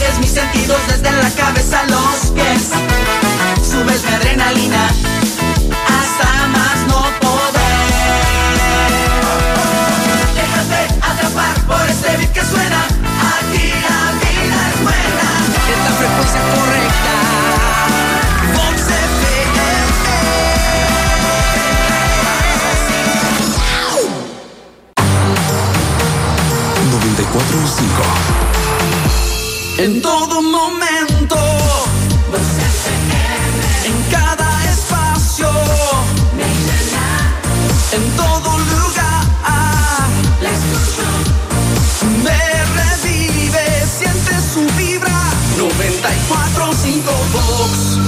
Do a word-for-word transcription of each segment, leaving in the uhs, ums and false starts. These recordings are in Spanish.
Mueves mis sentidos desde la cabeza a los pies. Subes mi adrenalina hasta más no poder. Déjate atrapar por este beat que suena. Aquí la vida es buena. Es la frecuencia correcta. Vox F M. noventa y cuatro punto cinco. En todo momento, en cada espacio, en todo lugar, la escucho. Me revive, siente su vibra. noventa y cuatro punto cinco Vox.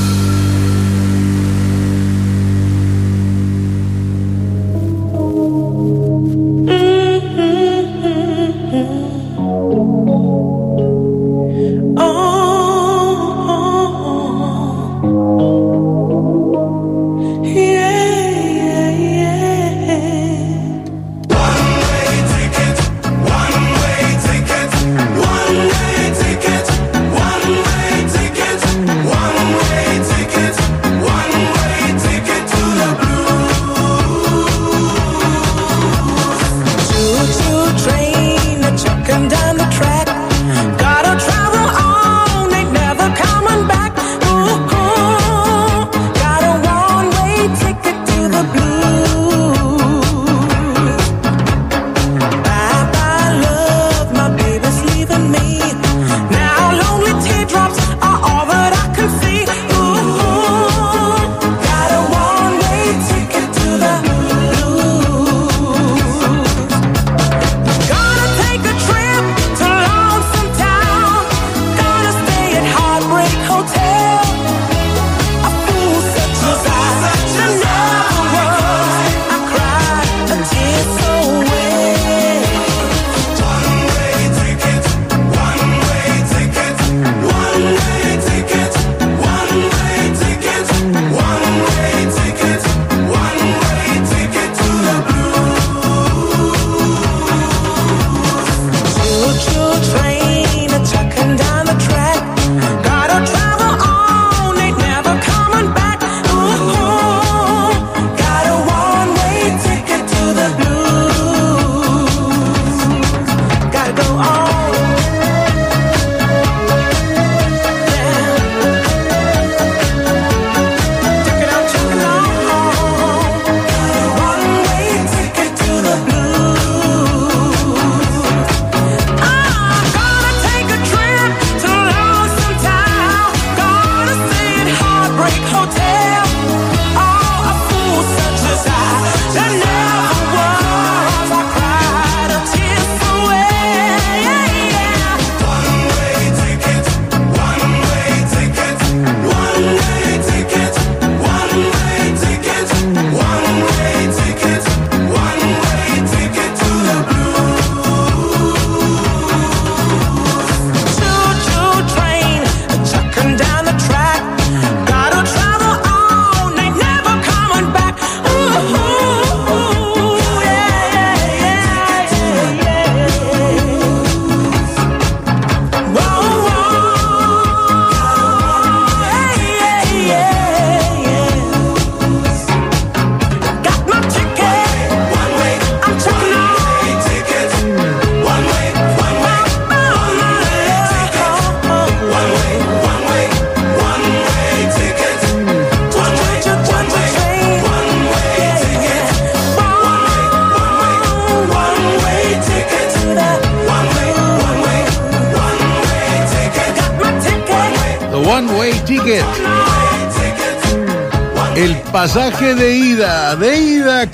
El pasaje de ida, de ida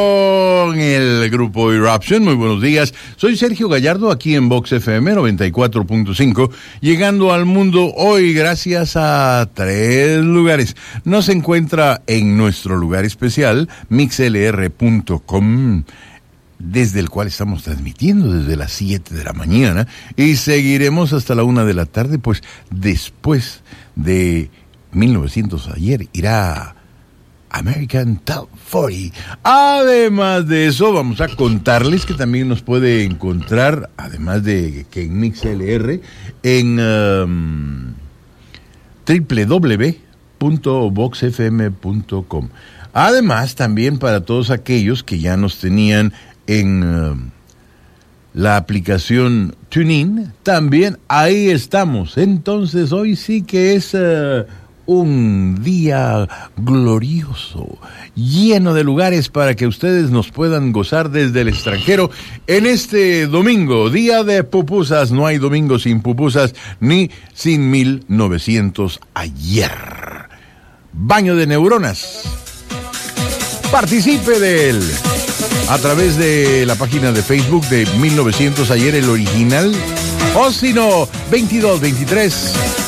con el grupo Eruption. Muy buenos días, soy Sergio Gallardo aquí en Vox F M noventa y cuatro punto cinco, llegando al mundo hoy gracias a tres lugares. Nos encuentra en nuestro lugar especial, mix l r punto com, desde el cual estamos transmitiendo desde las siete de la mañana y seguiremos hasta la una de la tarde, pues después de mil novecientos ayer irá American Top cuarenta. Además de eso, vamos a contarles que también nos puede encontrar, además de que en MixLR, en um, doble u doble u doble u punto vox f m punto com. Además, también para todos aquellos que ya nos tenían en uh, la aplicación TuneIn, también ahí estamos. Entonces, hoy sí que es uh, un día glorioso, lleno de lugares para que ustedes nos puedan gozar desde el extranjero en este domingo, día de pupusas. No hay domingo sin pupusas ni sin mil novecientos ayer. Baño de neuronas. Participe de él a través de la página de Facebook de mil novecientos ayer, el original, o si no, veintidós veintitrés.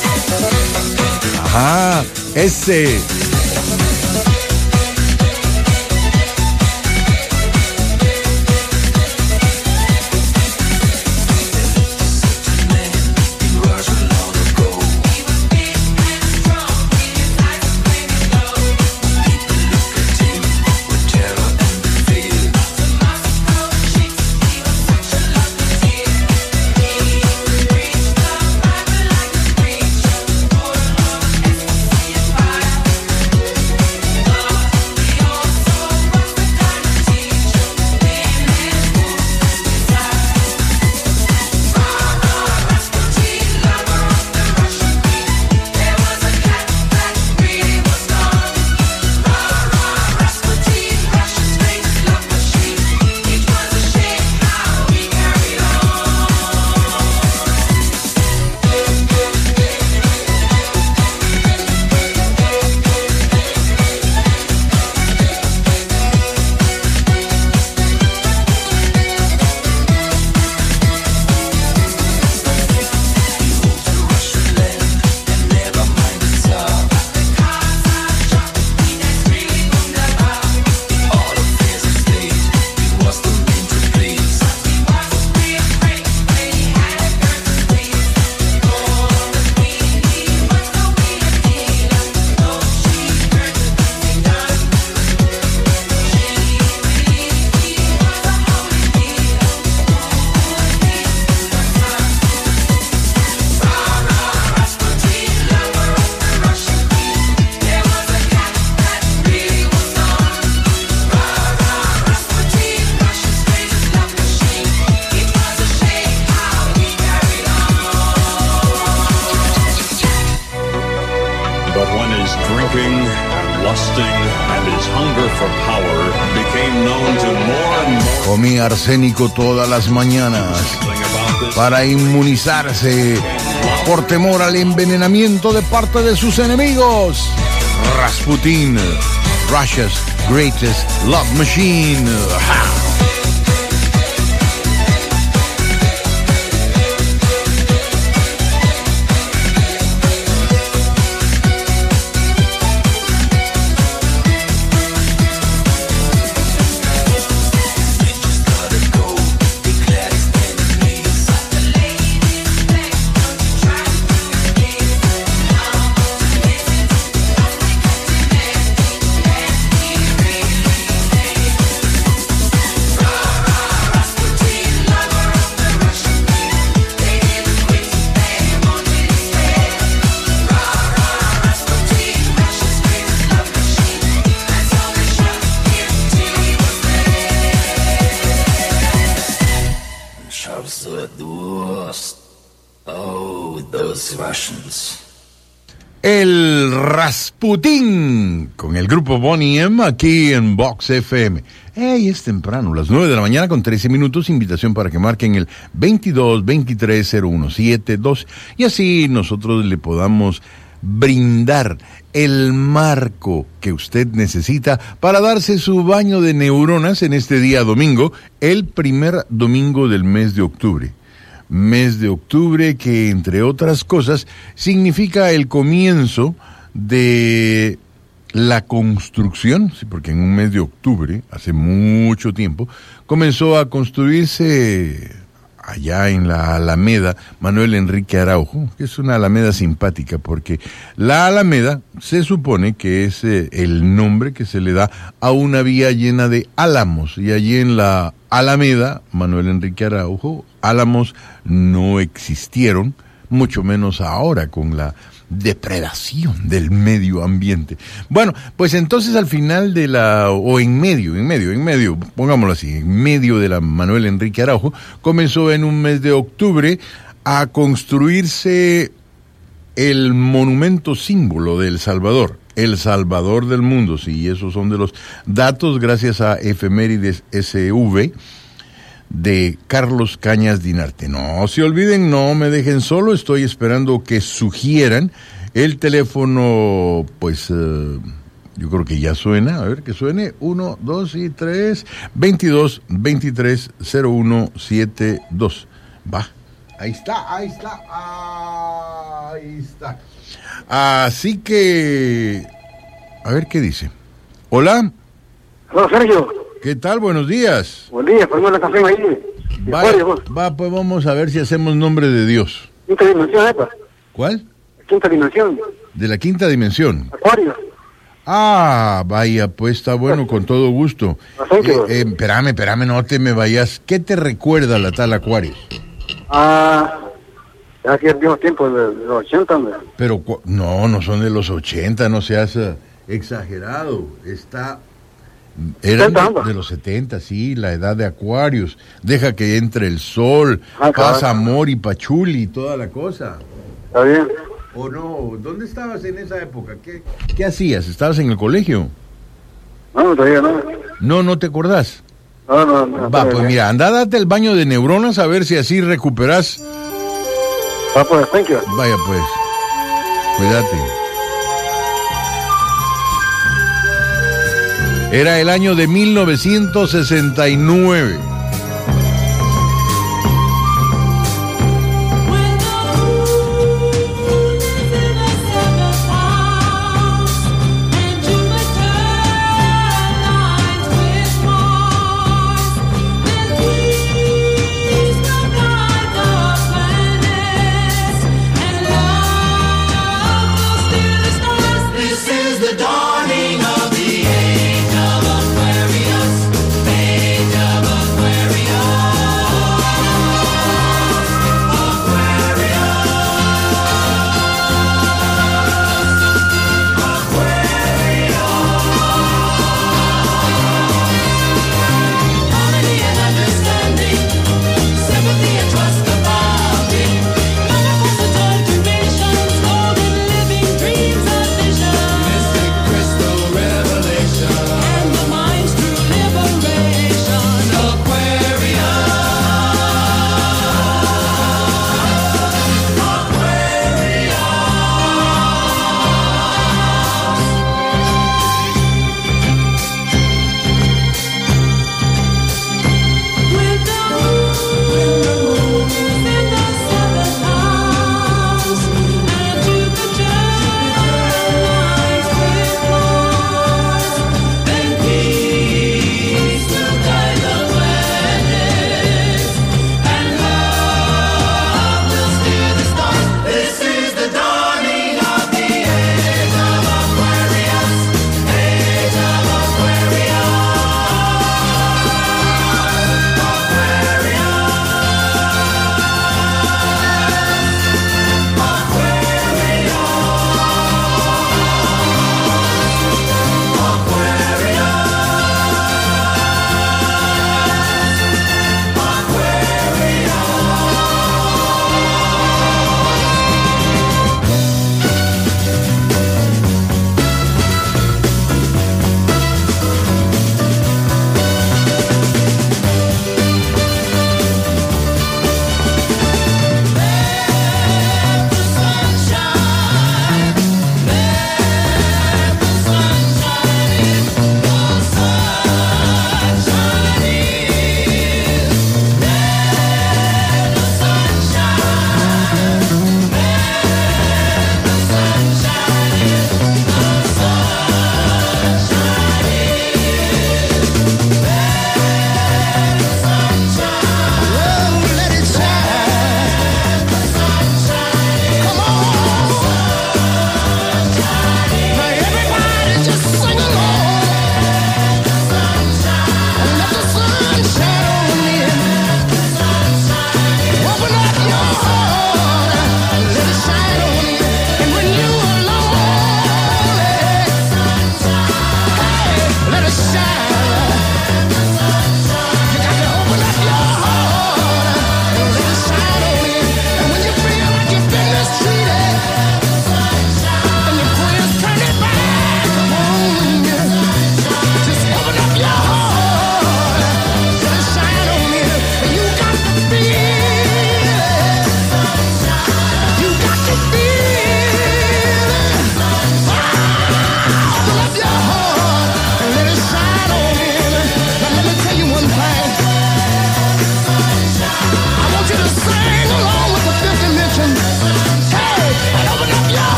Ajá, ese. Comía arsénico todas las mañanas para inmunizarse por temor al envenenamiento de parte de sus enemigos. Rasputin, Russia's greatest love machine. El Rasputin con el grupo Boney M aquí en Vox F M. Hey, es temprano, las nueve de la mañana con trece minutos. Invitación para que marquen el veintidós veintitrés cero uno setenta y dos y así nosotros le podamos brindar el marco que usted necesita para darse su baño de neuronas en este día domingo, el primer domingo del mes de octubre. Mes de octubre que, entre otras cosas, significa el comienzo de la construcción, sí, porque en un mes de octubre, hace mucho tiempo, comenzó a construirse allá en la Alameda Manuel Enrique Araujo, que es una Alameda simpática, porque la Alameda se supone que es eh, el nombre que se le da a una vía llena de álamos, y allí en la Alameda Manuel Enrique Araujo, álamos no existieron, mucho menos ahora con la depredación del medio ambiente. Bueno, pues entonces al final de la, o en medio, en medio, en medio, pongámoslo así, en medio de la Manuel Enrique Araujo, comenzó en un mes de octubre a construirse el monumento símbolo de El Salvador, El Salvador del mundo, sí, esos son de los datos gracias a Efemérides S V de Carlos Cañas Dinarte. No se olviden, no me dejen solo, estoy esperando que sugieran el teléfono, pues uh, yo creo que ya suena, a ver que suene, uno, dos y tres, veintidós, veintitrés, cero uno, siete dos. Va, ahí está, ahí está, ahí está. Así que, a ver qué dice. Hola. Hola, Sergio. ¿Qué tal? Buenos días. Buen día, ponemos la canción ahí. Va, va, pues vamos a ver si hacemos nombre de Dios. Quinta dimensión, ¿eh? ¿Cuál? Quinta dimensión. De la quinta dimensión. Acuario. Ah, vaya, pues está bueno, con todo gusto. Eh, eh, espérame, espérame, no te me vayas. ¿Qué te recuerda la tal Acuario? Ah, ya aquí el mismo tiempo de los ochenta, hombre. Pero, no, no son de los ochenta, no seas uh, exagerado. Está... Eran de, de los setenta, sí, la edad de Acuarios. Deja que entre el sol, ah, paz, amor y pachuli y toda la cosa. Está bien. ¿O no? ¿Dónde estabas en esa época? ¿Qué, qué hacías? ¿Estabas en el colegio? No, todavía no. No, ¿no te acordás? No, no, no. Va, pues mira, anda, date el baño de neuronas a ver si así recuperas. Va, pues, thank you. Vaya, pues, cuídate. Era el año de mil novecientos sesenta y nueve. Age of Aquarius, age of Aquarius.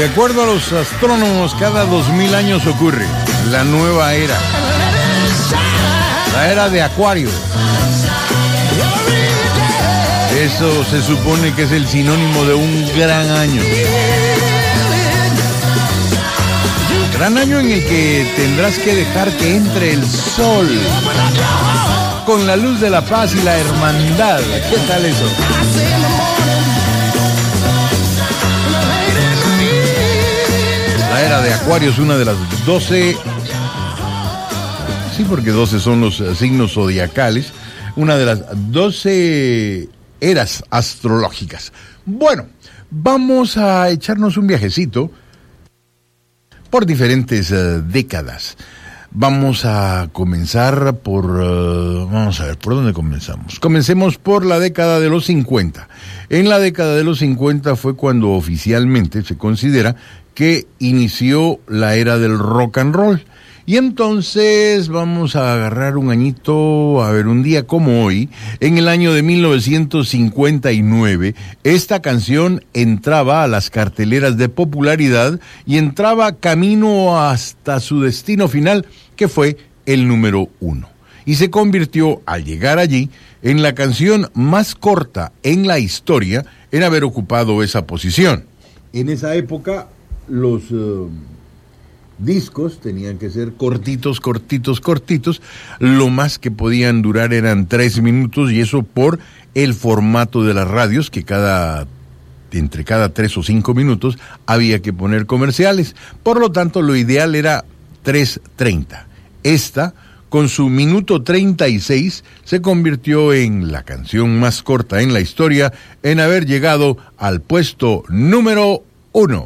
De acuerdo a los astrónomos, cada dos mil años ocurre la nueva era. La era de Acuario. Eso se supone que es el sinónimo de un gran año. Gran año en el que tendrás que dejar que entre el sol con la luz de la paz y la hermandad. ¿Qué tal eso? La era de Acuario es una de las doce... Sí, porque doce son los signos zodiacales. Una de las doce eras astrológicas. Bueno, vamos a echarnos un viajecito por diferentes uh, décadas. Vamos a comenzar por... Uh, vamos a ver, ¿por dónde comenzamos? Comencemos por la década de los cincuenta. En la década de los cincuenta fue cuando oficialmente se considera que inició la era del rock and roll. Y entonces vamos a agarrar un añito, a ver, un día como hoy, en el año de mil novecientos cincuenta y nueve, esta canción entraba a las carteleras de popularidad y entraba camino hasta su destino final, que fue el número uno. Y se convirtió, al llegar allí, en la canción más corta en la historia en haber ocupado esa posición. En esa época, los... Uh, discos tenían que ser cortitos, cortitos, cortitos. Lo más que podían durar eran tres minutos y eso por el formato de las radios, que cada entre cada tres o cinco minutos había que poner comerciales. Por lo tanto, lo ideal era tres treinta. Esta, con su minuto treinta y seis, se convirtió en la canción más corta en la historia en haber llegado al puesto número uno.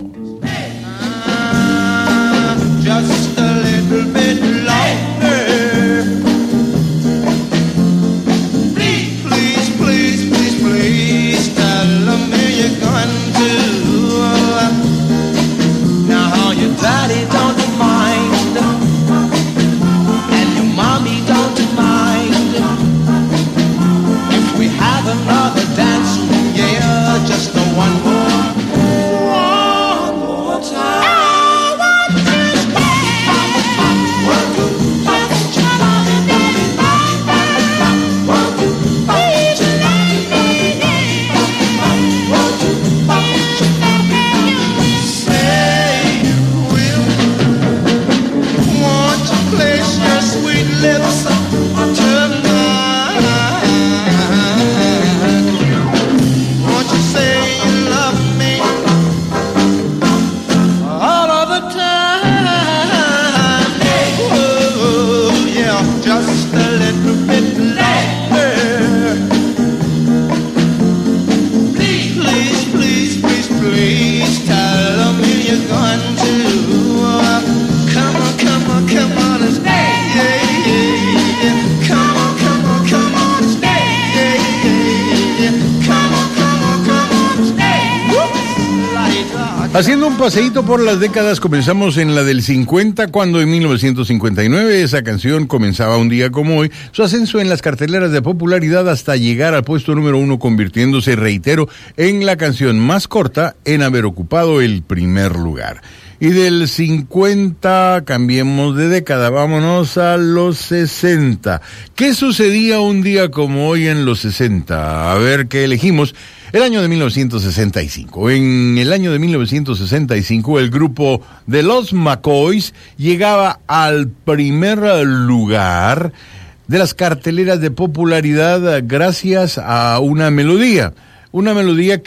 Just a little bit longer. Please, please, please, please, please tell me you're going to. Now your daddy don't mind, and your mommy don't mind. If we have another dance, yeah, just the one more, one more time. Haciendo un paseíto por las décadas, comenzamos en la del cincuenta, cuando en mil novecientos cincuenta y nueve esa canción comenzaba un día como hoy, su ascenso en las carteleras de popularidad hasta llegar al puesto número uno, convirtiéndose, reitero, en la canción más corta en haber ocupado el primer lugar. Y del cincuenta cambiemos de década, vámonos a los sesenta. ¿Qué sucedía un día como hoy en los sesenta? A ver qué elegimos. El año de mil novecientos sesenta y cinco. En el año de mil novecientos sesenta y cinco, el grupo de los McCoys llegaba al primer lugar de las carteleras de popularidad gracias a una melodía. Una melodía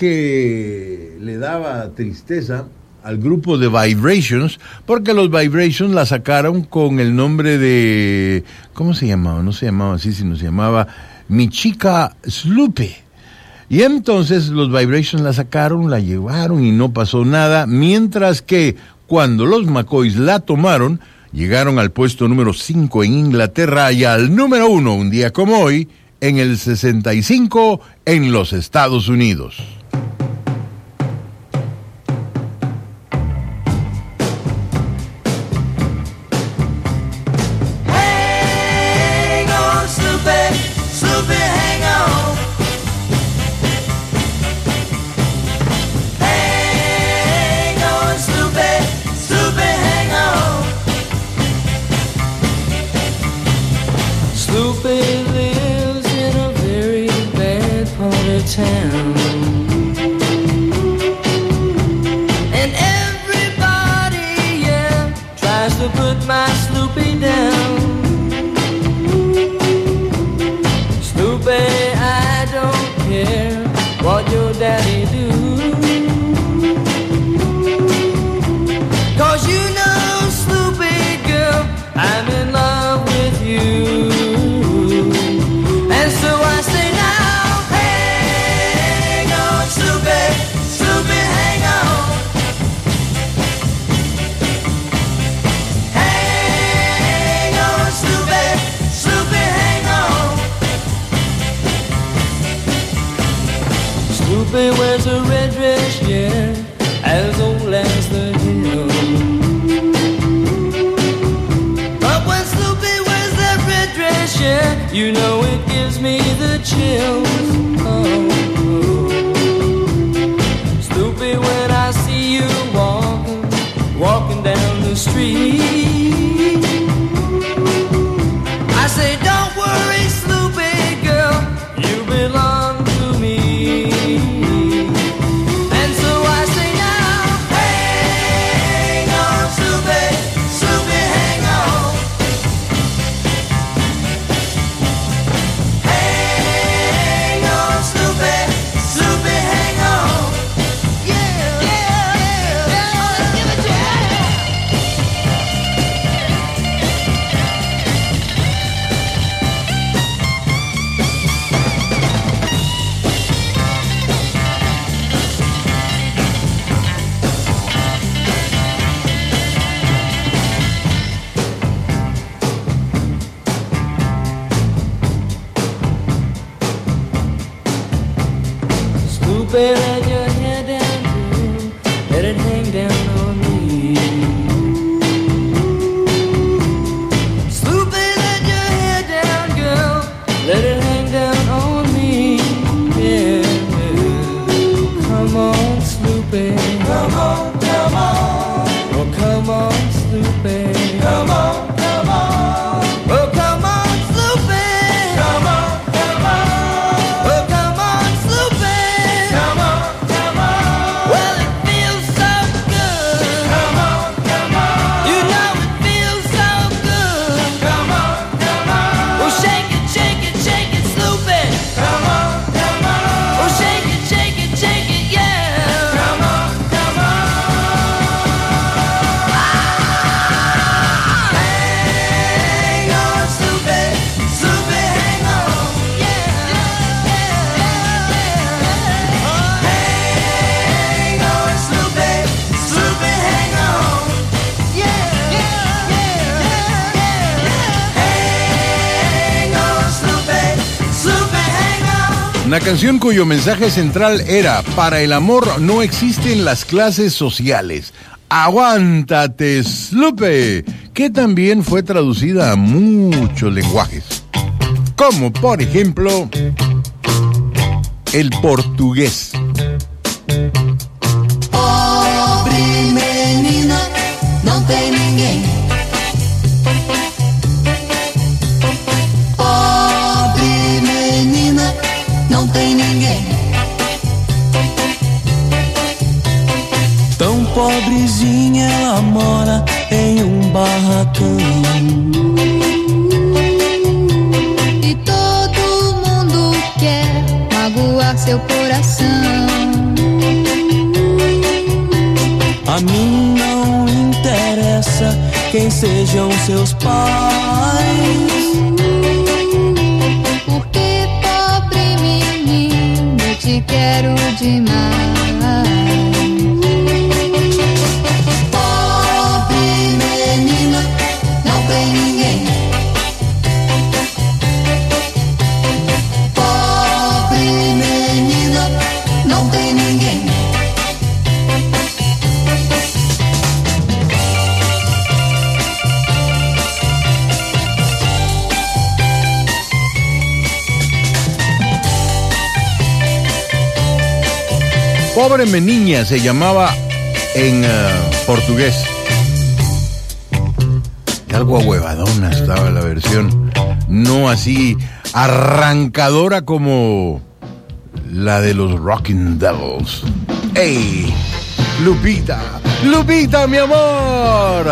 que le daba tristeza al grupo de Vibrations, porque los Vibrations la sacaron con el nombre de... ¿Cómo se llamaba? No se llamaba así, sino se llamaba Mi Chica Sloopy. Y entonces los Vibrations la sacaron, la llevaron y no pasó nada, mientras que cuando los McCoys la tomaron, llegaron al puesto número cinco en Inglaterra y al número uno, un día como hoy, en el sesenta y cinco en los Estados Unidos. Hang on, Sloopy. Snoopy lives in a very bad part of town, and everybody, yeah, tries to put my Snoopy down. Snoopy, I don't care what your daddy do, 'cause you know, Snoopy girl, I'm in love with you. And so I say now, hang on, Snoopy, Snoopy, hang on. Hang on, Snoopy, Snoopy, hang on. Snoopy wears a red dress, yeah, as old as the hill. But when Snoopy wears that red dress, yeah, you know it gives me the chills. Oh, oh. Snoopy, when I see you walking, walking down the street, I say, don't worry, Snoopy girl, you belong to me. And so I say now, hang on, Snoopy, Snoopy, hang on. Hang on, Snoopy, Snoopy, hang on. Yeah, yeah, yeah, yeah, give it to me. Snoopy, let your hair down, girl, let it hang down on me. Snoopy, let your hair down, girl, let it hang down on me. Yeah, come on, Snoopy, come on, come on. Oh, come on, Snoopy, come on, come on. Oh, come on, Snoopy, come on, come on. Oh, come on, Snoopy, come on, come on. Well, it feels so good. Come on, come on. You know it feels so good. Come on, come on. Oh, shake it, shake it, shake it, Snoopy. Come on, come on. Oh, shake it, shake it, shake it, yeah. Come on, come on. Hang on, Snoopy, Snoopy, hang on. Yeah, yeah, yeah, yeah. Hang on, Snoopy, Snoopy, hang on. Yeah, yeah, yeah, yeah. Hang on, Snoopy, Snoopy, hang on. Una canción cuyo mensaje central era: para el amor no existen las clases sociales. Aguántate, Snoopy, que también fue traducida a muchos lenguajes, como por ejemplo el portugués. Pobre menina, não tem ninguém. Pobre menina, não tem ninguém. Tão pobrezinha, ela mora em um barracão. E todo mundo quer magoar seu coração. A mim não interessa quem sejam seus pais. Porque pobre menino, eu te quero demais. Pobre menina, não tem ninguém. Pobre menina, não tem ninguém. Pobre Meniña se llamaba en uh, portugués. Algo ahuevadona estaba la versión no así arrancadora como la de los Rockin' Devils. ¡Ey! Lupita, Lupita, mi amor.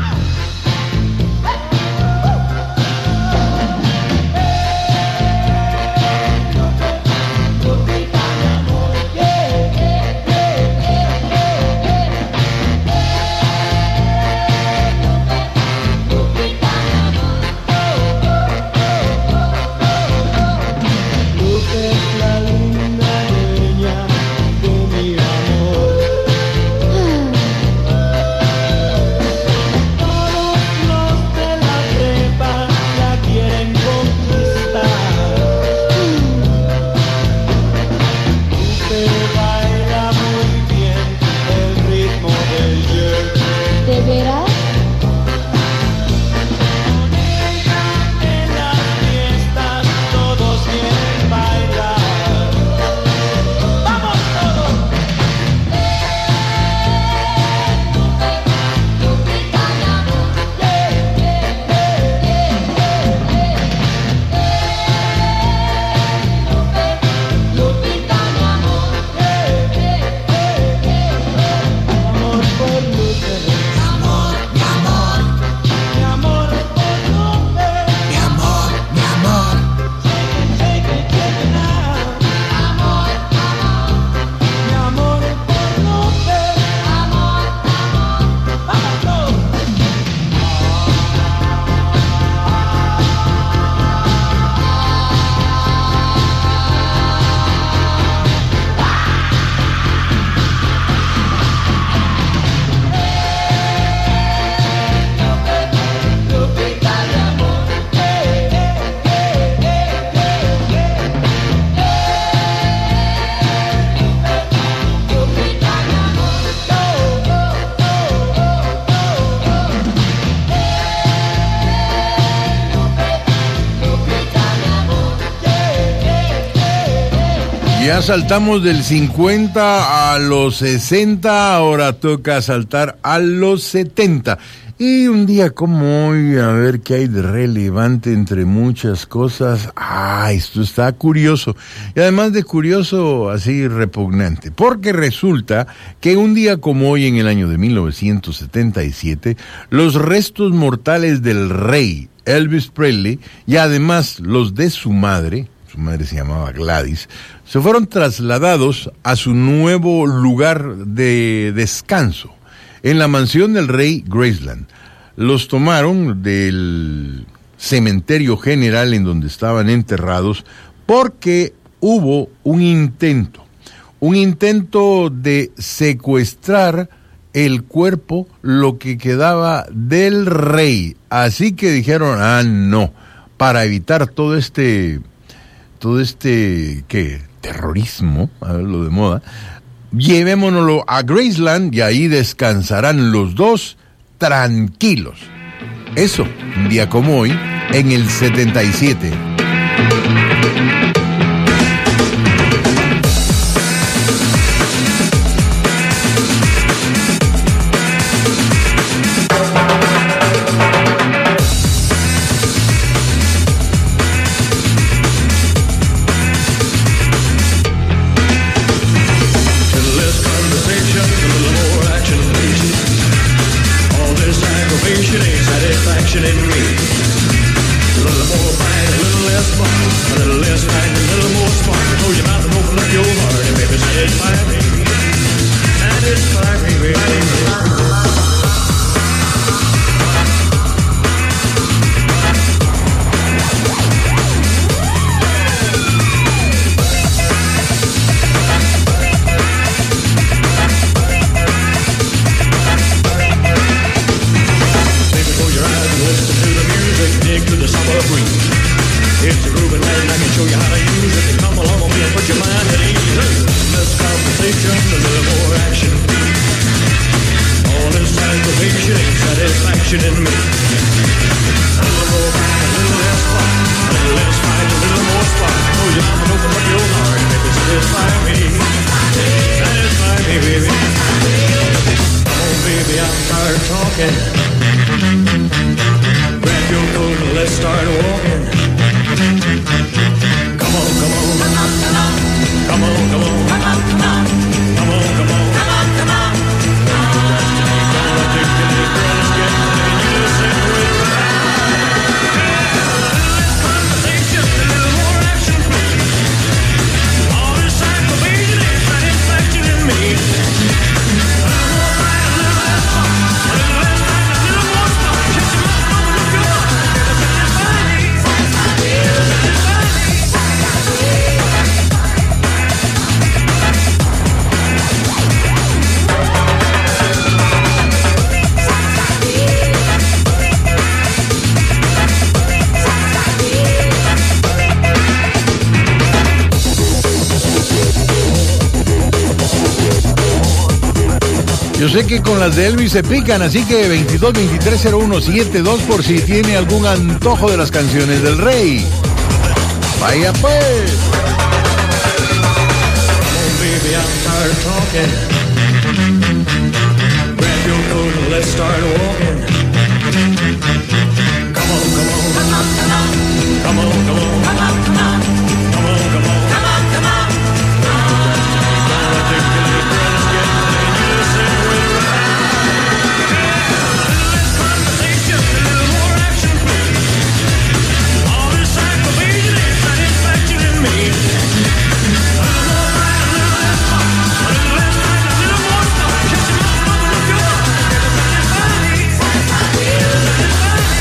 Ya saltamos del cincuenta a los sesenta, ahora toca saltar a los setenta. Y un día como hoy, a ver qué hay de relevante entre muchas cosas. Ah, esto está curioso. Y además de curioso, así repugnante. Porque resulta que un día como hoy, en el año de mil novecientos setenta y siete, los restos mortales del rey Elvis Presley, y además los de su madre, su madre se llamaba Gladys, se fueron trasladados a su nuevo lugar de descanso, en la mansión del rey Graceland. Los tomaron del cementerio general en donde estaban enterrados porque hubo un intento, un intento de secuestrar el cuerpo, lo que quedaba del rey. Así que dijeron, ah, no, para evitar todo este, todo este, ¿qué? terrorismo, a ver, lo de moda, llevémonoslo a Graceland y ahí descansarán los dos tranquilos. Eso, un día como hoy, en el setenta y siete. Grab your coat and let's start walking. Yo sé que con las de Elvis se pican, así que veintidós veintitrés cero uno setenta y dos por si tiene algún antojo de las canciones del rey. Vaya pues. Oh, baby, I'm tired of talking. Grab your coat and let's start walking. Come on, come on, come on, come on, come on, come on, come on, come on, come on, come on, come on, come on. Gotta take your little girl and get in unison with her. Less conversation, a little more action, please. All this aggravation is satisfaction in me. A little more pride, a little less talk, a little less fight, a little more talk. Catch him up, open up your heart, it'll satisfy me. Satisfy me, satisfy me.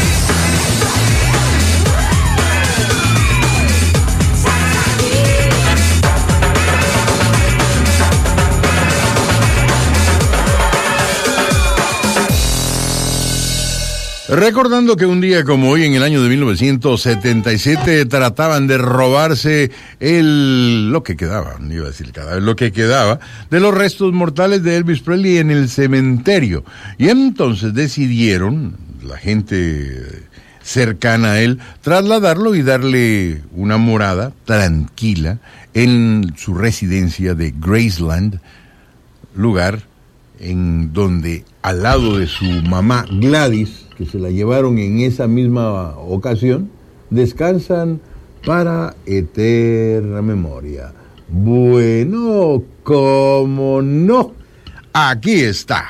Recordando que un día como hoy, en el año de mil novecientos setenta y siete, trataban de robarse el lo que quedaba, no iba a decir el cadáver, lo que quedaba de los restos mortales de Elvis Presley en el cementerio. Y entonces decidieron, la gente cercana a él, trasladarlo y darle una morada tranquila en su residencia de Graceland, lugar en donde, al lado de su mamá Gladys, que se la llevaron en esa misma ocasión, descansan para eterna memoria. Bueno, ¿cómo no? Aquí está.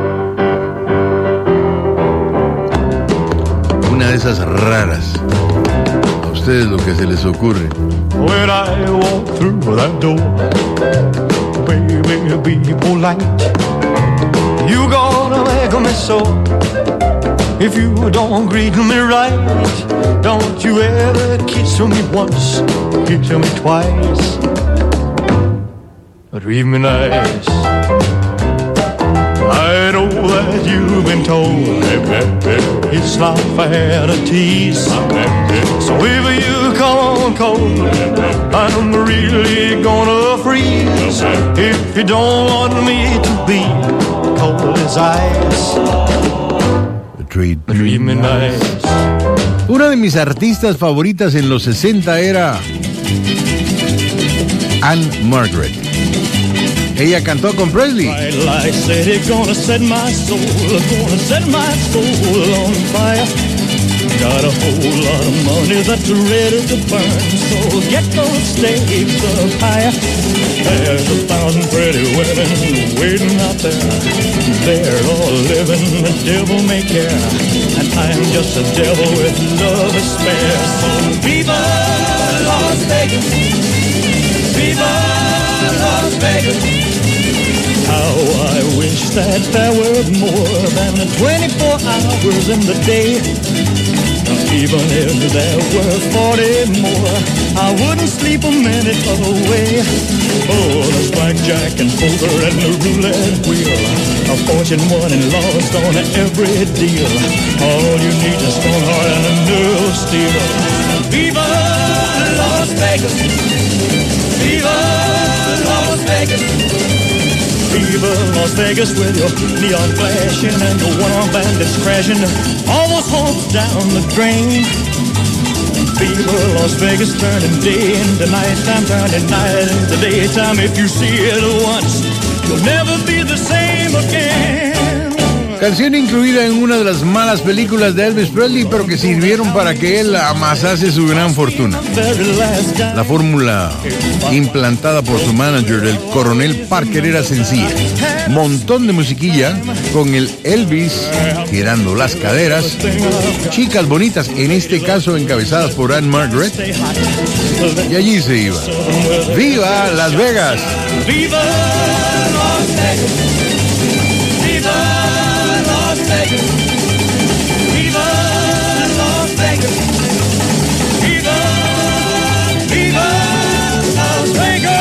Una de esas raras. A ustedes lo que se les ocurre. When I walk through that door, baby, be polite. You gonna make me so. If you don't greet me right, don't you ever kiss me once, kiss me twice, treat me nice. I know that you've been told it's not fair to tease. So if you come on cold, I'm really gonna freeze. If you don't want me to be cold as ice, treat me nice. Una de mis artistas favoritas en los sesenta era Anne Margaret. Ella cantó con Presley. Like said it's gonna set my soul, gonna set my soul on fire. Got a whole lot of money that's ready to burn, so get those stakes up higher. There's a thousand pretty women waiting out there. They're all living, the devil may care, and I'm just a devil with love to spare. So viva Las Vegas, viva Las Vegas. How I wish that there were more than twenty-four hours in the day. Even if there were forty more, I wouldn't sleep a minute away. Oh, there's blackjack and poker and the roulette wheel, a fortune won and lost on every deal. All you need is a strong heart and a nerve of steel. Viva Las Vegas, viva Las Vegas. Viva Las Vegas with your neon flashing and the one-armed bandits crashing, all those hopes down the drain. Viva Las Vegas, turning day into nighttime, turning night into daytime. If you see it once, you'll never be the same again. Canción incluida en una de las malas películas de Elvis Presley, pero que sirvieron para que él amasase su gran fortuna. La fórmula implantada por su manager, el coronel Parker, era sencilla. Montón de musiquilla con el Elvis girando las caderas, chicas bonitas, en este caso encabezadas por Anne Margaret, y allí se iba. ¡Viva Las Vegas! ¡Viva Las Vegas! ¡Viva Las Vegas! ¡Viva Las Vegas! ¡Viva, viva Las Vegas!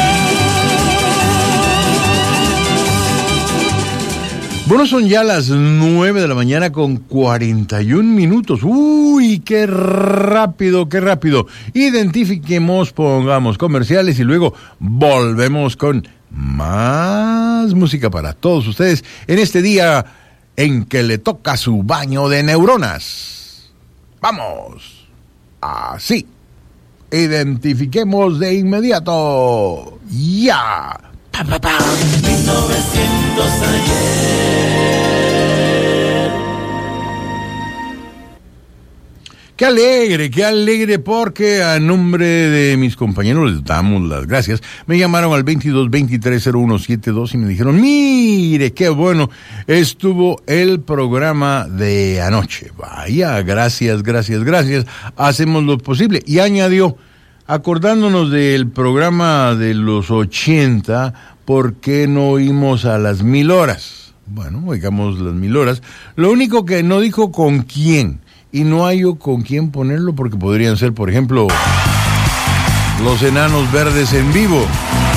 Bueno, son ya las nueve de la mañana con cuarenta y un minutos. ¡Uy, qué rápido, qué rápido! Identifiquemos, pongamos comerciales y luego volvemos con más música para todos ustedes en este día en que le toca su baño de neuronas. Vamos, así, identifiquemos de inmediato, ya. Pa, pa, pa. mil novecientos ayer. Qué alegre, qué alegre, porque a nombre de mis compañeros les damos las gracias. Me llamaron al veintidós veintitrés cero uno setenta y dos y me dijeron, mire, qué bueno estuvo el programa de anoche. Vaya, gracias, gracias, gracias. Hacemos lo posible. Y añadió, acordándonos del programa de los ochenta, ¿por qué no oímos a las mil horas? Bueno, oigamos las mil horas. Lo único que no dijo con quién. Y no hay con quién ponerlo porque podrían ser, por ejemplo, los Enanos Verdes en vivo.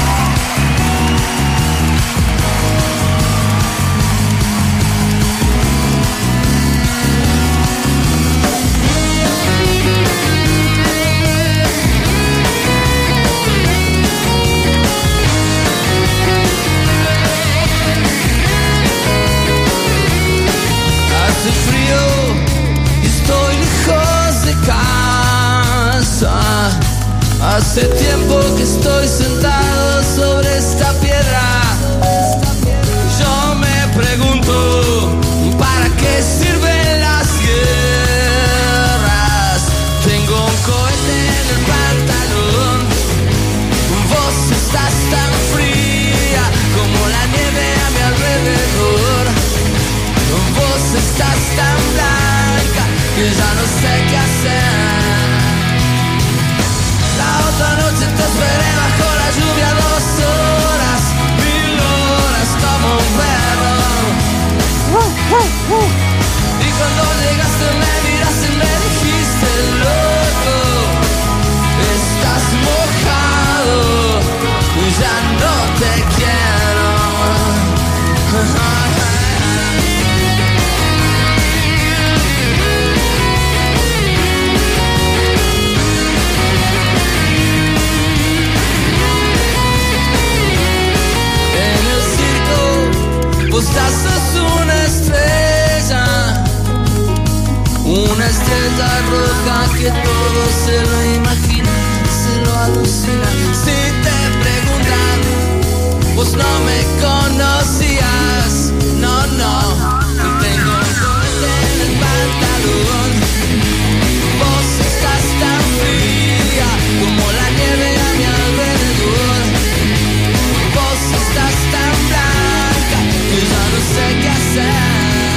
Hace tiempo que estoy sentado sobre esta piedra. Yo me pregunto, ¿para qué sirven las guerras? Tengo un cohete en el pantalón. Vos estás tan fría como la nieve a mi alrededor. Vos estás tan blanca que ya no sé qué hacer. Otra noche te esperé bajo la lluvia dos horas, mil horas como un perro. Y cuando llegaste me miraste y me dijiste, loco, estás mojado, ya no te quiero. Vos sos una estrella, una estrella roja que todo se lo imagina, se lo alucina. Si te preguntan, vos no me conocías, no, no. Tengo un corte en el pantalón. Vos estás tan fría como la nieve a mi alrededor. Vos estás tan blanca que ya no sé qué hacer.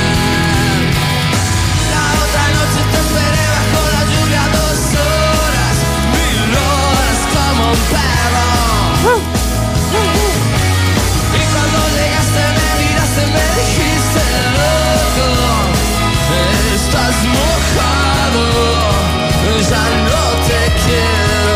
La otra noche te esperé bajo la lluvia dos horas, mil horas como un perro. Y cuando llegaste me miraste, me dijiste, loco, estás mojado, ya no te quiero.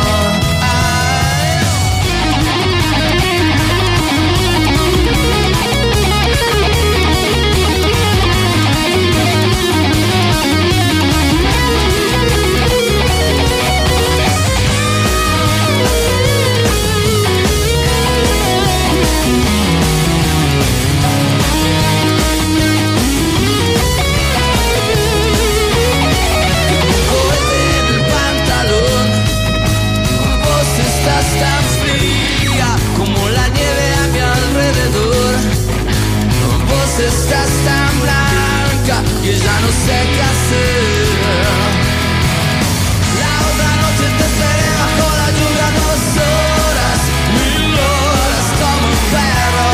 Tan fría como la nieve a mi alrededor. Vos estás tan blanca que ya no sé qué hacer. La otra noche te esperé bajo la lluvia dos horas, mil horas como un perro.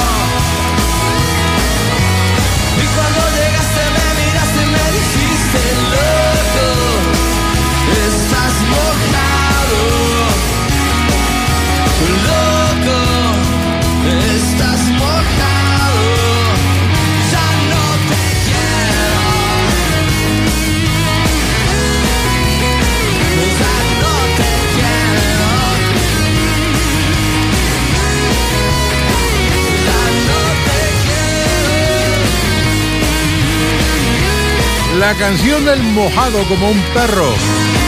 Y cuando llegaste me miraste y me dijiste, loco, estás mojado. Loco, estás mojado, ya no te quiero. Ya no te quiero. Ya no te quiero. La canción del mojado como un perro.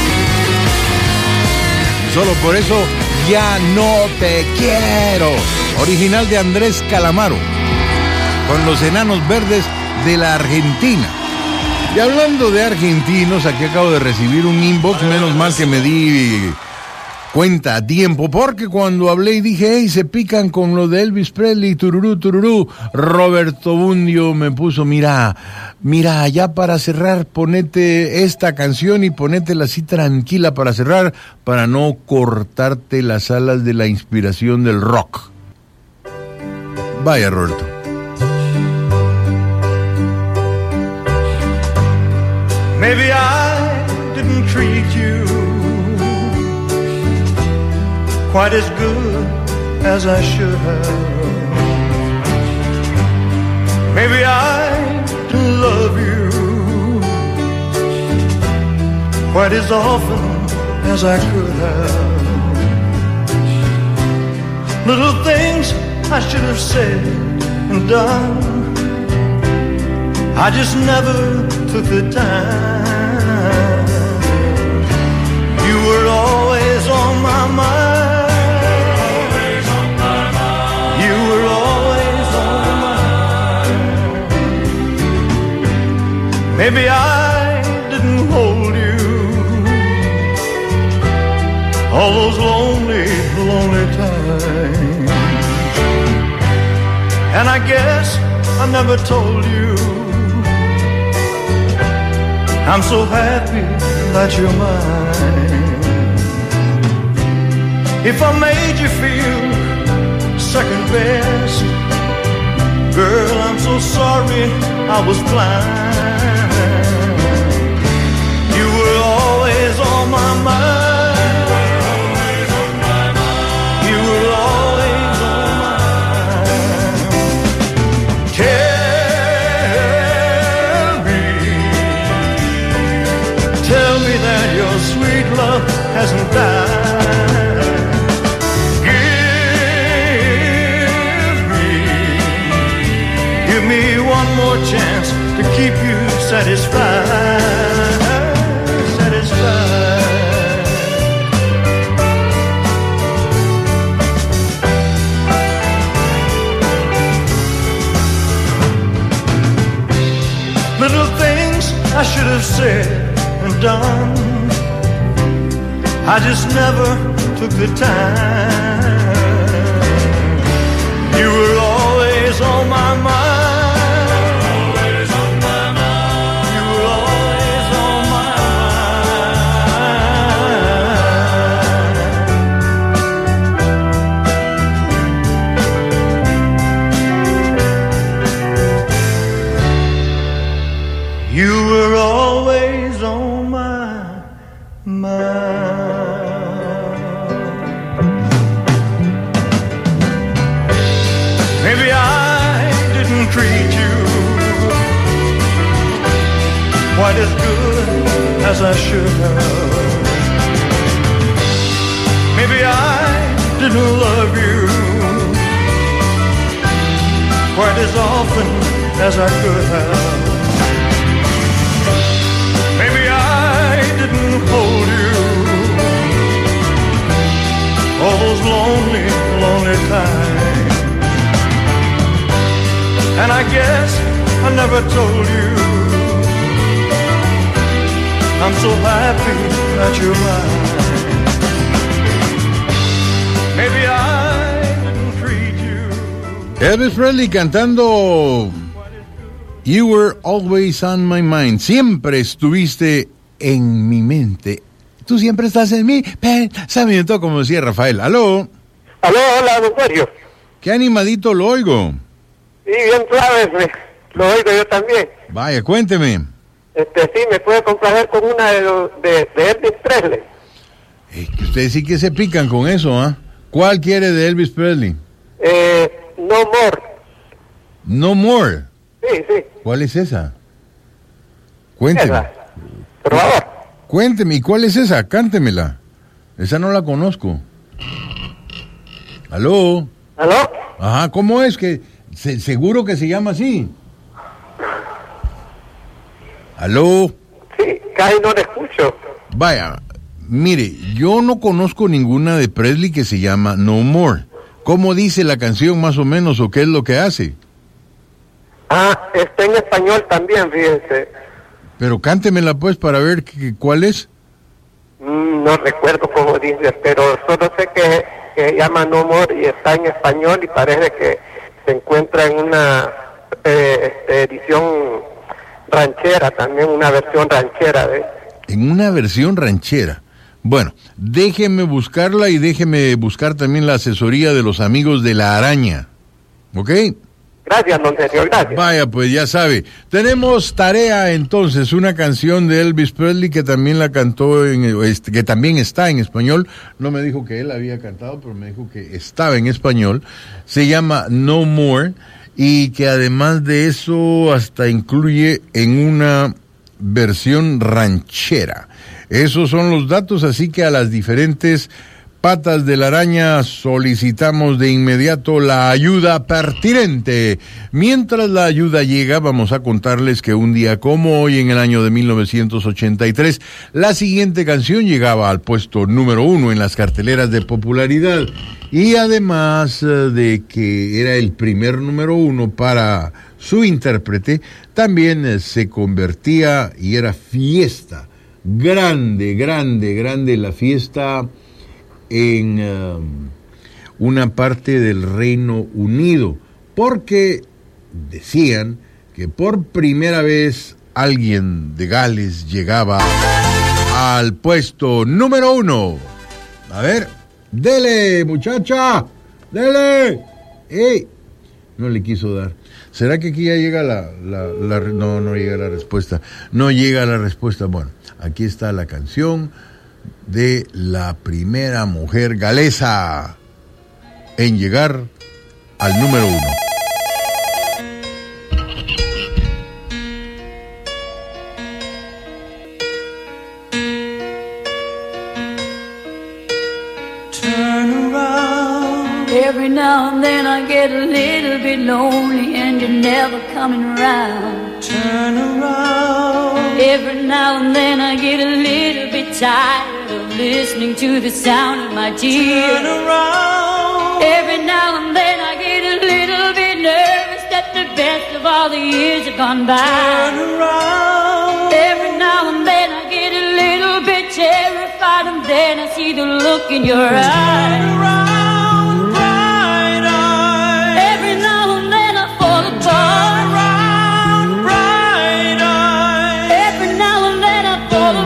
Solo por eso, ya no te quiero. original de Andrés Calamaro, con los Enanos Verdes de la Argentina. Y hablando de argentinos, aquí acabo de recibir un inbox, menos mal que me di cuenta a tiempo, porque cuando hablé y dije, hey, se pican con lo de Elvis Presley, tururú, tururú, Roberto Bundio me puso, mira, mira, ya para cerrar, ponete esta canción y ponétela así tranquila para cerrar, para no cortarte las alas de la inspiración del rock. Vaya, Roberto. Maybe I didn't treat you quite as good as I should have. Maybe I didn't love you quite as often as I could have. Little things I should have said and done, I just never took the time. You were always on my mind. Always on my mind. You were always on my mind. Maybe I didn't hold you all those lonely, lonely times. And I guess I never told you I'm so happy that you're mine. If I made you feel second best, girl, I'm so sorry I was blind. You were always on my mind. You were always on my mind. Tell Tell me that your sweet love hasn't died. Give me, give me one more chance to keep you satisfied, satisfied. Little things I should have said and done, I just never took the time. You were always on my mind. Always on my mind. You were always on my mind. You were always on my mind. Maybe I didn't treat you quite as good as I should have. Maybe I didn't love you quite as often as I could have. Maybe I didn't hold you all those lonely, lonely times. And I guess I never told you I'm so happy that you're mine. Maybe I didn't treat you. Elvis Presley cantando You Were Always on My Mind. Siempre estuviste en mi mente. Tú siempre estás en mi pensamiento, como decía Rafael. ¿Aló? Aló, hola, don Sergio. Qué animadito lo oigo. Sí, bien suave, me- lo oigo yo también. Vaya, cuénteme. Este, sí, me puede complacer con una de, los- de, de Elvis Presley. Es que ustedes sí que se pican con eso, ¿ah? ¿Cuál quiere de Elvis Presley? Eh, No More. No More. Sí, sí. ¿Cuál es esa? Cuénteme. Esa. Por favor. Cuénteme, ¿y cuál es esa? Cántemela. Esa no la conozco. ¿Aló? ¿Aló? Ajá, ¿cómo es que? Se- ¿Seguro que se llama así? ¿Aló? Sí, casi no le escucho. Vaya, mire, yo no conozco ninguna de Presley que se llama No More, ¿Cómo dice la canción más o menos o qué es lo que hace? Ah, está en español también, fíjense. Pero cántemela pues para ver qué, cuál es. Mm, no recuerdo cómo dice, pero solo sé que, que llama No More y está en español y parece que se encuentra en una eh, este, edición ranchera, también una versión ranchera. ¿eh? En una versión ranchera. Bueno, déjeme buscarla y déjeme buscar también la asesoría de los amigos de La Araña. ¿Ok? Gracias, don Sergio, gracias. Vaya, pues ya sabe. Tenemos tarea entonces, una canción de Elvis Presley que también la cantó, en este, que también está en español. No me dijo que él había cantado, pero me dijo que estaba en español. Se llama No More y que además de eso hasta incluye en una versión ranchera. Esos son los datos, así que a las diferentes patas de la araña solicitamos de inmediato la ayuda pertinente. Mientras la ayuda llega, vamos a contarles que un día como hoy, en el año de mil novecientos ochenta y tres, la siguiente canción llegaba al puesto número uno en las carteleras de popularidad. Y además de que era el primer número uno para su intérprete, también se convertía y era fiesta. Grande, grande, grande la fiesta en uh, una parte del Reino Unido, porque decían que por primera vez alguien de Gales llegaba al puesto número uno. A ver, dele, muchacha, dele. ¡Ey! No le quiso dar. ¿Será que aquí ya llega la, la, la... No, no llega la respuesta. No llega la respuesta. Bueno, aquí está la canción de la primera mujer galesa en llegar al número uno. Turn around. Every now and then I get a little bit lonely and you're never coming around. Turn around. Every now and then I get a little bit tired of listening to the sound of my tears. Turn around. Every now and then I get a little bit nervous that the best of all the years have gone by. Turn around. Every now and then I get a little bit terrified and then I see the look in your eyes. Turn around, bright eyes. Every now and then I fall apart. Turn around, bright eyes. Every now and then I fall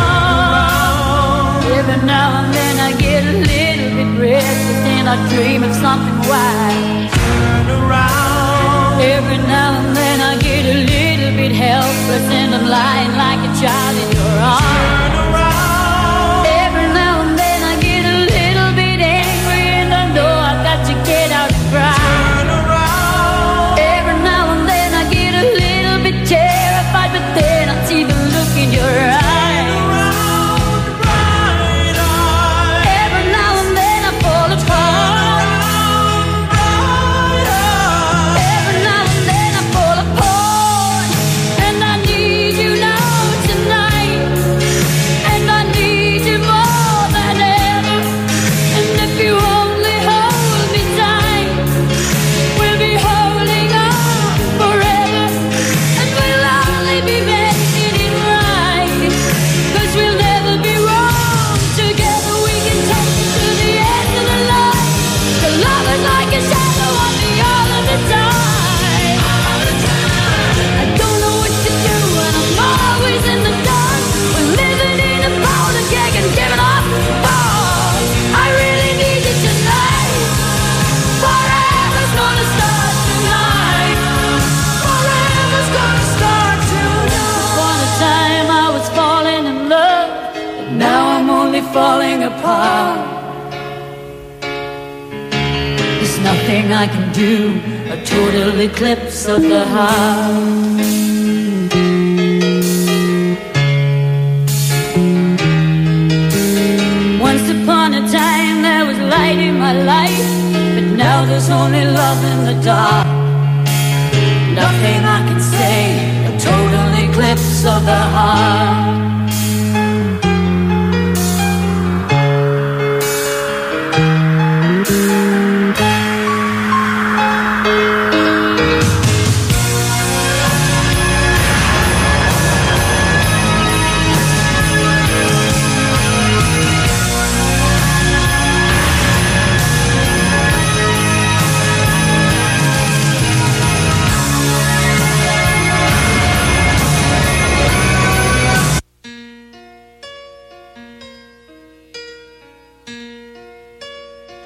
apart. Every now and then I get a little bit restless and I dream of something wild. Turn around. Every now and then I get a little bit helpless and I'm lying like a child in your arms. Turn around. Every now and then I get a little bit angry and I know I've got to get out and cry. Turn around. Every now and then I get a little bit terrified, but then I see the look in your eyes. Turn around, bright eyes. Every now and then I fall apart. Turn around, bright eyes. Every now and then I fall apart. And I need you now tonight. And I need you more than ever. And if you only hold me tight, we'll be holding on forever. And we'll only be making it right. Cause we'll never be wrong. Together we can take it to the end of the line. The love is like a shadow on me all of the time. I don't know what to do and I'm always in the dark. We're living in a powder keg and giving off the spark. I really need you tonight. Forever's gonna start tonight. Forever's gonna start tonight. Upon a time I was falling in love, but now I'm only falling apart. There's nothing I can do, a total eclipse of the heart. Once upon a time there was light in my life, but now there's only love in the dark. Nothing I can say, a total eclipse of the heart.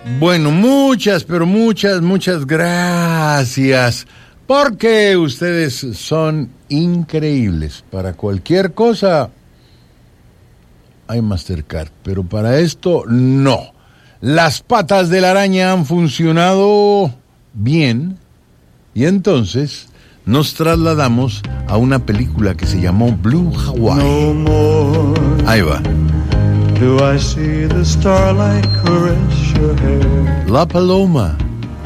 Bueno, muchas, pero muchas, muchas gracias. Porque ustedes son increíbles. Para cualquier cosa hay Mastercard, pero para esto no. Las patas de la araña han funcionado bien y entonces nos trasladamos a una película que se llamó Blue Hawaii. No more Ahí va. do I see the starlight caress your hair. La Paloma.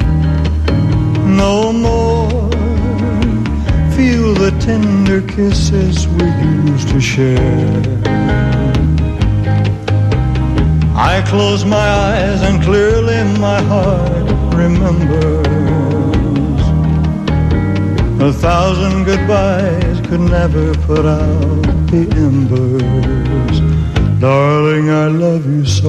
No more feel the tender kisses we used to share. I close my eyes and clearly my heart remembers. A thousand goodbyes could never put out the embers. Darling, I love you so,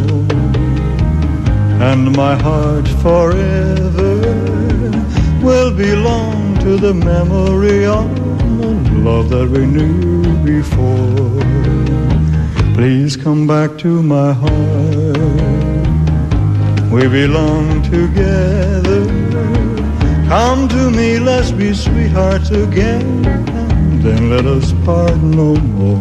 and my heart forever will belong to the memory of the love that we knew before. Please come back to my heart. We belong together. Come to me, let's be sweethearts again, and then let us part no more.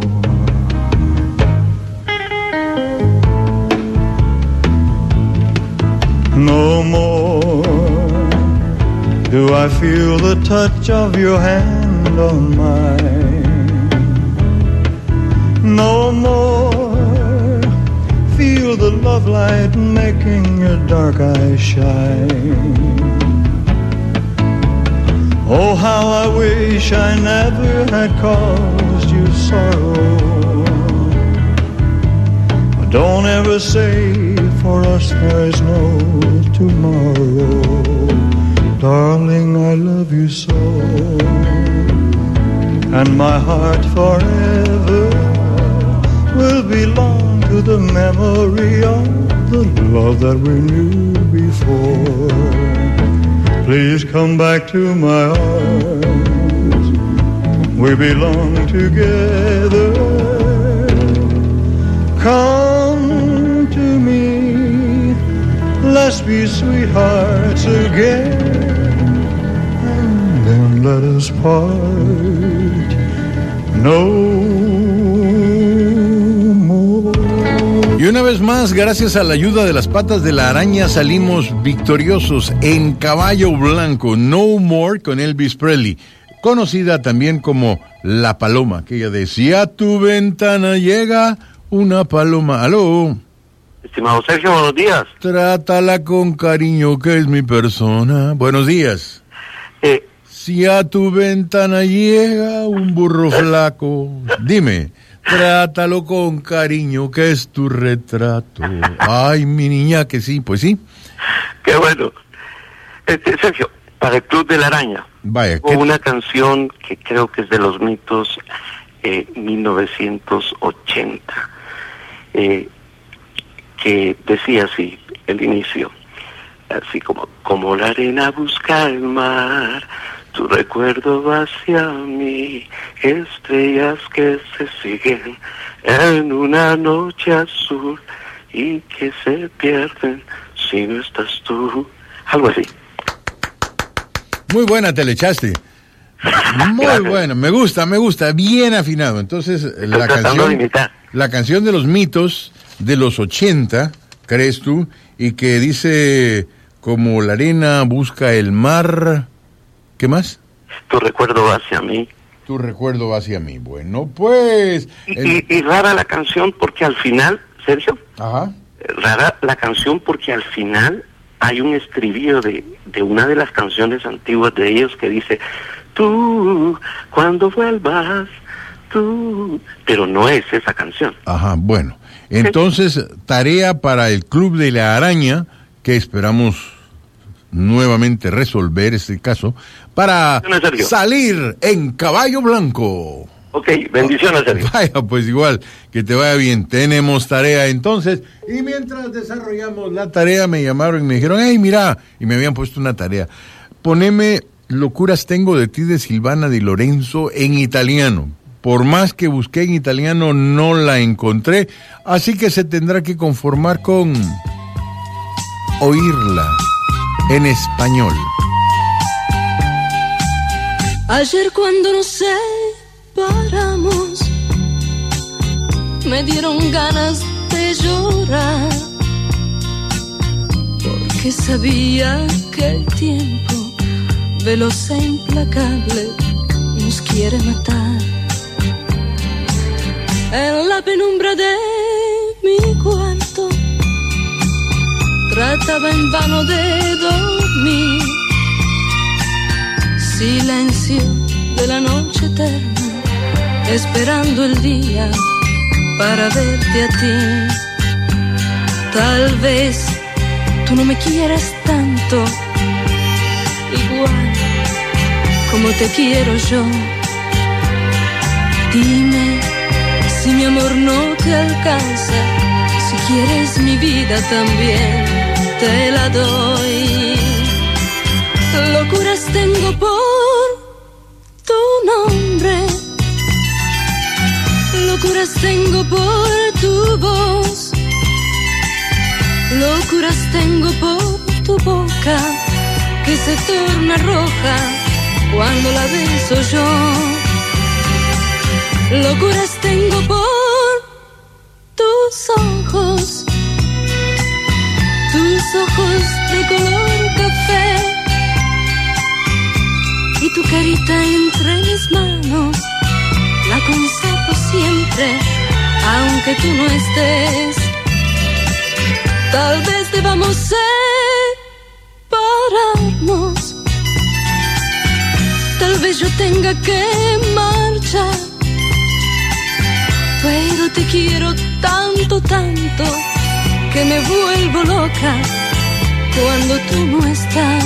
No more do I feel the touch of your hand on mine. No more feel the love light making your dark eyes shine. Oh, how I wish I never had caused you sorrow. Don't ever say for us there's no tomorrow. Darling, I love you so, and my heart forever will belong to the memory of the love that we knew before. Please come back to my arms. We belong together. Come to me, let's be sweethearts again, and then let us part no more. Y una vez más, gracias a la ayuda de las patas de la araña, salimos victoriosos en Caballo Blanco, No More, con Elvis Presley, conocida también como La Paloma, que ella decía, a tu ventana llega una paloma. Aló. Estimado Sergio, buenos días. Trátala con cariño, que es mi persona. Buenos días. Eh, si a tu ventana llega un burro flaco, dime, trátalo con cariño, que es tu retrato. Ay, mi niña, que sí, pues sí. Qué bueno. Este, Sergio, para el Club de la Araña, vaya, hubo una canción que creo que es de los mitos, eh, mil novecientos ochenta. Eh, que decía así, el inicio, así como, como la arena busca el mar, tu recuerdo va hacia mí, estrellas que se siguen en una noche azul y que se pierden si no estás tú, algo así. Muy buena, te le echaste. Muy buena, me gusta, me gusta, bien afinado. Entonces, la canción, la canción de los mitos de los ochenta, ¿crees tú? Y que dice, como la arena busca el mar, ¿qué más? Tu recuerdo va hacia mí. Tu recuerdo va hacia mí. Bueno, pues... Y, el... y, y rara la canción porque al final, Sergio, Ajá. rara la canción porque al final hay un estribillo de, de una de las canciones antiguas de ellos que dice, tú, cuando vuelvas, tú... Pero no es esa canción. Ajá, bueno. Entonces, tarea para el Club de la Araña, que esperamos nuevamente resolver este caso, para salir en Caballo Blanco. Ok, bendiciones, Sergio. Vaya, pues igual, que te vaya bien. Tenemos tarea entonces. Y mientras desarrollamos la tarea, me llamaron y me dijeron, hey, mira, y me habían puesto una tarea. Poneme Locuras tengo de ti de Silvana Di Lorenzo en italiano. Por más que busqué en italiano, no la encontré. Así que se tendrá que conformar con oírla en español. Ayer cuando nos separamos, me dieron ganas de llorar, porque sabía que el tiempo, veloz e implacable, nos quiere matar. En la penumbra de mi cuarto, trataba en vano de dormir. Silencio de la noche eterna, esperando el día para verte a ti. Tal vez tú no me quieras tanto, igual como te quiero yo. Dime si mi amor no te alcanza, si quieres mi vida también te la doy. Locuras tengo por tu nombre, locuras tengo por tu voz, locuras tengo por tu boca que se torna roja cuando la beso yo. Locuras tengo por tus ojos, tus ojos de color café, y tu carita entre mis manos, la conservo siempre, aunque tú no estés. Tal vez debamos separarnos, tal vez yo tenga que marchar, pero te quiero tanto, tanto, que me vuelvo loca cuando tú no estás.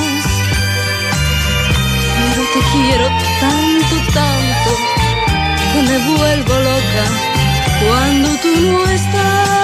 Pero te quiero tanto, tanto, que me vuelvo loca cuando tú no estás.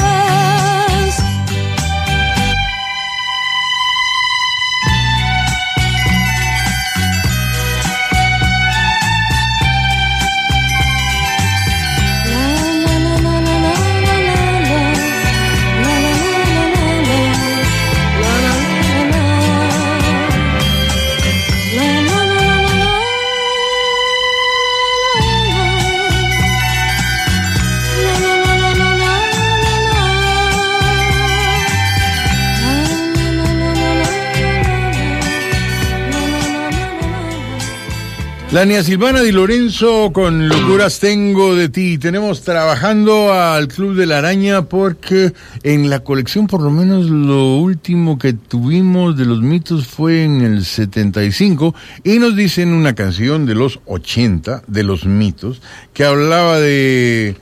Lania Silvana Di Lorenzo con Locuras Tengo de Ti. Tenemos trabajando al Club de la Araña porque en la colección, por lo menos lo último que tuvimos de los mitos fue en el setenta y cinco, y nos dicen una canción de los ochenta, de los mitos, que hablaba de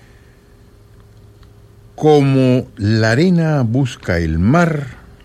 como la arena busca el mar,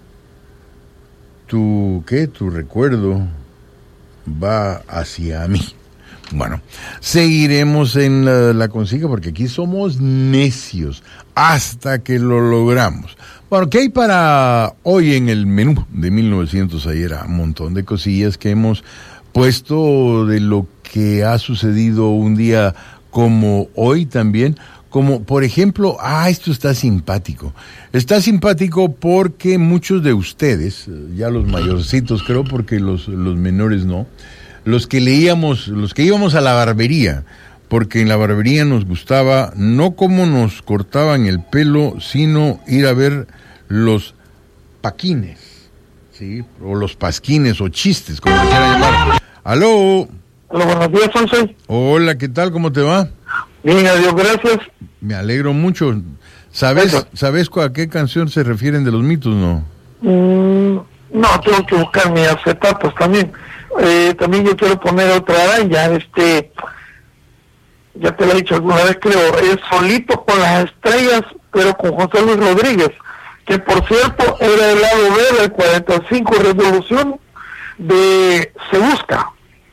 tu, ¿qué? Tu recuerdo va hacia mí. Bueno, seguiremos en la, la consigna porque aquí somos necios hasta que lo logramos. Bueno, ¿qué hay para hoy en el menú de mil novecientos? Ayer era un montón de cosillas que hemos puesto de lo que ha sucedido un día como hoy también. Como, por ejemplo, ah, esto está simpático. Está simpático porque muchos de ustedes, ya los mayorcitos creo, porque los, los menores no, los que leíamos, los que íbamos a la barbería, porque en la barbería nos gustaba no cómo nos cortaban el pelo, sino ir a ver los paquines, ¿sí? O los pasquines o chistes, como se quieran llamar. ¡Aló! Hola, buenos días, Once. Hola, ¿qué tal? ¿Cómo te va? Bien, adiós, gracias. Me alegro mucho. ¿Sabes, ¿sabes a qué canción se refieren de los mitos, no? Mm, no, tengo que buscar mis acetatos también. Eh, también yo quiero poner otra araña, este, ya te lo he dicho alguna vez creo, es Solito con las estrellas, pero con José Luis Rodríguez, que por cierto era el lado B del cuarenta y cinco Revolución de Se Busca.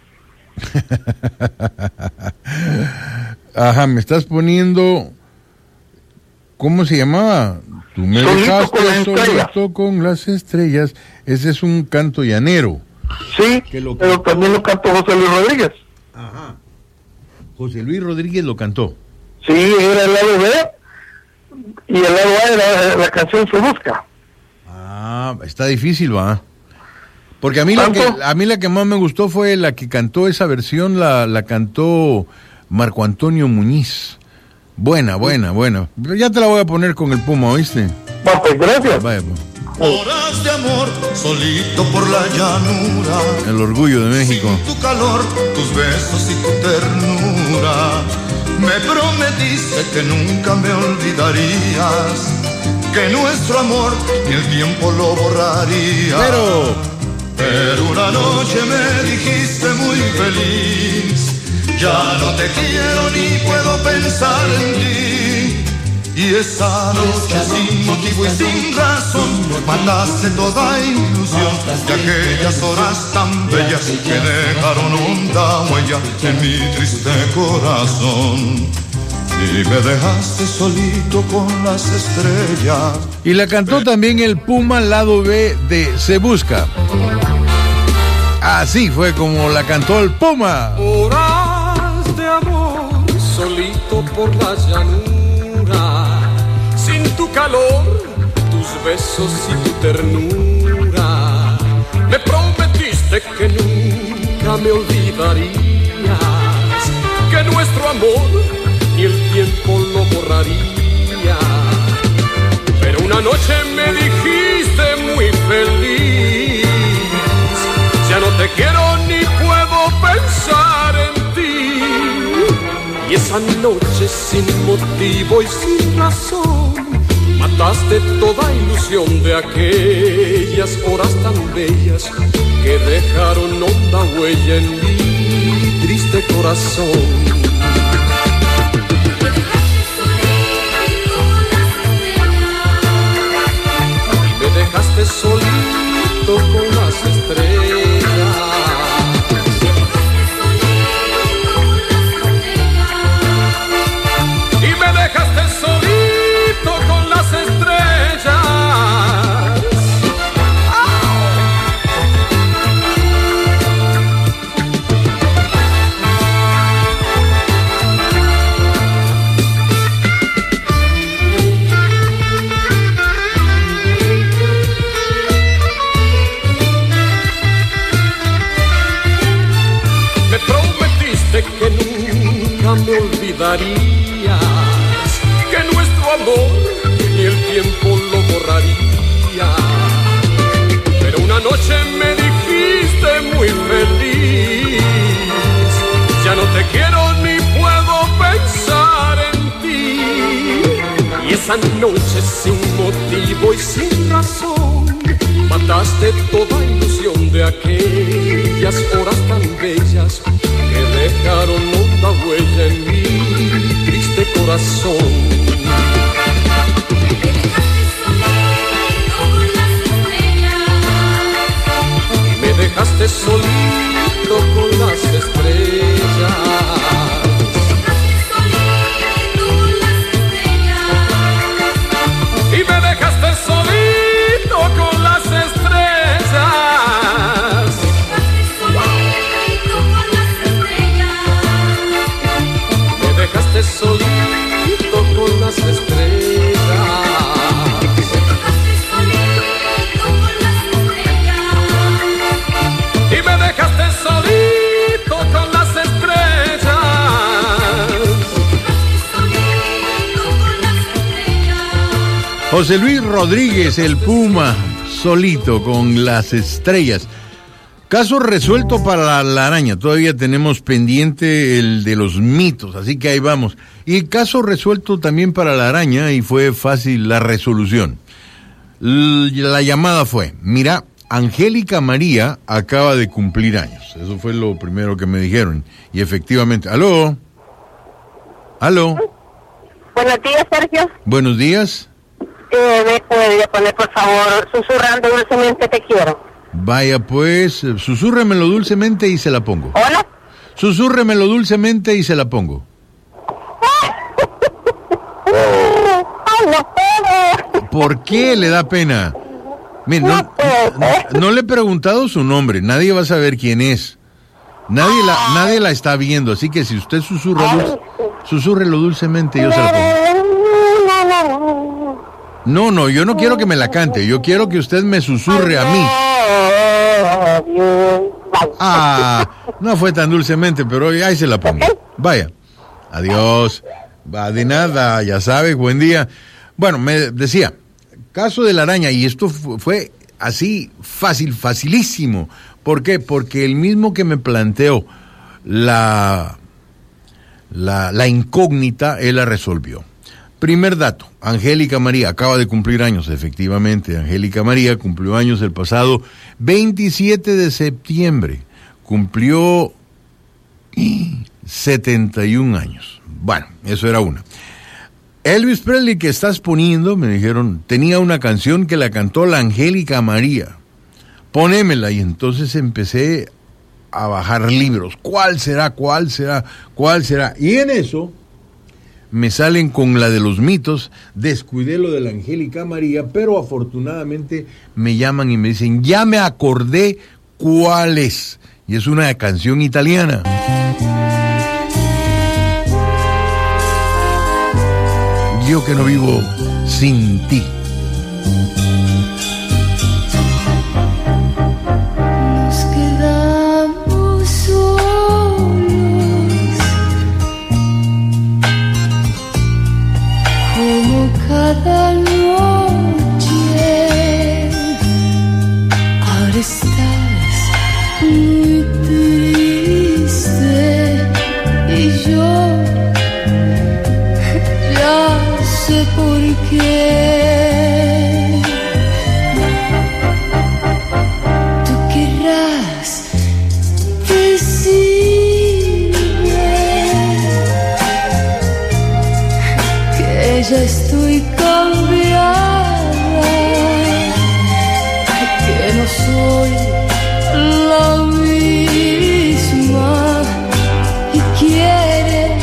Ajá, me estás poniendo, ¿cómo se llamaba? Tú me Solito dejaste con las solito estrellas. con las estrellas. Ese es un canto llanero. Sí, pero también lo cantó José Luis Rodríguez. Ajá. José Luis Rodríguez lo cantó. Sí, era el lado B y el lado A era la canción Se Busca. Ah, Ah, está difícil, va. Porque a mí, la que, a mí la que más me gustó fue la que cantó esa versión, la, la cantó Marco Antonio Muñiz. Buena, buena, buena. Ya te la voy a poner con el Puma, ¿oíste? Va, pues gracias. Vaya, pues. Horas de amor, solito por la llanura. El orgullo de México. Sin tu calor, tus besos y tu ternura. Me prometiste que nunca me olvidarías, que nuestro amor ni el tiempo lo borraría. Pero, pero una noche me dijiste muy feliz, ya no te quiero ni puedo pensar en ti. Y esa noche sin motivo y sin razón mataste toda ilusión de aquellas horas tan bellas que dejaron honda huella en mi triste corazón. Y me dejaste solito con las estrellas. Y la cantó también el Puma lado B de Se Busca. Así fue como la cantó el Puma. Horas de amor, solito por la llanura, sin tu calor, tus besos y tu ternura. Me prometiste que nunca me olvidarías, que nuestro amor ni el tiempo lo borraría. Pero una noche me dijiste muy feliz, ya no te quiero ni puedo pensar en ti. Y esa noche sin motivo y sin razón mataste toda ilusión de aquellas horas tan bellas que dejaron honda huella en mi triste corazón. Dejaste solito con las estrellas. Y me dejaste solito con las estrellas. Que nunca me olvidarías, que nuestro amor ni el tiempo lo borraría. Pero una noche me dijiste muy feliz, ya no te quiero ni puedo pensar en ti. Y esa noche sin motivo y sin razón mataste toda ilusión de aquellas horas tan bellas que dejaron honda huella en mi triste corazón. Me dejaste solito con las estrellas. Y me dejaste solito con las estrellas. Me dejaste solito con las estrellas. Y me dejaste solito con las estrellas. José Luis Rodríguez, el Puma, solito con las estrellas. Caso resuelto para la, la araña. Todavía tenemos pendiente el de los mitos, así que ahí vamos. Y caso resuelto también para la araña, y fue fácil la resolución. L- la llamada fue, mira, Angélica María acaba de cumplir años. Eso fue lo primero que me dijeron. Y efectivamente, ¿aló? ¿Aló? Buenos días, Sergio. Buenos días. Eh, ¿Me podría poner, por favor, susurrando dulcemente te quiero? Vaya pues, susúrremelo dulcemente y se la pongo. ¿Hola? Susúrremelo dulcemente y se la pongo. ¡Ay, no puedo! ¿Por qué le da pena? Mire, no, no, no le he preguntado su nombre, nadie va a saber quién es. Nadie la, nadie la está viendo, así que si usted susurra, dulce, susúrrelo dulcemente y yo se la pongo. No, no, yo no quiero que me la cante, yo quiero que usted me susurre a mí. Ah, no fue tan dulcemente, pero ahí se la pongo. Vaya, adiós. Va de nada, ya sabes, buen día. Bueno, me decía, caso de la araña, y esto fue así fácil, facilísimo. ¿Por qué? Porque el mismo que me planteó la, la, la incógnita, él la resolvió. Primer dato, Angélica María acaba de cumplir años, efectivamente. Angélica María cumplió años el pasado veintisiete de septiembre. Cumplió setenta y un años. Bueno, eso era una. Elvis Presley, que estás poniendo, me dijeron, tenía una canción que la cantó la Angélica María. Ponémela. Y entonces empecé a bajar libros. ¿Cuál será? ¿Cuál será? ¿Cuál será? Y en eso me salen con la de los mitos. Descuidé lo de la Angélica María, pero afortunadamente me llaman y me dicen, ya me acordé cuál es. Y es una canción italiana. Yo que no vivo sin ti. Nos quedamos solos, como cada noche. Ahora estás muy triste y yo sé por qué. Tú querrás decirme que ya estoy cambiada, que no soy la misma y quieres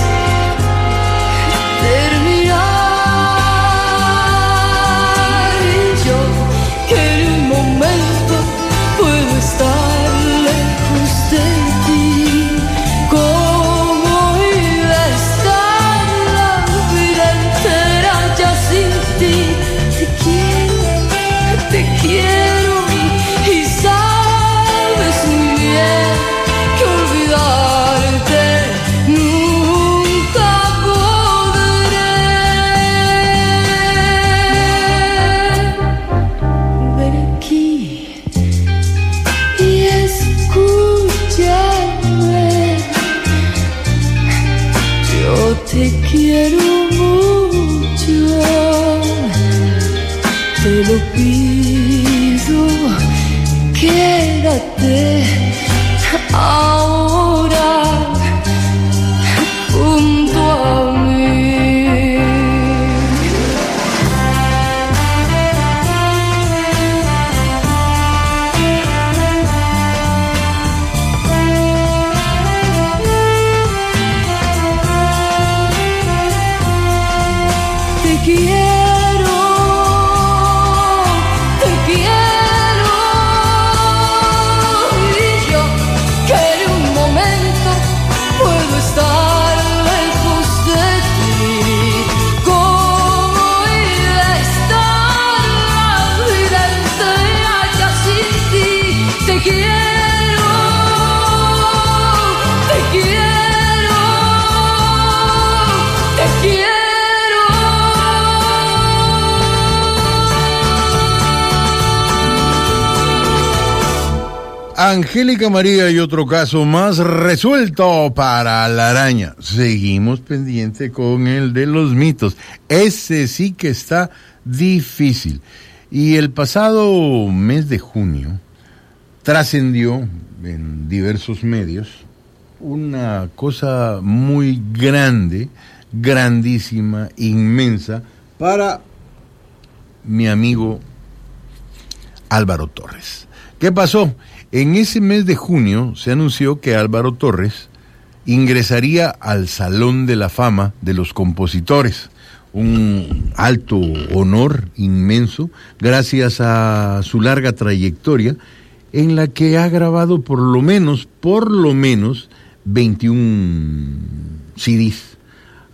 te quiero mucho, te lo pido, quédate ahora junto a mí. Te quiero, te quiero, y yo que en un momento puedo estar lejos de ti. ¿Cómo iba a estar la vida entera ya sin ti? Te quiero, te quiero, te quiero. Angélica María y otro caso más resuelto para la araña. Seguimos pendiente con el de los mitos. Ese sí que está difícil. Y el pasado mes de junio trascendió en diversos medios una cosa muy grande, grandísima, inmensa para mi amigo Álvaro Torres. ¿Qué pasó? En ese mes de junio se anunció que Álvaro Torres ingresaría al Salón de la Fama de los Compositores, un alto honor inmenso gracias a su larga trayectoria en la que ha grabado por lo menos, por lo menos veintiún C Ds.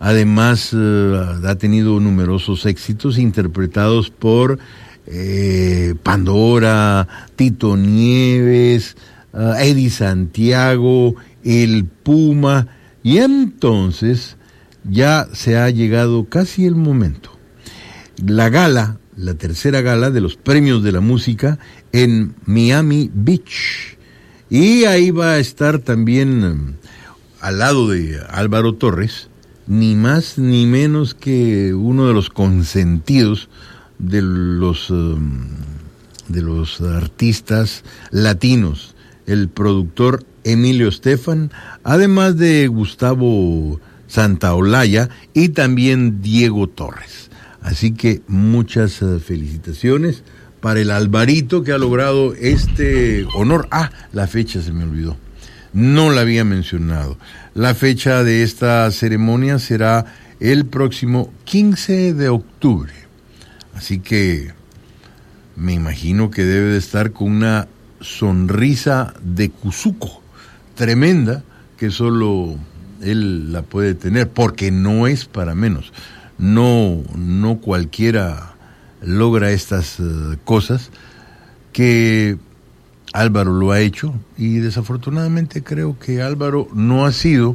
Además, eh, ha tenido numerosos éxitos interpretados por eh, Pandora, Tito Nieves, uh, Eddie Santiago, El Puma, y entonces ya se ha llegado casi el momento. La gala, la tercera gala de los premios de la música en Miami Beach. Y ahí va a estar también um, al lado de Álvaro Torres, ni más ni menos que uno de los consentidos de los, um, de los artistas latinos, el productor Emilio Estefan, además de Gustavo Santaolalla y también Diego Torres. Así que muchas uh, felicitaciones para el Alvarito, que ha logrado este honor. Ah, la fecha se me olvidó, no la había mencionado. La fecha de esta ceremonia será el próximo quince de octubre. Así que me imagino que debe de estar con una sonrisa de Cuzuco tremenda, que solo él la puede tener, porque no es para menos. No, no cualquiera logra estas uh, cosas, que Álvaro lo ha hecho, y desafortunadamente creo que Álvaro no ha sido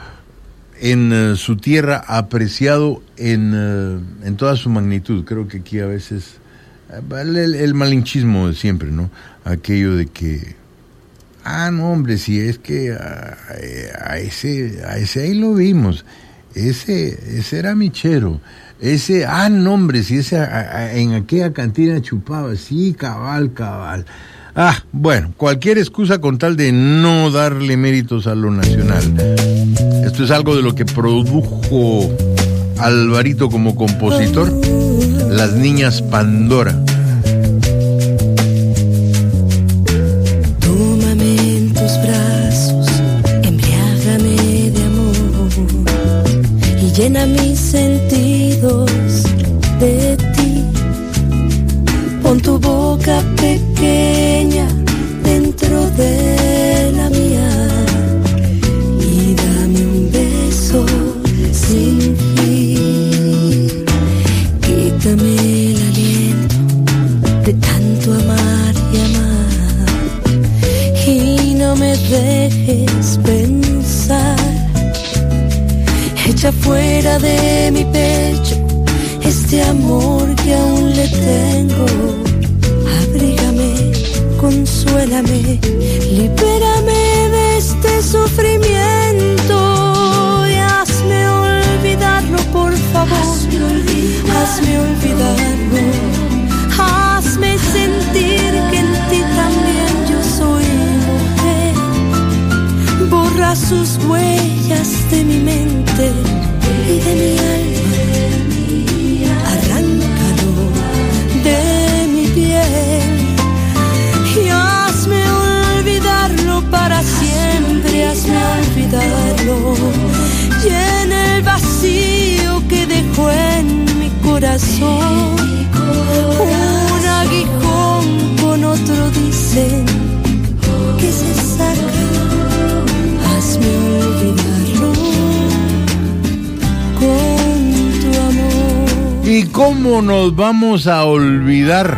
en uh, su tierra apreciado en, uh, en toda su magnitud. Creo que aquí a veces uh, el, el malinchismo de siempre, ¿no? Aquello de que, ah, no, hombre, si es que a, a ese a ese ahí lo vimos, ese ese era michero, ese, ah, no, hombre, si ese a, a, en aquella cantina chupaba, sí, cabal, cabal. Ah, bueno, cualquier excusa con tal de no darle méritos a lo nacional. Esto es algo de lo que produjo Alvarito como compositor, Las Niñas Pandora. Tómame en tus brazos, embriágame de amor y llena mis sentidos de ti. Pon tu boca pequeña dentro de la mía y dame un beso sin fin. Quítame el aliento de tanto amar y amar y no me dejes pensar. Echa fuera de mi pecho este amor que aún le tengo. Abrígame, consuélame, libérame de este sufrimiento y hazme olvidarlo, por favor. Hazme, olvidar. hazme olvidarlo. Hazme sentir que en ti también yo soy mujer. Borra sus huellas de mi mente y de mi alma. De mi piel y hazme olvidarlo para siempre, hazme olvidarlo. Llena el vacío que dejó en mi corazón. Un aguijón con otro dicen que se saca. Hazme olvidarlo con tu amor. ¿Y cómo nos vamos a olvidar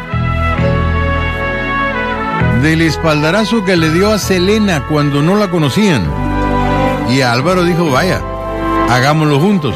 del espaldarazo que le dio a Selena cuando no la conocían? Y Álvaro dijo, vaya, hagámoslo juntos.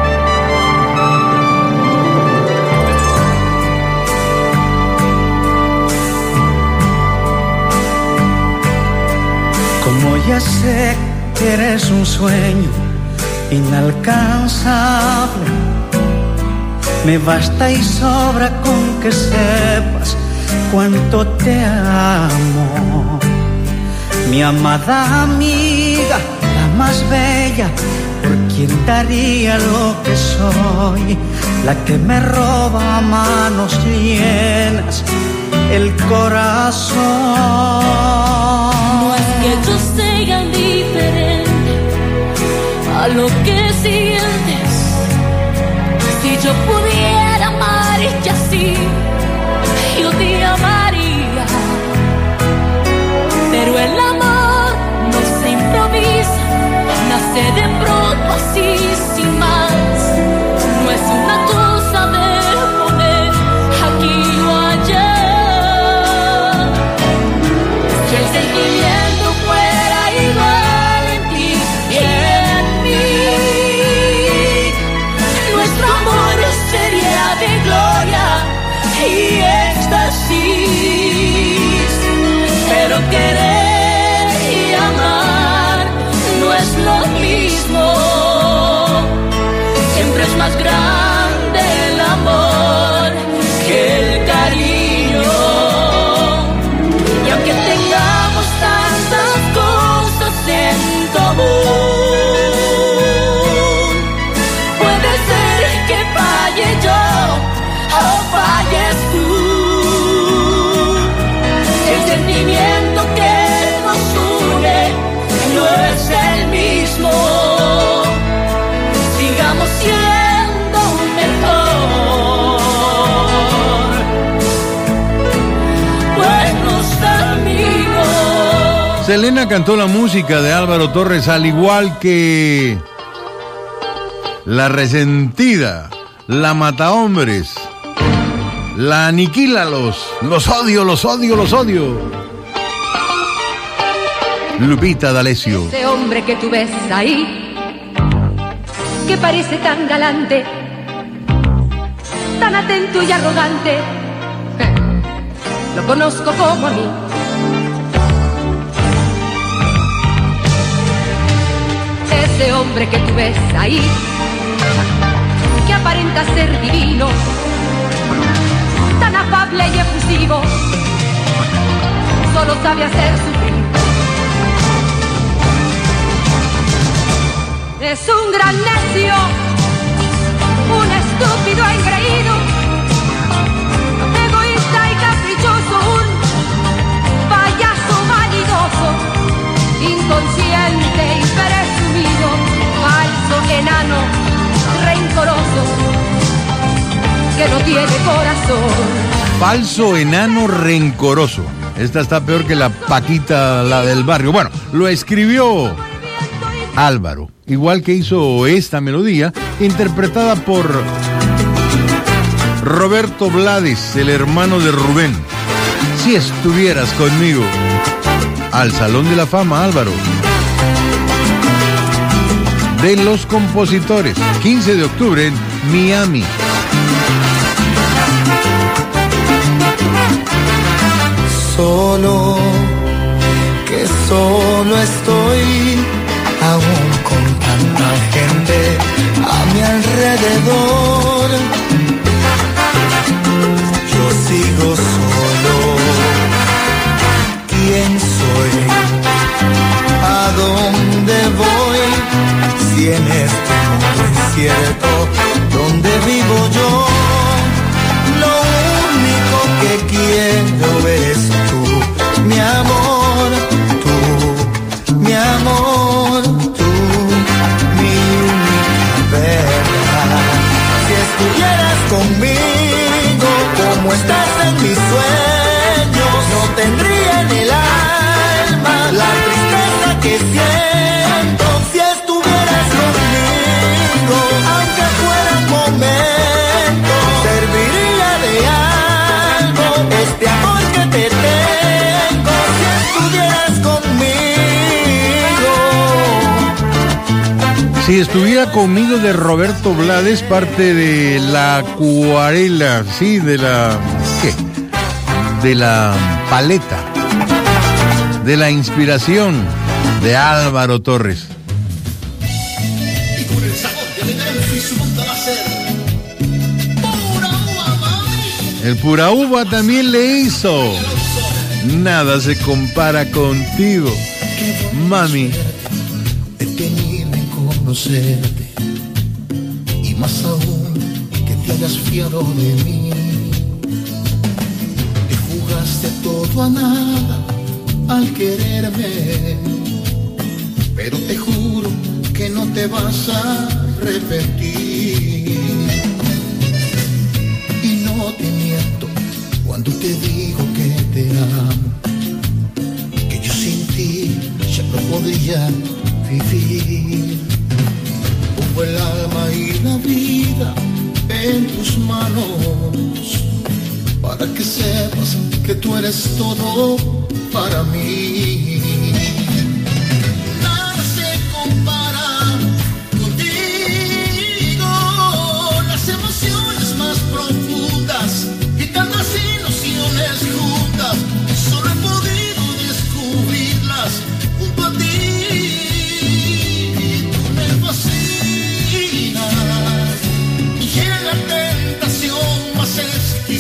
Como ya sé que eres un sueño inalcanzable, me basta y sobra con que sepas cuánto te amo. Mi amada amiga, la más bella, por quien daría lo que soy, la que me roba a manos llenas el corazón. No es que yo sea indiferente a lo que sientes. Si yo pudiera amarte así, yo te amaría. Pero el amor no se improvisa, nace de pronto así, sin más. y éxtasis, pero querer y amar no es lo mismo. Siempre es más grande el amor que el cariño. Y aunque tengamos tantas cosas en común, puede ser que falle yo o falles tú. El sentimiento que nos une no es el mismo. Sigamos siendo mejor, buenos amigos. Selena cantó la música de Álvaro Torres, al igual que La Resentida, La Matahombres, La Aniquílalos, Los Odio, Los Odio, Los Odio. Lupita D'Alessio. Ese hombre que tú ves ahí, que parece tan galante, tan atento y arrogante, lo conozco como a mí. Ese hombre que tú ves ahí, que aparenta ser divino, tan afable y efusivo, solo sabe hacer sufrir. Es un gran necio, un estúpido engreído, egoísta y caprichoso, un payaso vanidoso, inconsciente y presumido, falso, enano, rencoroso, que no tiene corazón. Falso, enano, rencoroso. Esta está peor que la Paquita, la del barrio. Bueno, lo escribió Álvaro, igual que hizo esta melodía, interpretada por Roberto Blades, el hermano de Rubén. Si estuvieras conmigo. Al Salón de la Fama, Álvaro. De los compositores, quince de octubre en Miami. Solo, que solo estoy, aún con tanta gente a mi alrededor. Yo sigo solo. ¿Quién soy? ¿A dónde voy? Si en este mundo incierto donde vivo yo, lo único que quiero es tú, mi amor, tú, mi amor, tú, mi única verdad. Si estuvieras conmigo como estás en mis sueños, no tendría en el alma la tristeza que siento. Si estuvieras conmigo, aunque fueran momentos, serviría de algo este amor que te tengo. Si estuvieras conmigo. Si estuviera conmigo, de Roberto Blades, parte de la acuarela, sí, de la... ¿qué? De la paleta, de la inspiración de Álvaro Torres. Y con el sabor de Memphis monta la sed. Pura uva, mami. El Pura Uva también le hizo Nada se compara contigo, mami. He tenido en conocerte, y más aún que te hayas fiado de mí. Te jugaste todo a nada al quererme, pero te juro que no te vas a repetir. Y no te miento cuando te digo que te amo, que yo sin ti ya no podría vivir. Pongo el alma y la vida en tus manos, para que sepas que tú eres todo para mí. Nada se compara contigo, las emociones más profundas y tan más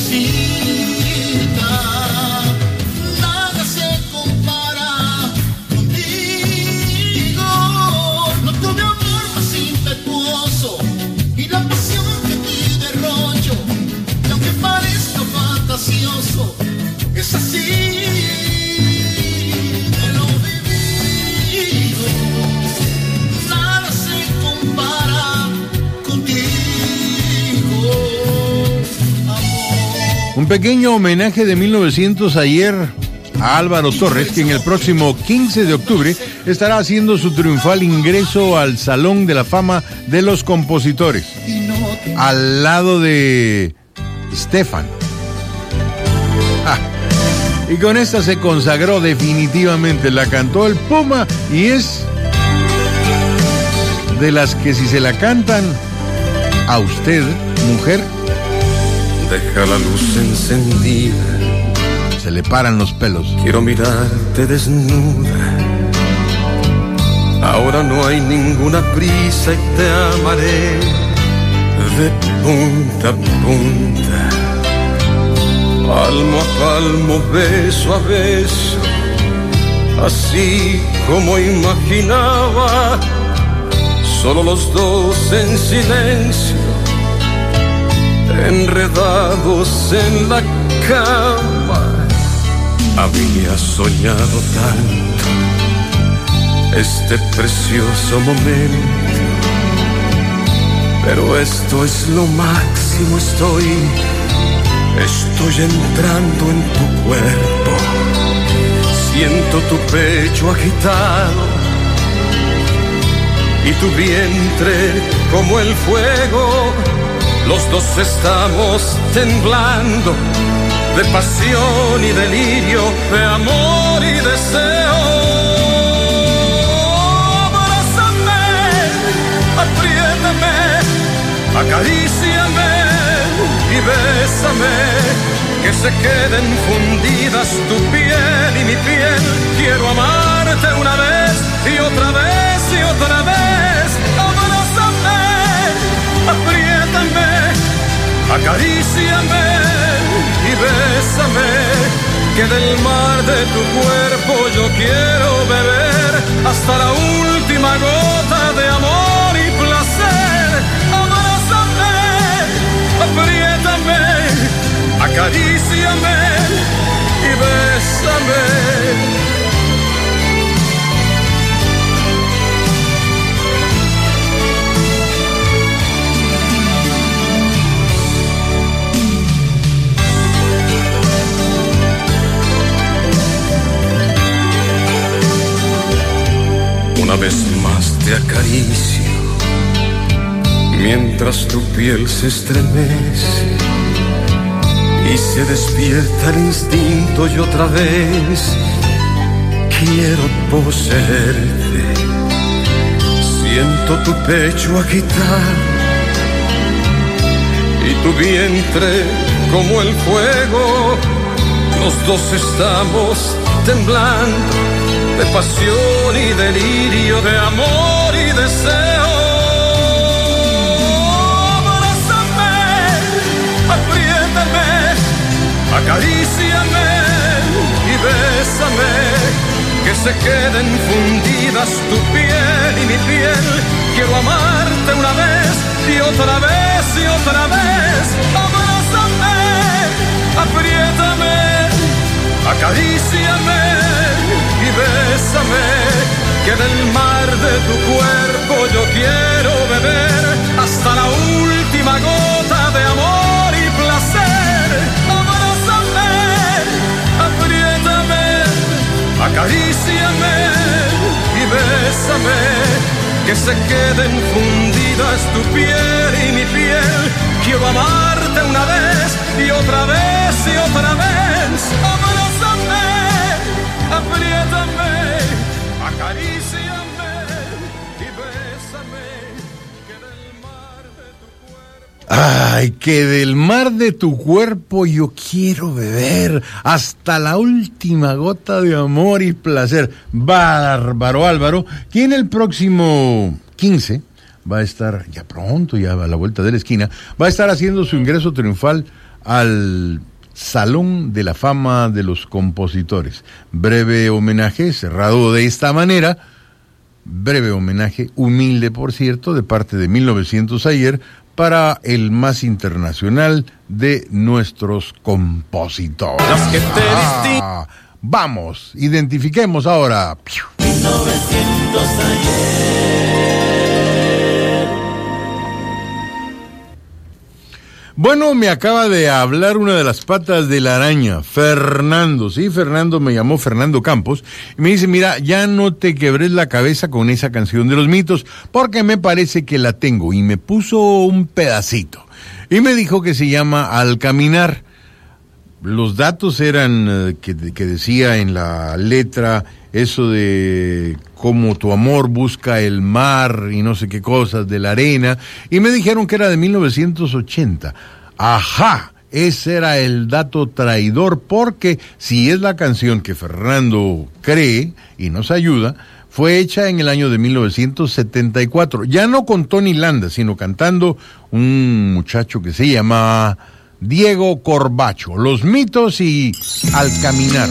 mamacita, nada se compara contigo. No tuve amor más impetuoso y la pasión que te derrocho, y aunque parezca fantasioso, es así. Me lo vivido, nada se compara contigo, amor. Un pequeño homenaje de mil novecientos ayer a Álvaro Torres, que en el próximo quince de octubre estará haciendo su triunfal ingreso al Salón de la Fama de los Compositores, al lado de Stefan. Ah, y con esta se consagró definitivamente, la cantó el Puma y es de las que si se la cantan a usted, mujer, deja la luz encendida, se le paran los pelos. quiero mirarte desnuda. Ahora no hay ninguna prisa y te amaré de punta a punta, palmo a palmo, beso a beso, así como imaginaba, solo los dos en silencio, enredados en la cama. Había soñado tanto este precioso momento, pero esto es lo máximo, estoy, estoy entrando en tu cuerpo, siento tu pecho agitado y tu vientre como el fuego, los dos estamos temblando de pasión y delirio, de amor y deseo. Apriétame, acaríciame y bésame, que se queden fundidas tu piel y mi piel. Quiero amarte una vez y otra vez y otra vez. Abrázame, apriétame, acaríciame y bésame, que del mar de tu cuerpo yo quiero beber hasta la última gota de amor. Apriétame, acaríciame y bésame. Una vez más te acaricio, mientras tu piel se estremece y se despierta el instinto y otra vez quiero poseerte. Siento tu pecho agitar y tu vientre como el fuego, los dos estamos temblando de pasión y delirio, de amor y deseo. Acaríciame y bésame, que se queden fundidas tu piel y mi piel. Quiero amarte una vez y otra vez y otra vez. Abrázame, apriétame, acaríciame y bésame, que del mar de tu cuerpo yo quiero beber hasta la última gota de amor y placer. Acaríciame y bésame, que se queden fundidas tu piel y mi piel. Quiero amarte una vez y otra vez y otra vez. Abrázame, apriétame, acaríciame y bésame, que del mar de tu cuerpo. Ay, que del mar de tu cuerpo yo quiero beber hasta la última gota de amor y placer. Bárbaro Álvaro, quien el próximo quince va a estar, ya pronto, ya a la vuelta de la esquina, va a estar haciendo su ingreso triunfal al Salón de la Fama de los Compositores. Breve homenaje, cerrado de esta manera, breve homenaje, humilde por cierto, de parte de mil novecientos ayer, para el más internacional de nuestros compositores. Los que te ah, vamos, identifiquemos ahora. mil novecientos ayer. Bueno, me acaba de hablar una de las patas de la araña, Fernando, ¿sí? Fernando me llamó Fernando Campos y me dice, mira, ya no te quebres la cabeza con esa canción de los mitos, porque me parece que la tengo, y me puso un pedacito, y me dijo que se llama Al Caminar. Los datos eran eh, que, que decía en la letra eso de cómo tu amor busca el mar y no sé qué cosas de la arena, y me dijeron que era de mil novecientos ochenta. Ajá, ese era el dato traidor, porque si es la canción que Fernando cree y nos ayuda, fue hecha en el año de mil novecientos setenta y cuatro, ya no con Tony Landa, sino cantando un muchacho que se llama Diego Corbacho. Los mitos y Al Caminar.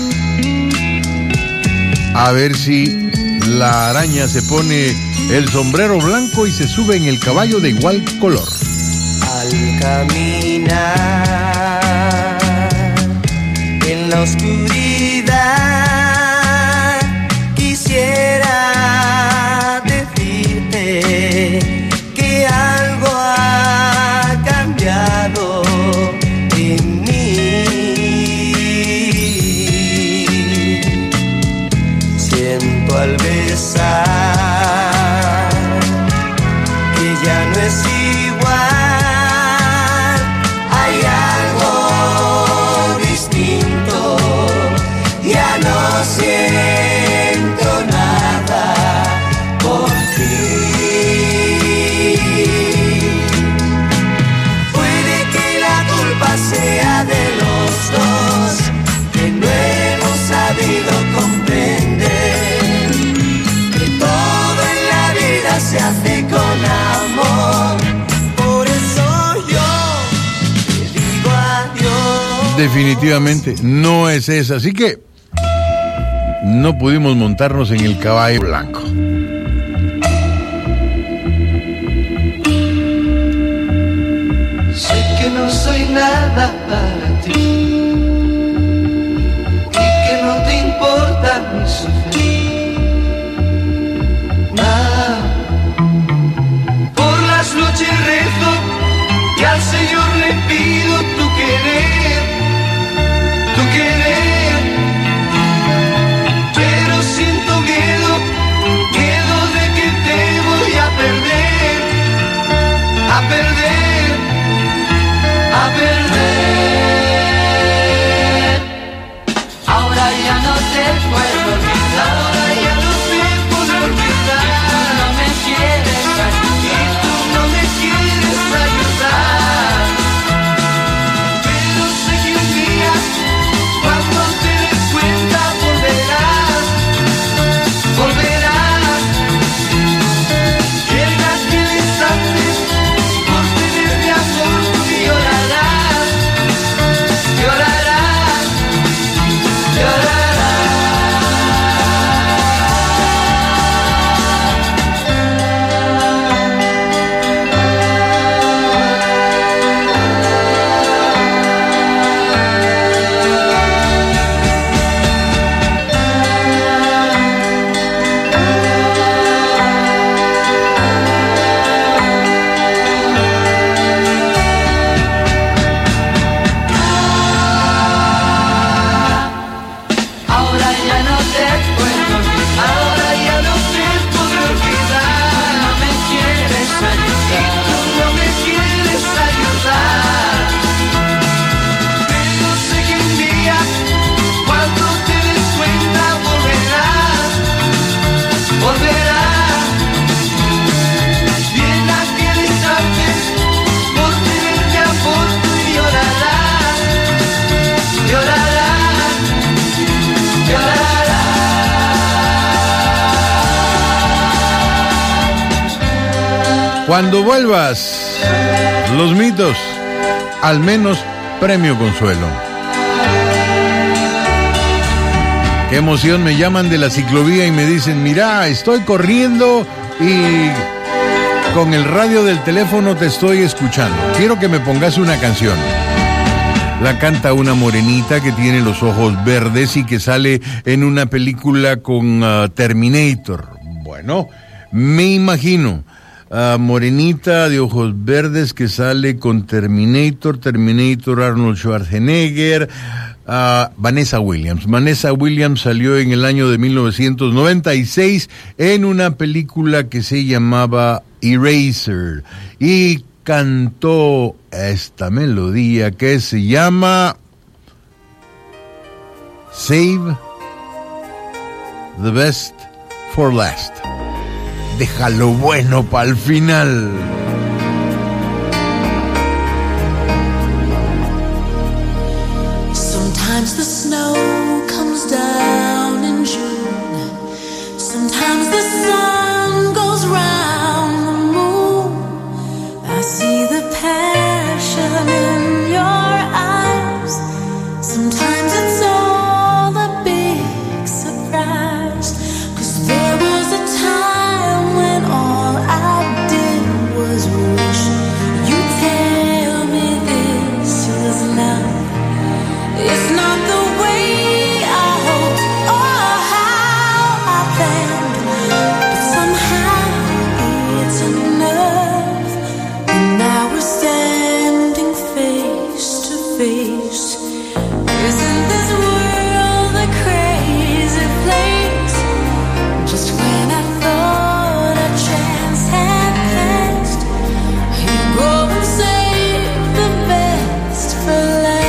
A ver si la araña se pone el sombrero blanco y se sube en el caballo de igual color. Al caminar en la oscuridad quisiera decirte que algo ha cambiado en mí. Siento al besar que ya no es igual. Hay algo distinto. Ya no siento nada por ti. Puede que la culpa sea de los dos, que no hemos sabido comprender que todo en la vida se hace con amor. Por eso yo te digo adiós. Definitivamente no es esa, así que no pudimos montarnos en el caballo blanco. Sé que no soy nada para ti y que no te importa mi sufrir. Nada. Por las noches rezo y al Señor le pido tu querer, tu querer. Pero siento miedo, miedo de que te voy a perder, a perder, a perder. Ahora ya no te puedo olvidar, ahora ya no te puedo olvidar. No me quieres ayudar, y tú no me quieres ayudar. Pero sé que un día, cuando te des cuenta, volverás, volverás. Llegas mil instantes por tenerme a fondo y llorarás, llorarás, llorarás. Ahora ya no te puedo olvidar, ahora ya no te puedo olvidar. No me quieres ayudar, y tú no me quieres ayudar. Pero sé que un día, cuando te des cuenta, volverás, volverás. Bien aquel instante, por tenerte a fondo y llorarás, llorarás, llorarás. Cuando vuelvas, los mitos, al menos Premio Consuelo. Qué emoción, me llaman de la ciclovía y me dicen, mira, estoy corriendo y con el radio del teléfono te estoy escuchando. Quiero que me pongas una canción. La canta una morenita que tiene los ojos verdes y que sale en una película con uh, Terminator. Bueno, me imagino. Uh, morenita de ojos verdes que sale con Terminator, Terminator Arnold Schwarzenegger, uh, Vanessa Williams. Vanessa Williams salió en el año de mil novecientos noventa y seis en una película que se llamaba Eraser y cantó esta melodía que se llama Save the Best for Last. Déjalo bueno para el final. Sometimes the snow comes down in June. Sometimes the sun goes round the moon. I see the passion in your eyes. Sometimes it's all a big surprise. 'Cause there was a time when all I did was wish you'd tell me this is love. It's not the way I hoped or how I planned, but somehow it's enough. And now we're standing face to face. Isn't this world a crazy place? Just when I thought a chance had passed, you go and save the best for last.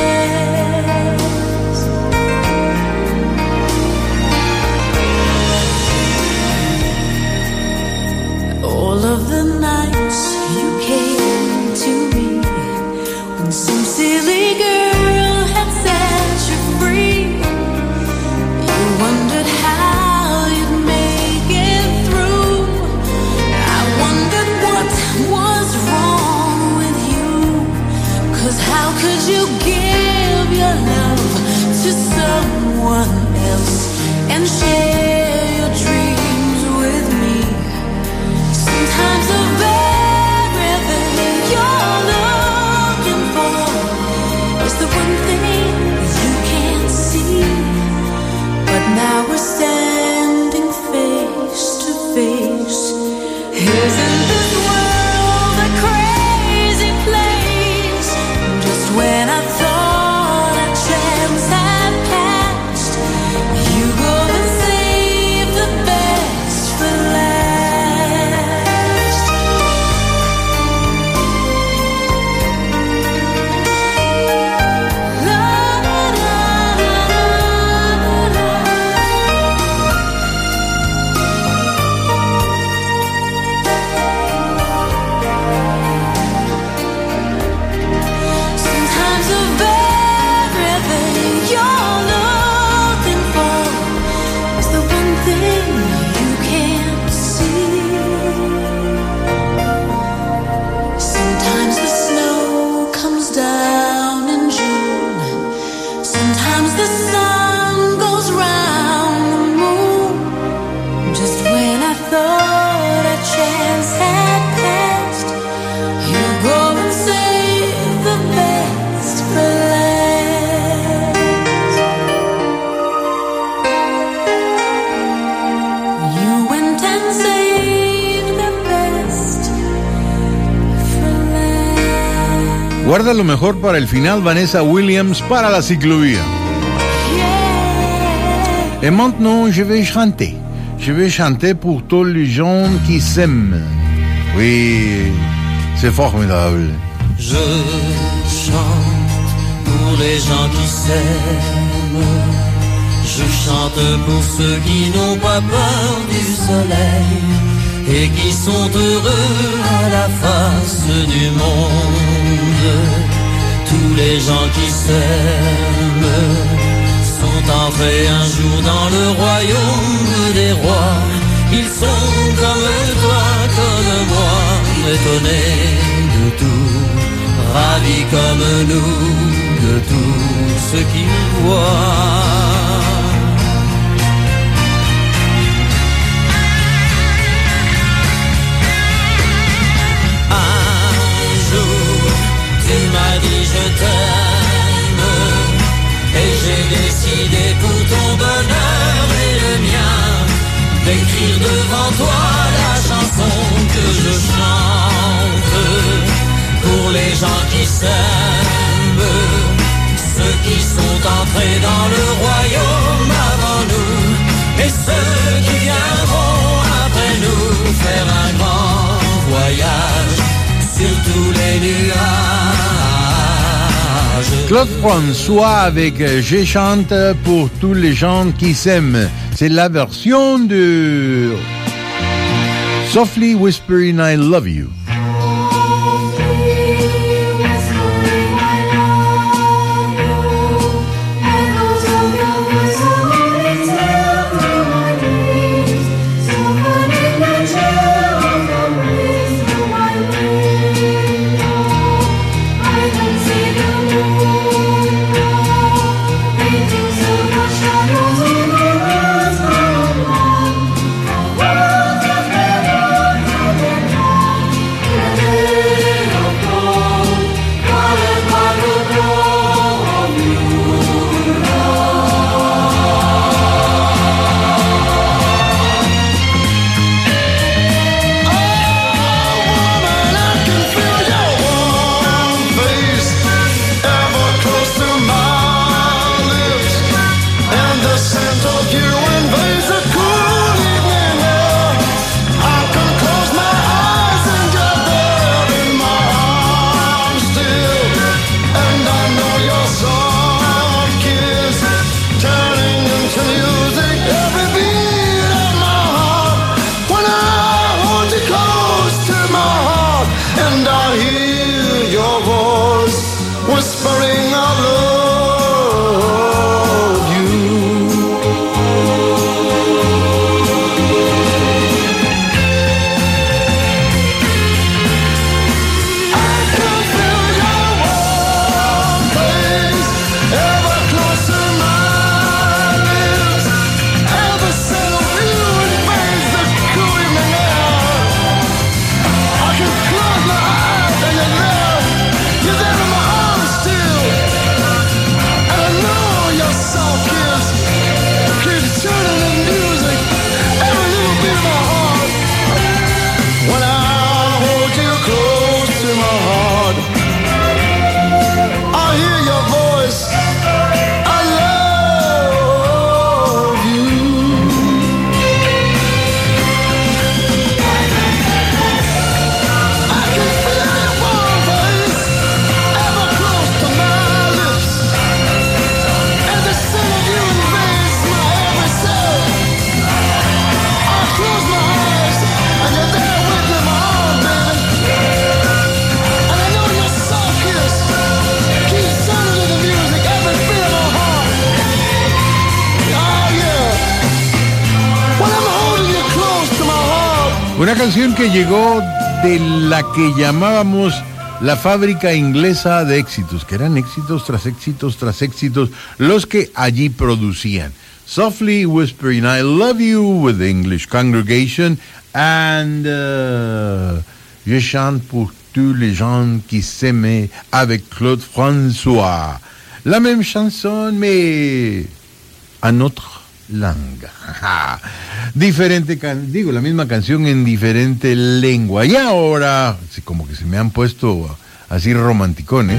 All of the nights you came to me when some silly girl had set you free. You wondered how you'd make it through. I wondered what was wrong with you. 'Cause how could you give your love to someone else and share your dreams with me? Sometimes the very thing you're looking for is the one thing you can't see. But now we're standing face to face. Isn't this world a crazy place? Just when I thought a chance had passed, you go and save the best for last. Sometimes the very thing you're looking for is the one thing you can't see. Sometimes the snow comes down in June. Sometimes the sun goes round the moon. Just when I thought a chance had passed, you go and save the best for last. You went and saved the best for last. Guarda lo mejor para el final, Vanessa Williams, para la ciclovía. Et maintenant, je vais chanter. Je vais chanter pour tous les gens qui s'aiment. Oui, c'est formidable. Je chante pour les gens qui s'aiment. Je chante pour ceux qui n'ont pas peur du soleil et qui sont heureux à la face du monde. Tous les gens qui s'aiment sont entrés un jour dans le royaume des rois. Ils sont comme toi, comme moi, étonnés de tout, ravis comme nous de tout ce qu'il voit. Un jour, tu m'as dit je t'aime, et j'ai décidé pour ton bonheur et le mien d'écrire devant toi la chanson que je chante pour les gens qui s'aiment, ceux qui sont entrés dans le royaume avant nous et ceux qui viendront après nous faire un grand voyage sur tous les nuages. Claude François avec Je chante pour tous les gens qui s'aiment. C'est la version de Softly Whispering I Love You. Una canción que llegó de la que llamábamos la fábrica inglesa de éxitos, que eran éxitos tras éxitos tras éxitos los que allí producían. Softly Whispering I Love You with the English Congregation and uh, Je chante pour tous les gens qui s'aiment avec Claude François. La même chanson mais en autre langue. Diferente, can- digo, la misma canción en diferente lengua. Y ahora, sí, como que se me han puesto así romanticones.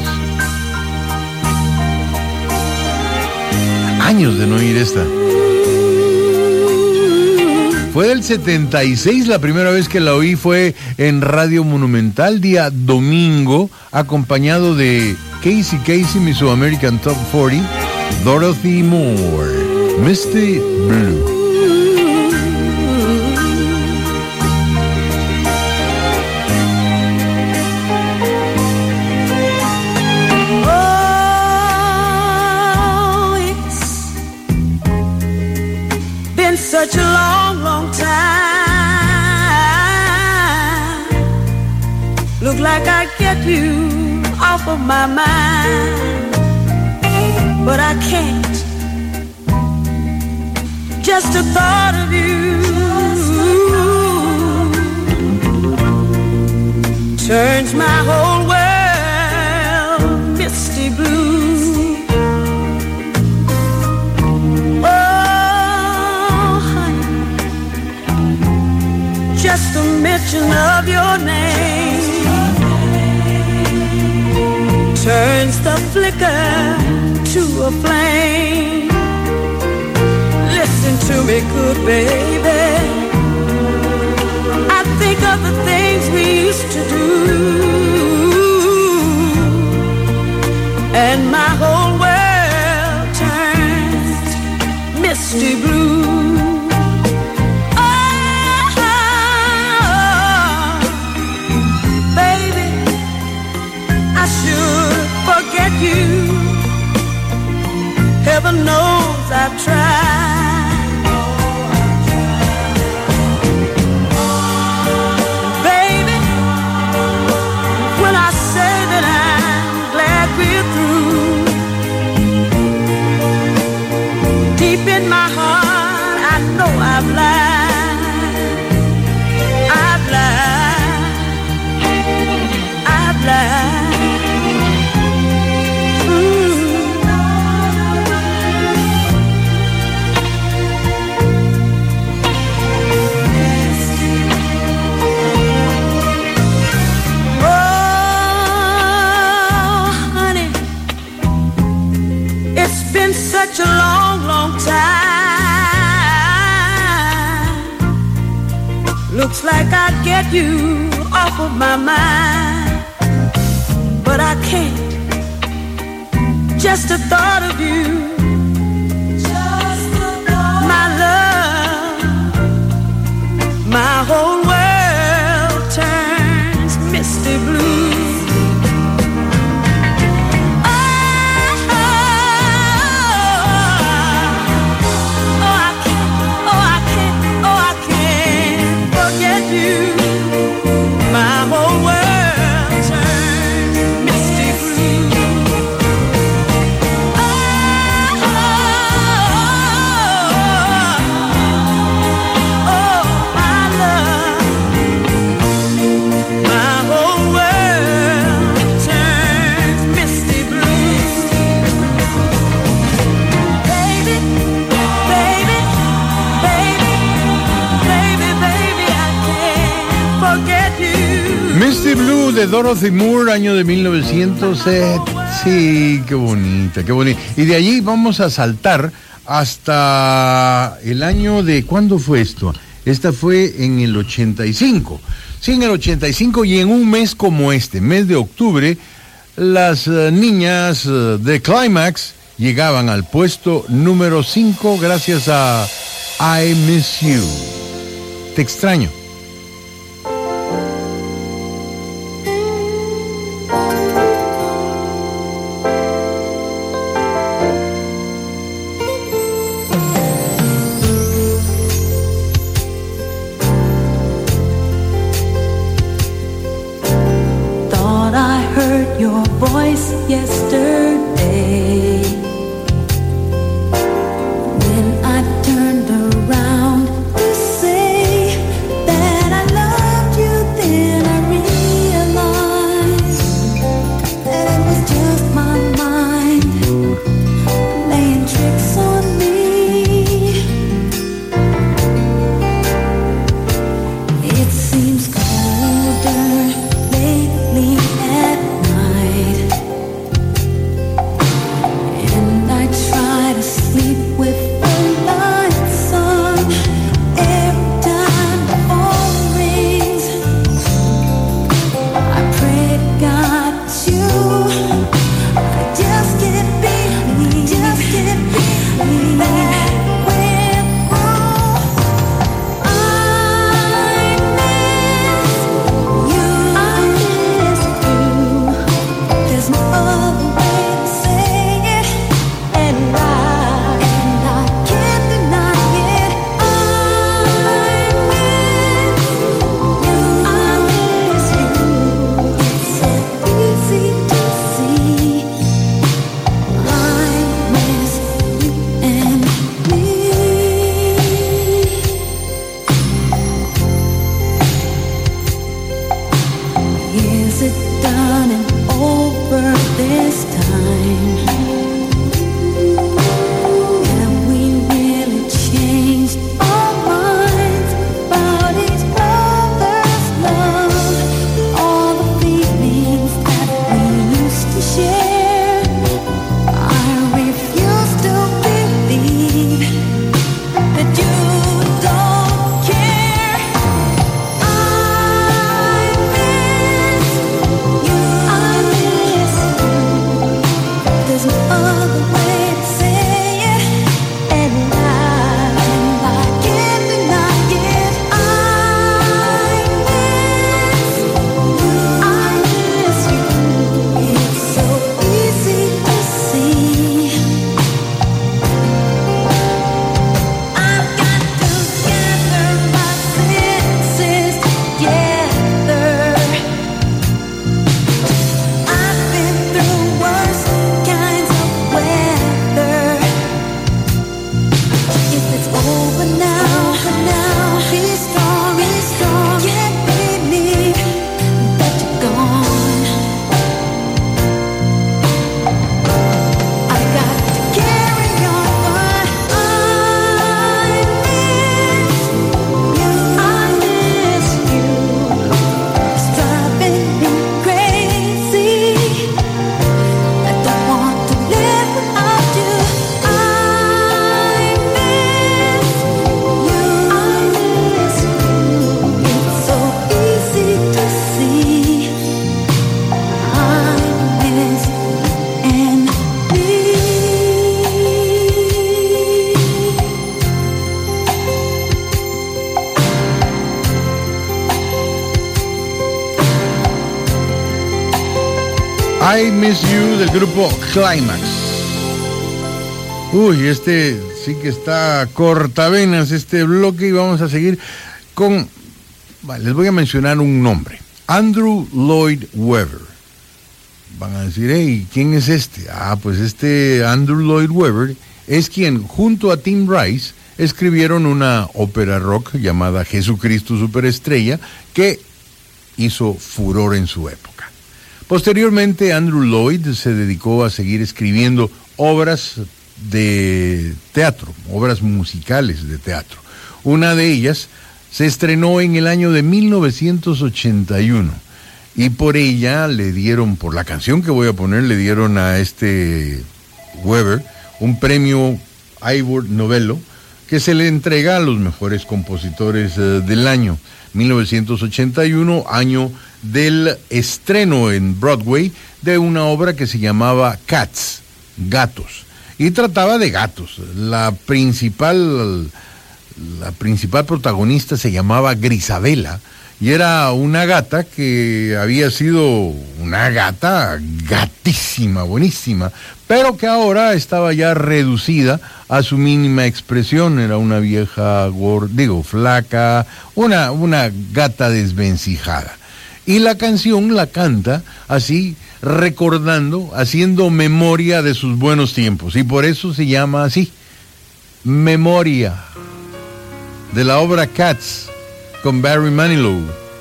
Años de no oír esta. Fue del setenta y seis, la primera vez que la oí fue en Radio Monumental, día domingo, acompañado de Casey Casey, Miss American Top cuarenta, Dorothy Moore, Misty Blue. Such a long, long time. Look like I get you off of my mind. can't. Just the thought of you turns my whole world misty blue. Oh, honey, just the mention of your name turns the flicker to a flame. Listen to me, good baby. I think of the things we used to do, and my whole world turns misty blue. Oh, baby, I should forget you. Heaven knows I've tried. In my heart, I know I've lied, I've lied, I've lied. Mm. Oh, honey, it's been such a long, long time. Looks like I'd get you off of my mind, but I can't. Just the thought of you, just the thought. My love, my whole world turns misty blue. Misty Blue de Dorothy Moore, año de mil novecientos siete. Sí, qué bonita, qué bonita. Y de allí vamos a saltar hasta el año de... ¿Cuándo fue esto? Esta fue en el ochenta y cinco. Sí, en el ochenta y cinco, y en un mes como este, mes de octubre, las uh, niñas uh, de Climax llegaban al puesto número cinco gracias a I Miss You. Te extraño. Yesterday, when I turned around to say that I Miss You del grupo Climax. Uy, este sí que está cortavenas este bloque y vamos a seguir con... Vale, les voy a mencionar un nombre. Andrew Lloyd Webber. Van a decir, hey, ¿quién es este? Ah, pues este Andrew Lloyd Webber es quien, junto a Tim Rice, escribieron una ópera rock llamada Jesucristo Superestrella, que hizo furor en su época. Posteriormente, Andrew Lloyd se dedicó a seguir escribiendo obras de teatro, obras musicales de teatro. Una de ellas se estrenó en el año de mil novecientos ochenta y uno y por ella le dieron, por la canción que voy a poner, le dieron a este Webber un premio Ivor Novello que se le entrega a los mejores compositores uh, del año. mil novecientos ochenta y uno, año del estreno en Broadway de una obra que se llamaba Cats, Gatos, y trataba de gatos. La principal, la principal protagonista se llamaba Grisabela y era una gata que había sido una gata gatísima, buenísima, pero que ahora estaba ya reducida a su mínima expresión. Era una vieja, gorda, digo, flaca, una, una gata desvencijada. Y la canción la canta así, recordando, haciendo memoria de sus buenos tiempos. Y por eso se llama así, Memoria, de la obra Cats, con Barry Manilow.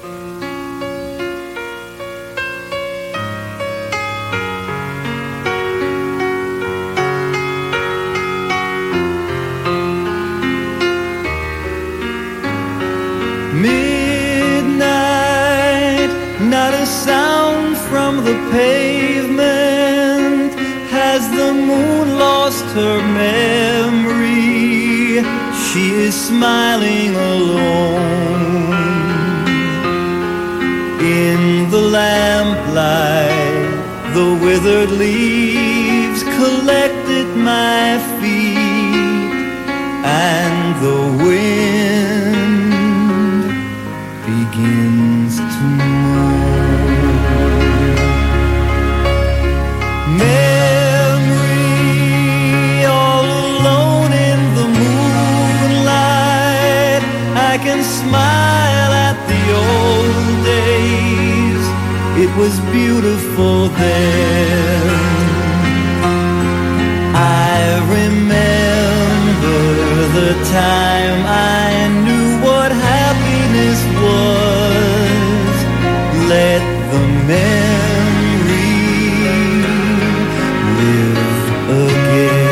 Midnight, not a sound from the pavement. Has the moon lost her memory? She is smiling alone. In the lamplight, the withered leaves collect at my feet, and the wind begins to moan. Memory, all alone in the moonlight, I can smile at the old days. It was beautiful then. I remember the time I knew what happiness was. Let the memory live again.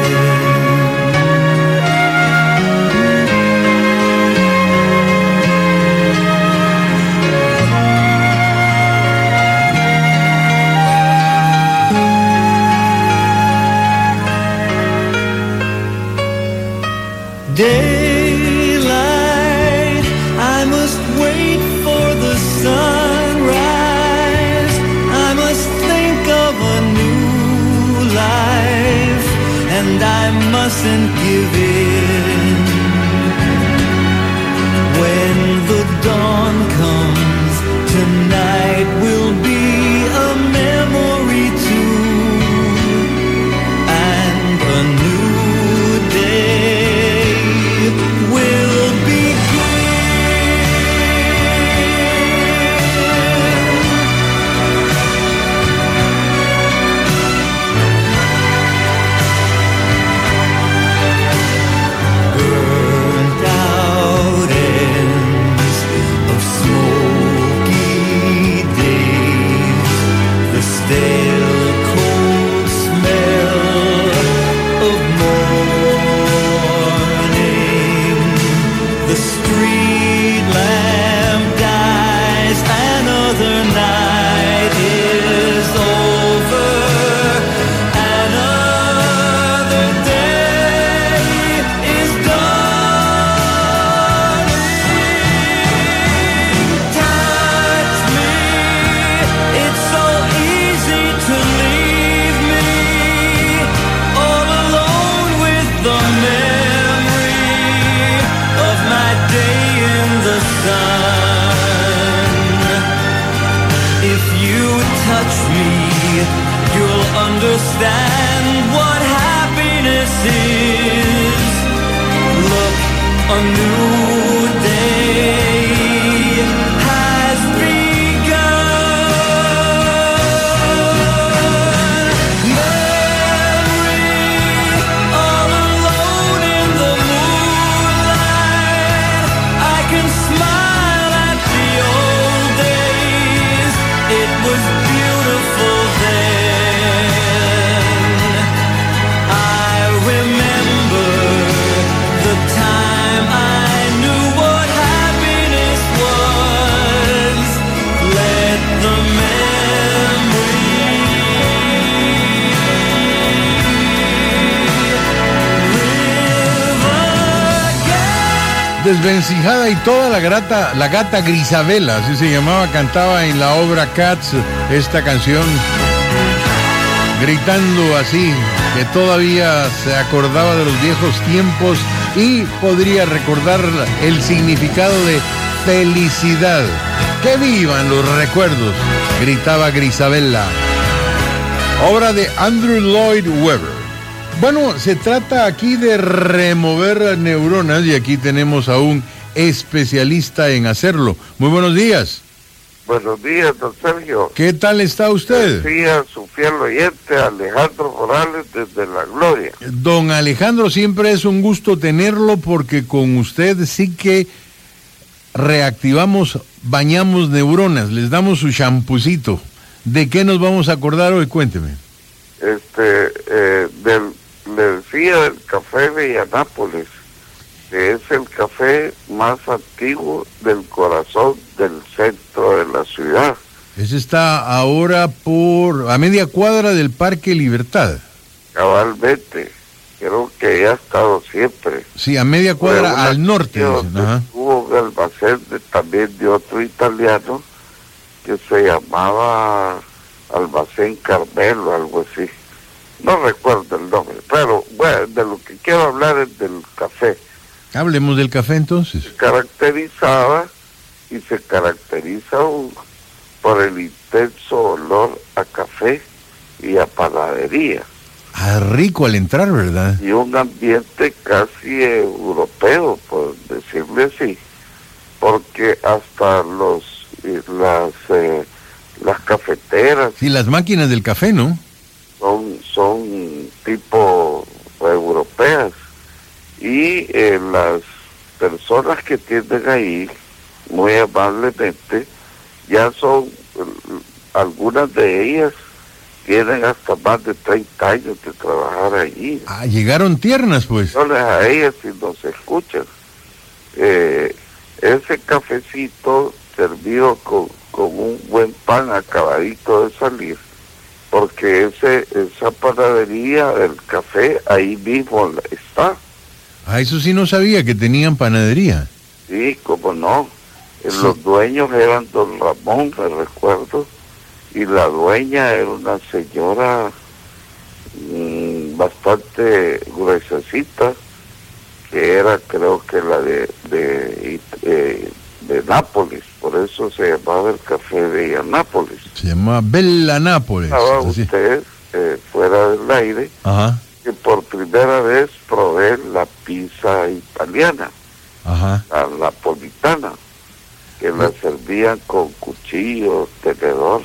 Daylight, I must wait for the sunrise. I must think of a new life, and I mustn't give in. When the dawn comes, tonight will be a memory too, and a new day will begin. promises. Look, a new day has begun. Mary, all alone in the moonlight, I can smile at the old days. It was beautiful then. I remember the time I knew what happiness was. Let the Desvencijada y toda la grata, la gata Grisabela, así se llamaba, cantaba en la obra Cats esta canción, gritando así, que todavía se acordaba de los viejos tiempos y podría recordar el significado de felicidad. ¡Que vivan los recuerdos!, gritaba Grisabela. Obra de Andrew Lloyd Webber. Bueno, se trata aquí de remover neuronas y aquí tenemos a un especialista en hacerlo. Muy buenos días. Buenos días, don Sergio. ¿Qué tal está usted? Decía su fiel oyente, Alejandro Morales, desde La Gloria. Don Alejandro, siempre es un gusto tenerlo porque con usted sí que reactivamos, bañamos neuronas, les damos su champucito. ¿De qué nos vamos a acordar hoy? Cuénteme. Este, eh, del, le decía del café de Anápolis, que es el café más antiguo del corazón del centro de la ciudad. Ese está ahora por a media cuadra del Parque Libertad. Cabalmente, creo que ya ha estado siempre. Sí, a media cuadra al norte. Ajá. Hubo un almacén de, también de otro italiano que se llamaba Almacén Carmelo, algo así. No recuerdo el nombre, pero bueno, de lo que quiero hablar es del café. Hablemos del café entonces. Se caracterizaba y se caracteriza un, por el intenso olor a café y a panadería. Ah, rico al entrar, ¿verdad? Y un ambiente casi europeo, por decirle así, porque hasta los las eh, las cafeteras y las máquinas del café, ¿no? Son, son tipo europeas y eh, las personas que tienden ahí muy amablemente ya son, algunas de ellas tienen hasta más de treinta años de trabajar allí. Ah, llegaron tiernas pues. No les a ellas si nos escuchan. Eh, ese cafecito servido con, con un buen pan acabadito de salir, porque ese esa panadería del café ahí mismo está. Ah, eso sí no sabía, que tenían panadería. Sí, cómo no. Sí. Los dueños eran don Ramón, me recuerdo, y la dueña era una señora mmm, bastante gruesecita, que era creo que la de de, de de Nápoles, por eso se llamaba el café de Anápolis. Se llamaba Bella Nápoles. Estaba usted eh, fuera del aire. Ajá. Que por primera vez probé la pizza italiana. Ajá. La napolitana, que la servían con cuchillo, tenedor.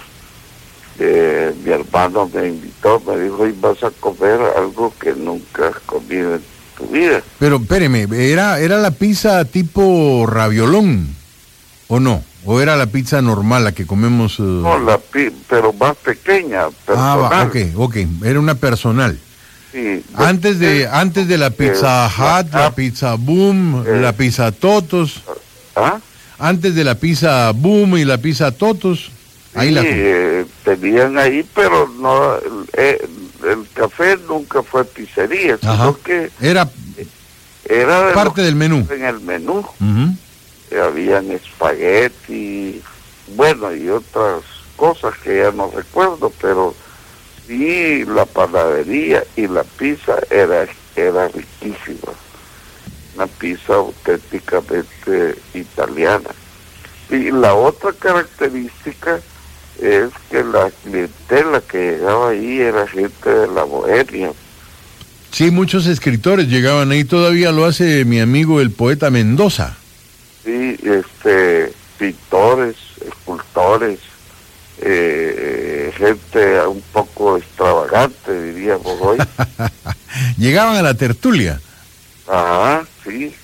Eh, mi hermano me invitó, me dijo, hoy vas a comer algo que nunca has comido en tu vida. Pero espéreme, ¿era, era la pizza tipo raviolón o no? ¿O era la pizza normal, la que comemos? Uh... No, la pi pero más pequeña, personal. Ah, ok, ok, era una personal. Sí, de, antes de, de antes de la Pizza Hut, la, la Pizza Boom, eh, la Pizza Totos. ¿Ah? Antes de la Pizza Boom y la Pizza Totos. Ahí sí, la eh, tenían ahí, pero no, el, el café nunca fue pizzería, sino Ajá. que era, era de parte del menú. En el menú. Uh-huh. Habían espagueti, bueno, y otras cosas que ya no recuerdo, pero sí, la panadería y la pizza era, era riquísima. Una pizza auténticamente italiana. Y la otra característica es que la clientela que llegaba ahí era gente de la Bohemia. Sí, muchos escritores llegaban ahí, todavía lo hace mi amigo el poeta Mendoza. Sí, este, pintores, escultores, eh, gente un poco extravagante, diríamos hoy. Llegaban a la tertulia. Ajá, sí.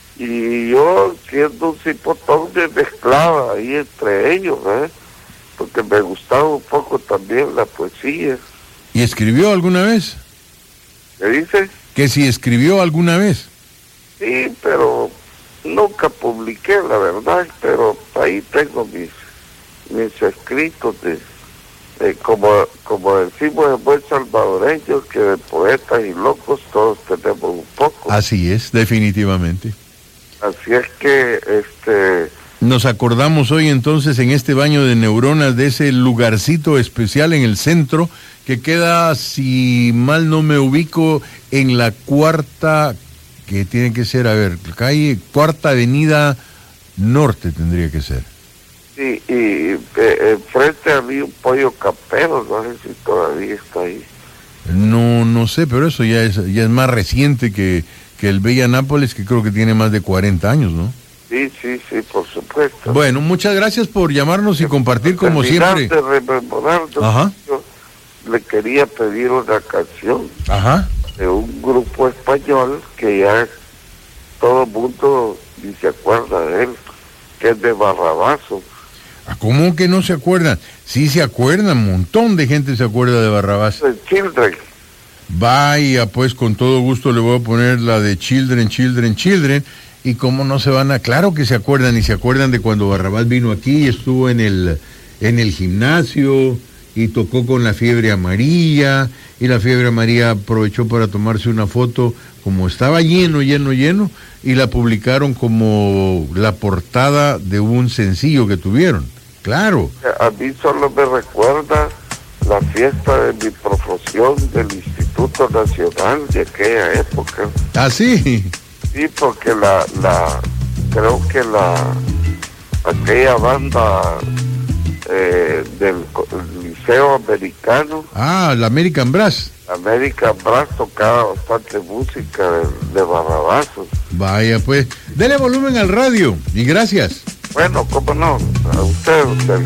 Y yo, siendo un cipotón, me mezclaba ahí entre ellos, ¿eh? Porque me gustaba un poco también la poesía. ¿Y escribió alguna vez? ¿Qué dice? Que si escribió alguna vez. Sí, pero nunca publiqué, la verdad, pero ahí tengo mis mis escritos de, de como como decimos en buen salvadoreño, que de poetas y locos todos tenemos un poco. Así es, definitivamente. Así es que este nos acordamos hoy entonces en este baño de neuronas de ese lugarcito especial en el centro que queda, si mal no me ubico, en la cuarta, que tiene que ser, a ver, calle, cuarta avenida norte tendría que ser. Sí, y eh, enfrente a mí un pollo campero, no sé si todavía está ahí. No, no sé, pero eso ya es, ya es más reciente que, que el Bella Nápoles, que creo que tiene más de cuarenta años, ¿no? Sí, sí, sí, por supuesto. Bueno, muchas gracias por llamarnos y compartir como siempre. De rememorar, Ajá. Yo le quería pedir una canción. Ajá. De un grupo español que ya todo el mundo ni se acuerda de él, que es de Barrabaso. ¿Cómo que no se acuerdan? Sí se acuerdan, un montón de gente se acuerda de Barrabás. De Children. Vaya, pues con todo gusto le voy a poner la de Children, Children, Children. Y cómo no se van a... Claro que se acuerdan, y se acuerdan de cuando Barrabás vino aquí y estuvo en el, en el gimnasio y tocó con la Fiebre Amarilla, y la Fiebre Amarilla aprovechó para tomarse una foto, como estaba lleno, lleno, lleno, y la publicaron como la portada de un sencillo que tuvieron. Claro. A mí solo me recuerda la fiesta de mi profesión del Instituto Nacional de aquella época. ¿Ah, sí? Sí, porque la, la, creo que la, aquella banda eh, del Liceo Americano. Ah, la American Brass. American Brass tocaba bastante música de, de Barrabazos. Vaya, pues, dele volumen al radio y gracias. Bueno, cómo no, a usted, usted.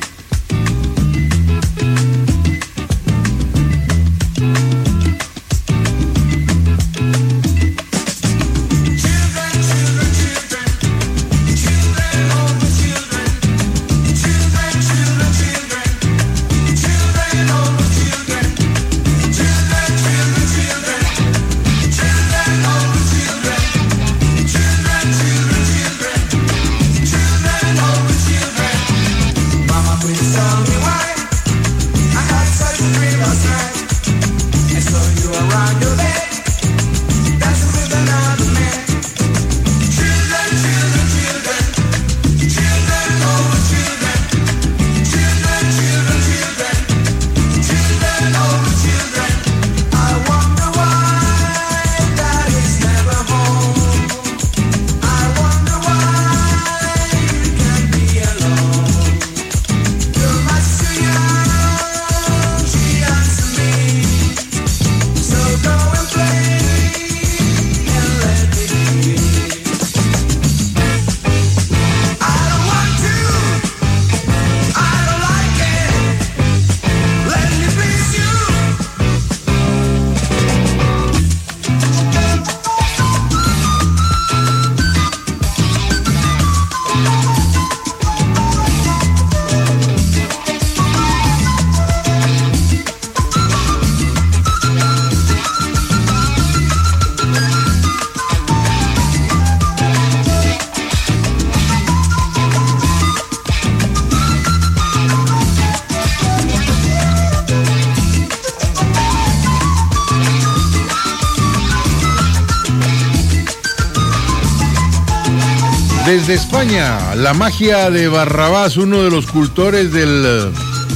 Desde España, la magia de Barrabás, uno de los cultores del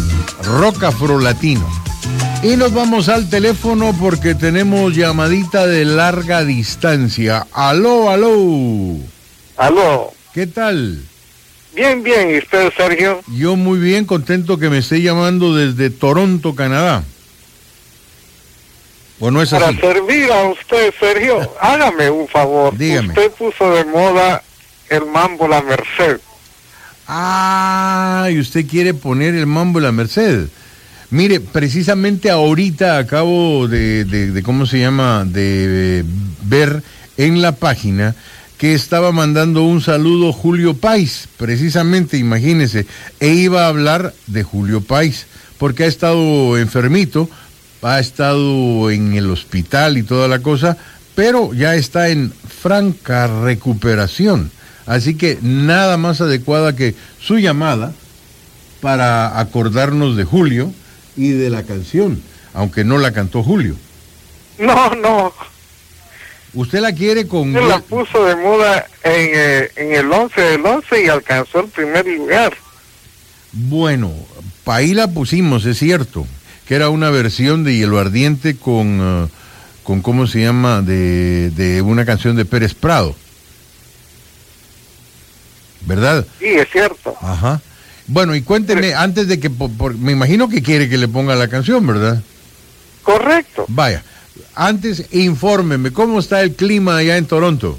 rock afrolatino. Y nos vamos al teléfono porque tenemos llamadita de larga distancia. Aló, aló. Aló. ¿Qué tal? Bien, bien. ¿Y usted, Sergio? Yo muy bien, contento que me esté llamando desde Toronto, Canadá. ¿O no es Para así? servir a usted, Sergio, hágame un favor. Dígame. Usted puso de moda el mambo La Merced. Ah, y usted quiere poner el mambo La Merced. Mire, precisamente ahorita acabo de, de, de ¿cómo se llama? De eh, ver en la página que estaba mandando un saludo Julio Páez, precisamente, imagínese, e iba a hablar de Julio Páez, porque ha estado enfermito, ha estado en el hospital y toda la cosa, pero ya está en franca recuperación. Así que nada más adecuada que su llamada para acordarnos de Julio y de la canción, aunque no la cantó Julio. No, no. ¿Usted la quiere con...? Se la puso de moda en, eh, en el once del once y alcanzó el primer lugar. Bueno, pa' ahí la pusimos, es cierto, que era una versión de Hielo Ardiente con, uh, con ¿cómo se llama?, de, de una canción de Pérez Prado. ¿Verdad? Sí, es cierto. Ajá. Bueno, y cuénteme, antes de que, por, por, me imagino que quiere que le ponga la canción, ¿verdad? Correcto. Vaya, antes infórmeme, ¿cómo está el clima allá en Toronto?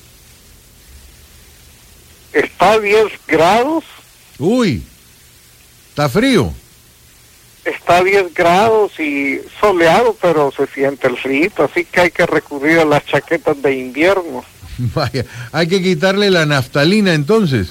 Está a diez grados. Uy, está frío. Está a diez grados y soleado, pero se siente el frío, así que hay que recurrir a las chaquetas de invierno. Vaya, hay que quitarle la naftalina entonces.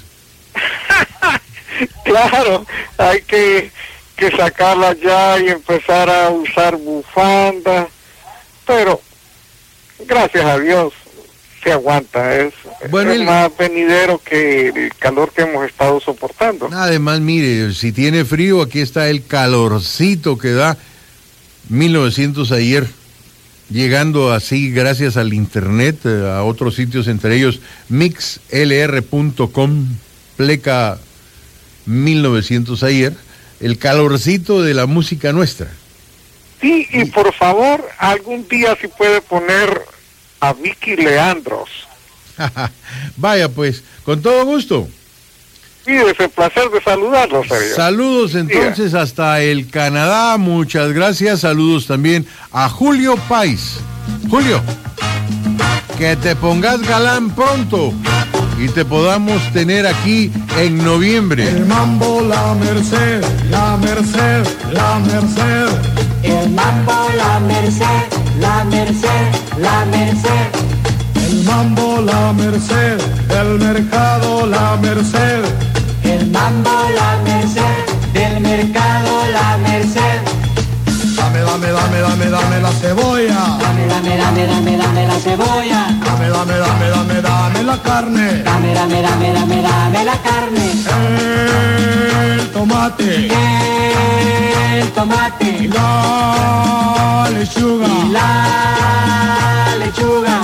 Claro, hay que, que sacarla ya y empezar a usar bufanda, pero gracias a Dios se aguanta, es, bueno, es el... más venidero que el calor que hemos estado soportando. Además, mire, si tiene frío, aquí está el calorcito que da mil novecientos ayer, llegando así gracias al internet, a otros sitios, entre ellos mix l r punto com, pleca mil novecientos ayer, el calorcito de la música nuestra. Sí, y por favor, algún día si puede poner a Vicky Leandros. Vaya pues, con todo gusto. Sí, es el placer de saludarlo, Sergio. Saludos entonces sí. Hasta el Canadá, muchas gracias. Saludos también a Julio Páez. Julio, que te pongas galán pronto y te podamos tener aquí en noviembre. El mambo La Merced, La Merced, La Merced. El mambo La Merced, La Merced, La Merced. El mambo La Merced, del mercado La Merced. El mambo La Merced, del mercado La Merced. Dame, dame, dame, dame, dame la cebolla. Dame, dame, dame, dame, dame la cebolla. Dame, dame, dame, dame, dame la carne. Dame, dame, dame, dame, dame la carne. El tomate. El tomate. Y la lechuga. Y la lechuga.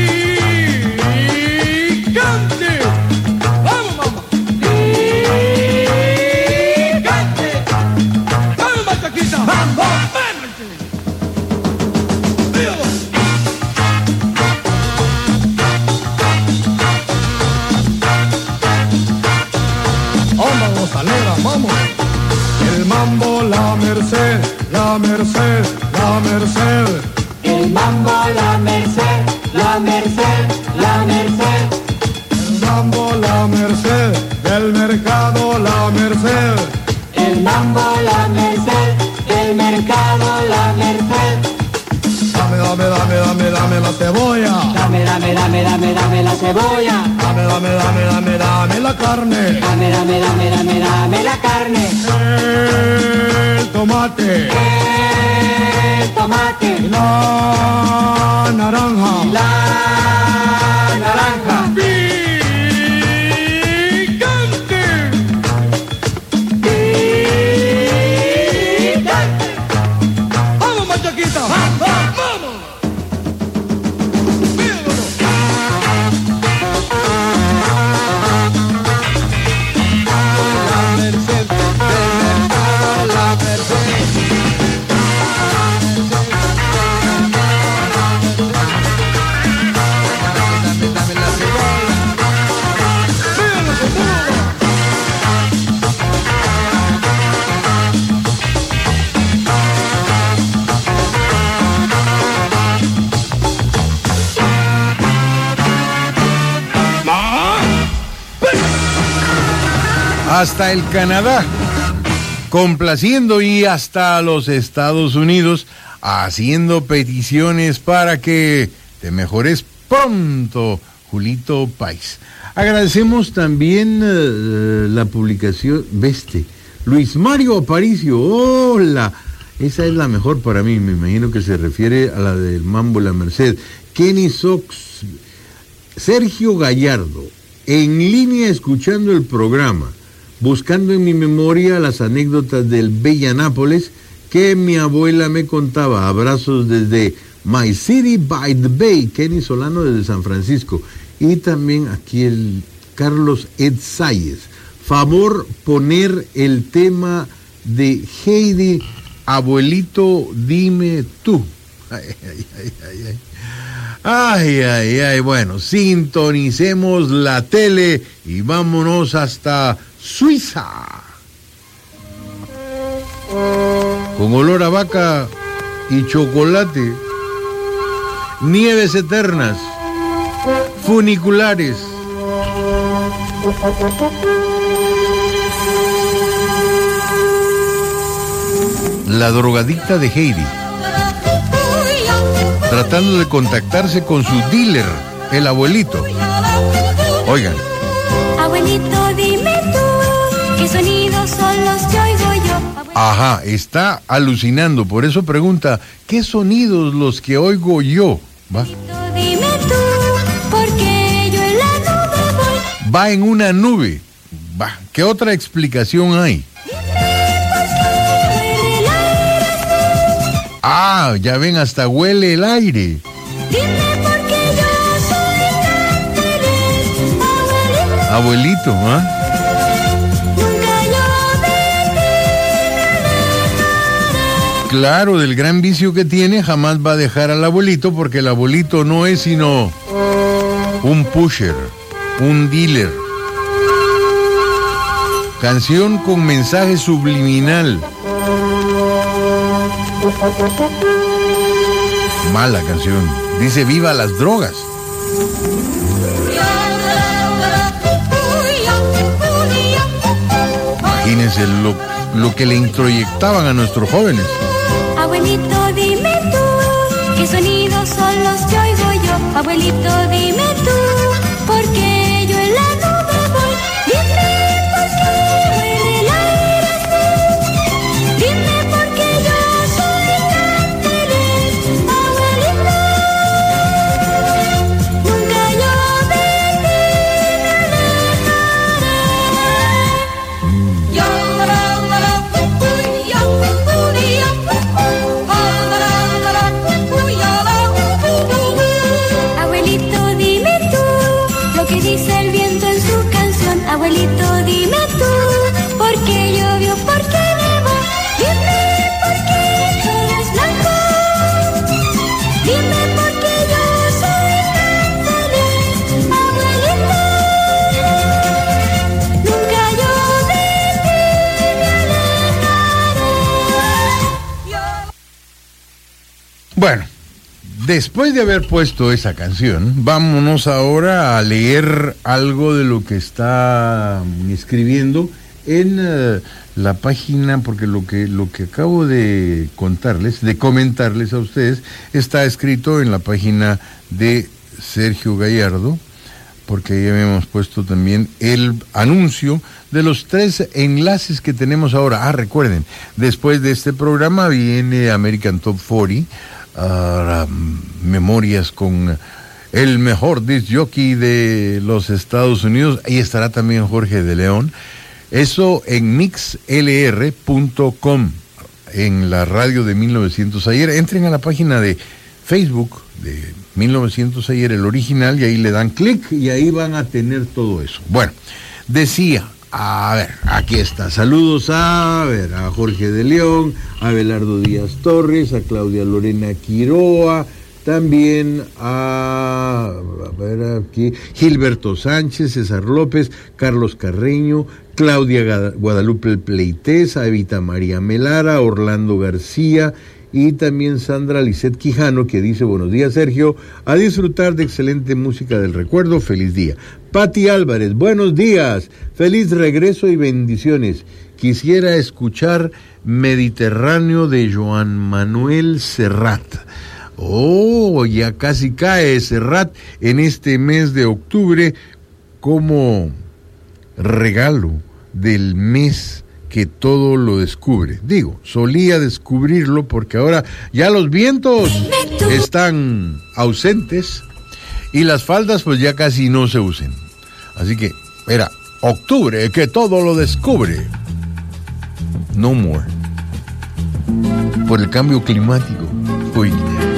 ¡Picante! ¡Vamos, mamá! ¡Picante! ¡Dame más taquita! ¡Vamos! Alegra, vamos. El mambo La Merced, La Merced, La Merced. El mambo La Merced, La Merced, La Merced. El mambo La Merced, del mercado La Merced. El mambo La Merced, del mercado La Merced. Dame, dame, dame, dame, dame la cebolla. Dame, dame, dame, dame, dame la cebolla. Dame, dame, dame, dame, dame la carne. Dame, dame, dame, dame, dame la carne. El tomate. El tomate. Y la naranja. Y la naranja. Picante. Picante. Vamos, machaquita. Vamos, vamos. hasta el Canadá, complaciendo, y hasta los Estados Unidos, haciendo peticiones para que te mejores pronto, Julito Páez. Agradecemos también uh, la publicación, veste, Luis Mario Aparicio, hola, esa es la mejor para mí, me imagino que se refiere a la del Mambo La Merced. Kenny Sox, Sergio Gallardo, en línea escuchando el programa, buscando en mi memoria las anécdotas del Bellanápolis que mi abuela me contaba. Abrazos desde My City by the Bay, Kenny Solano desde San Francisco. Y también aquí el Carlos Edzayes. Favor poner el tema de Heidi, Abuelito, dime tú. Ay, ay, ay, ay, ay. Ay, ay, ay, bueno, sintonicemos la tele y vámonos hasta Suiza. Con olor a vaca y chocolate, nieves eternas, funiculares. La drogadicta de Heidi, tratando de contactarse con su dealer, el abuelito. Oigan. Abuelito, dime tú, ¿qué sonidos son los que oigo yo? Ajá, está alucinando, por eso pregunta, ¿qué sonidos los que oigo yo? Va. Dime tú, porque yo en la nube voy. Va en una nube. Va. ¿Qué otra explicación hay? Ah, ya ven, hasta huele el aire. Dime por qué yo soy tan feliz, abuelito. Abuelito, ¿ah? Nunca yo de ti me dejaré. Claro, del gran vicio que tiene, jamás va a dejar al abuelito, porque el abuelito no es sino un pusher, un dealer. Canción con mensaje subliminal. Mala canción. Dice viva las drogas. Imagínense lo, lo que le introyectaban a nuestros jóvenes. Abuelito, dime tú, ¿qué sonidos son los que oigo yo? Abuelito, dime tú, porque yo en la nube voy. Dime por qué huele el aire así. Dime por qué yo soy tan feliz, abuelito. Nunca yo de ti me dejaré. Yo Abuelito, dime tú lo que dice el viento en su canción. Abuelito, dime tú por qué llovió, por qué nevó. Dime por qué todo es blanco. Dime por qué yo soy tan feliz, abuelito. Nunca yo de ti me alejaré. Bueno, después de haber puesto esa canción, vámonos ahora a leer algo de lo que está escribiendo en uh, la página, porque lo que, lo que acabo de contarles, de comentarles a ustedes, está escrito en la página de Sergio Gallardo, porque ya habíamos puesto también el anuncio de los tres enlaces que tenemos ahora. Ah, recuerden, después de este programa viene American Top cuarenta, uh, memorias con el mejor disc jockey de los Estados Unidos, ahí estará también Jorge de León. Eso en mix l r punto com, en la radio de mil novecientos ayer. Entren a la página de Facebook de mil novecientos ayer, el original, y ahí le dan clic y ahí van a tener todo eso. Bueno, decía, a ver, aquí está. Saludos a, a ver, a Jorge de León, a Abelardo Díaz Torres, a Claudia Lorena Quiroa, también a, a ver aquí, Gilberto Sánchez, César López, Carlos Carreño, Claudia Guadalupe Pleites, a Evita María Melara, Orlando García y también Sandra Lisset Quijano, que dice: buenos días, Sergio, a disfrutar de excelente música del recuerdo, feliz día. Pati Álvarez, buenos días, feliz regreso y bendiciones. Quisiera escuchar Mediterráneo de Joan Manuel Serrat. Oh, ya casi cae Serrat en este mes de octubre como regalo del mes que todo lo descubre. Digo, solía descubrirlo porque ahora ya los vientos están ausentes y las faldas pues ya casi no se usan. Así que, era octubre que todo lo descubre. No more. Por el cambio climático. Uy.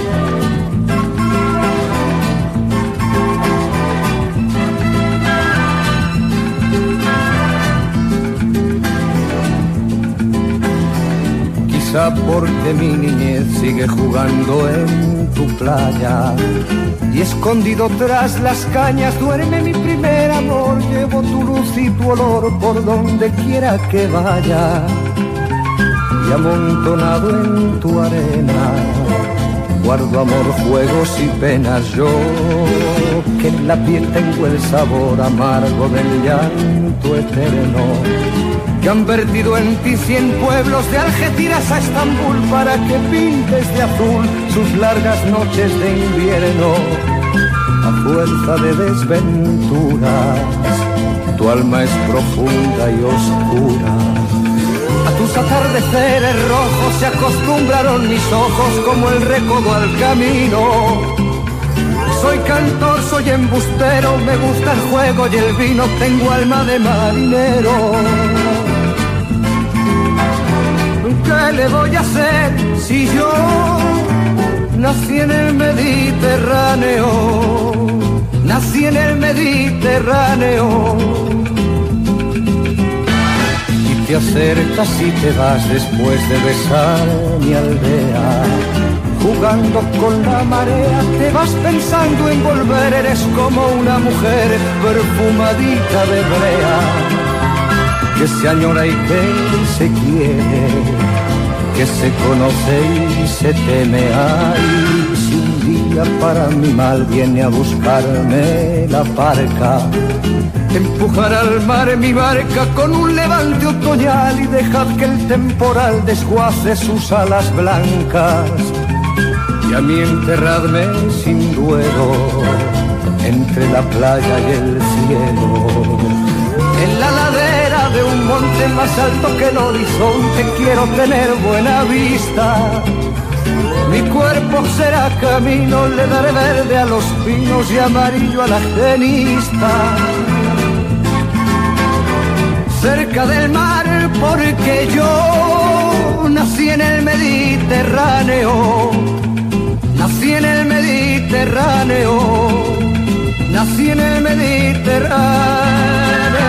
Quizá porque mi niñez sigue jugando en tu playa y escondido tras las cañas duerme mi primer amor. Llevo tu luz y tu olor por donde quiera que vaya y amontonado en tu arena guardo amor, juegos y penas. Yo que en la piel tengo el sabor amargo del llanto eterno, que han vertido en ti cien pueblos de Algeciras a Estambul para que pintes de azul sus largas noches de invierno. A fuerza de desventuras, tu alma es profunda y oscura. A tus atardeceres rojos se acostumbraron mis ojos como el recodo al camino. Soy cantor, soy embustero, me gusta el juego y el vino, tengo alma de marinero. ¿Qué le voy a hacer si yo nací en el Mediterráneo? Nací en el Mediterráneo. Y te acercas y te vas después de besar mi aldea. Jugando con la marea, te vas pensando en volver. Eres como una mujer perfumadita de brea, que se añora y que se quiere, que se conoce y se teme. Ay, si un día para mi mal viene a buscarme la parca, empujar al mar mi barca con un levante otoñal y dejad que el temporal desguace sus alas blancas. Y a mí enterradme sin duelo entre la playa y el cielo. En la ladera de un monte más alto que el horizonte quiero tener buena vista. Mi cuerpo será camino, le daré verde a los pinos y amarillo a la genista. Cerca del mar porque yo nací en el Mediterráneo. Nací en el Mediterráneo. Nací en el Mediterráneo.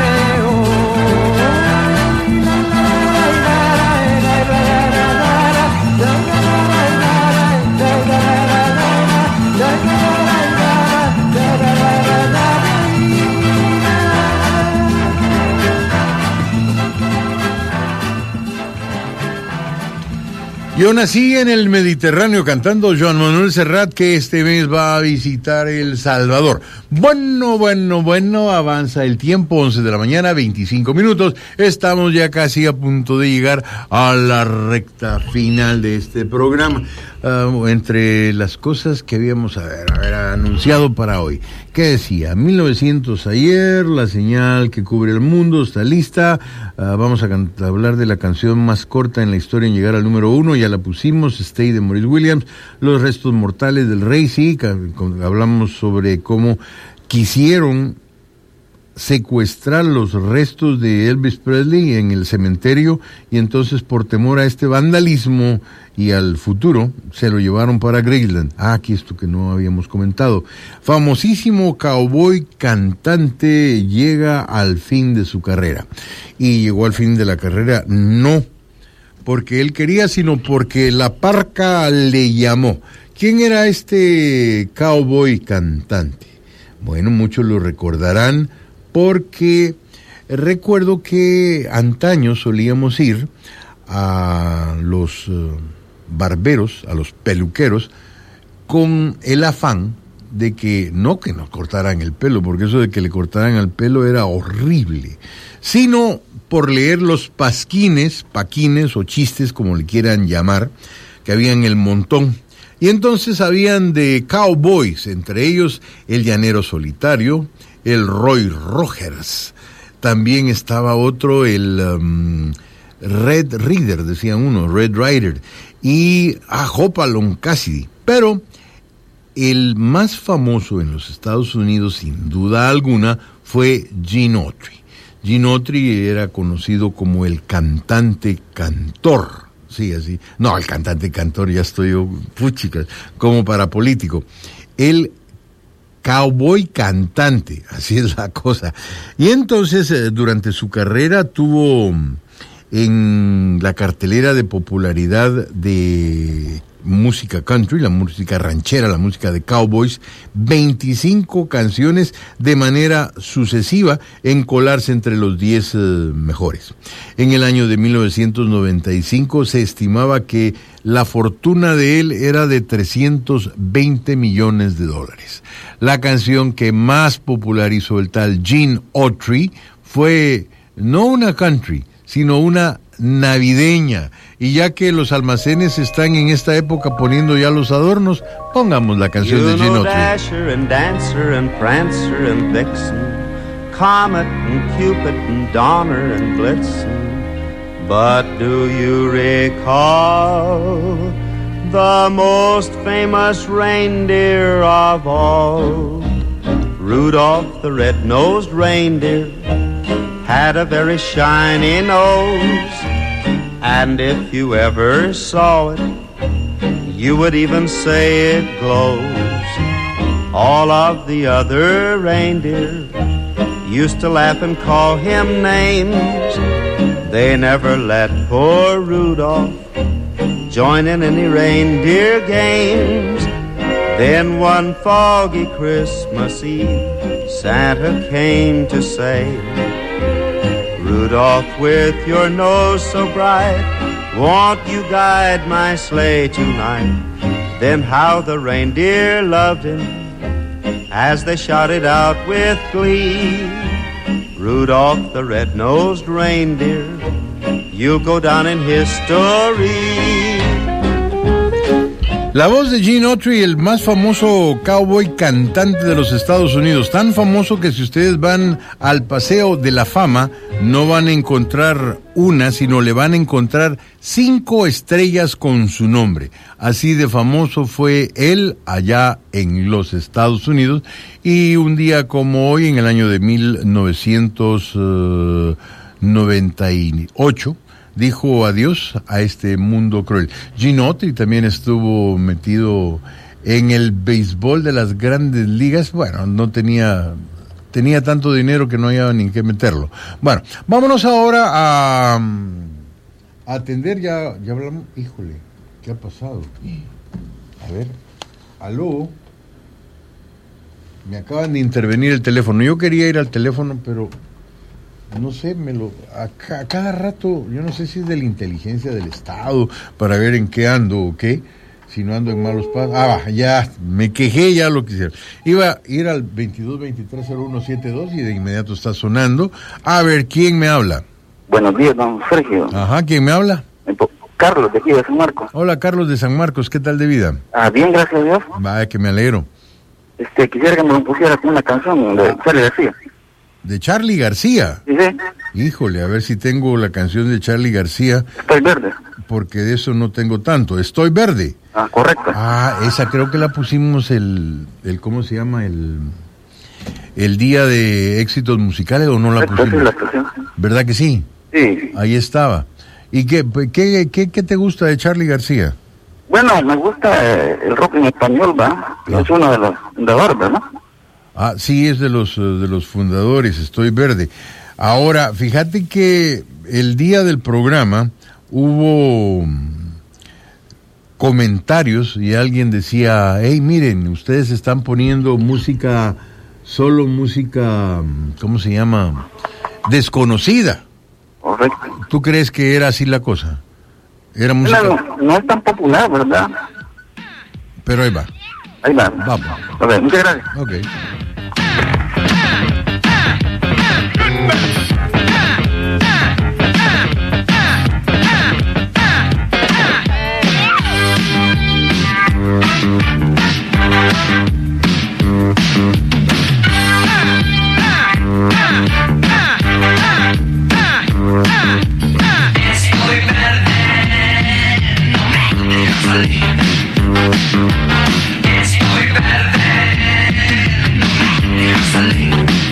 Yo nací en el Mediterráneo, cantando Joan Manuel Serrat, que este mes va a visitar El Salvador. Bueno, bueno, bueno, avanza el tiempo, once de la mañana, veinticinco minutos. Estamos ya casi a punto de llegar a la recta final de este programa. Uh, entre las cosas que habíamos a ver, a ver, anunciado para hoy, ¿qué decía? mil novecientos ayer, la señal que cubre el mundo está lista. Uh, vamos a can- hablar de la canción más corta en la historia en llegar al número uno, ya la pusimos, Stay de Maurice Williams. Los restos mortales del rey, sí, hablamos sobre cómo quisieron secuestrar los restos de Elvis Presley en el cementerio y entonces por temor a este vandalismo y al futuro se lo llevaron para Graceland. Ah, aquí esto que no habíamos comentado. Famosísimo cowboy cantante llega al fin de su carrera. Y llegó al fin de la carrera no porque él quería, sino porque la parca le llamó. ¿Quién era este cowboy cantante? Bueno, muchos lo recordarán porque recuerdo que antaño solíamos ir a los uh, barberos, a los peluqueros, con el afán de que no que nos cortaran el pelo, porque eso de que le cortaran el pelo era horrible, sino por leer los pasquines, paquines o chistes, como le quieran llamar, que habían el montón. Y entonces habían de cowboys, entre ellos el Llanero Solitario, el Roy Rogers. También estaba otro, el um, Red Rider, decían uno, Red Rider, y a Hopalong Cassidy. Pero el más famoso en los Estados Unidos, sin duda alguna, fue Gene Autry. Gene Autry era conocido como el cantante cantor. Sí, así. No, el cantante cantor, ya estoy yo, puchica, como para político. El cowboy cantante, así es la cosa. Y entonces, eh, durante su carrera, tuvo en la cartelera de popularidad de música country, la música ranchera, la música de cowboys, veinticinco canciones de manera sucesiva en colarse entre los diez eh, mejores. En el año de mil novecientos noventa y cinco se estimaba que la fortuna de él era de trescientos veinte millones de dólares. La canción que más popularizó el tal Gene Autry fue no una country, sino una navideña. Y ya que los almacenes están en esta época poniendo ya los adornos, pongamos la canción de Gene Autry. Dasher and Dancer and Prancer and Vixen, Comet and Cupid and Donner and Blitzen. But do you recall the most famous reindeer of all? Rudolph the red-nosed reindeer had a very shiny nose, and if you ever saw it, you would even say it glows. All of the other reindeer used to laugh and call him names. They never let poor Rudolph join in any reindeer games. Then one foggy Christmas Eve, Santa came to say, Rudolph, with your nose so bright, won't you guide my sleigh tonight? Then how the reindeer loved him as they shouted out with glee, Rudolph the red-nosed reindeer, you'll go down in history. La voz de Gene Autry, el más famoso cowboy cantante de los Estados Unidos, tan famoso que si ustedes van al Paseo de la Fama, no van a encontrar una, sino le van a encontrar cinco estrellas con su nombre. Así de famoso fue él allá en los Estados Unidos, y un día como hoy, en el año de mil novecientos noventa y ocho, dijo adiós a este mundo cruel. Gene Autry también estuvo metido en el béisbol de las grandes ligas. Bueno, no tenía tenía tanto dinero que no había ni que meterlo. Bueno, vámonos ahora a, a atender, ya, ya hablamos. Híjole, ¿qué ha pasado? A ver, aló. Me acaban de intervenir el teléfono. Yo quería ir al teléfono, pero no sé, me lo a, ca, a cada rato, yo no sé si es de la inteligencia del Estado para ver en qué ando o qué, si no ando en malos pasos. Ah, ya, me quejé, ya lo quisiera. Iba a ir al veintidós veintitrés cero uno setenta y dos y de inmediato está sonando. A ver, ¿quién me habla? Buenos días, don Sergio. Ajá, ¿quién me habla? Carlos, de aquí de San Marcos. Hola, Carlos de San Marcos, ¿qué tal de vida? Ah, bien, gracias a Dios. Vaya, que me alegro. Este, quisiera que me pusieras una canción de Charly García. ¿De Charly García? Sí, sí. Híjole, a ver si tengo la canción de Charly García. Estoy verde. Porque de eso no tengo tanto. Estoy verde. Ah, correcto. Ah, esa creo que la pusimos el, el ¿cómo se llama? El, el día de éxitos musicales, ¿o no la pusimos? Sí, la estación. ¿Verdad que sí? Sí. Ahí estaba. ¿Y qué, qué, qué, qué te gusta de Charly García? Bueno, me gusta eh, el rock en español, ¿va? Ah. Es uno de los fundadores, ¿verdad? Ah, sí, es de los, de los fundadores, Estoy Verde. Ahora, fíjate que el día del programa hubo comentarios y alguien decía, hey, miren, ustedes están poniendo música, solo música, ¿cómo se llama? Desconocida. Correcto. ¿Tú crees que era así la cosa? Era música... No, no es tan popular, ¿verdad? Pero ahí va. Ahí va. Vamos. A ver, muchas gracias. Ok. Estoy verde, no me dejas salir. Estoy verde, no me dejas salir.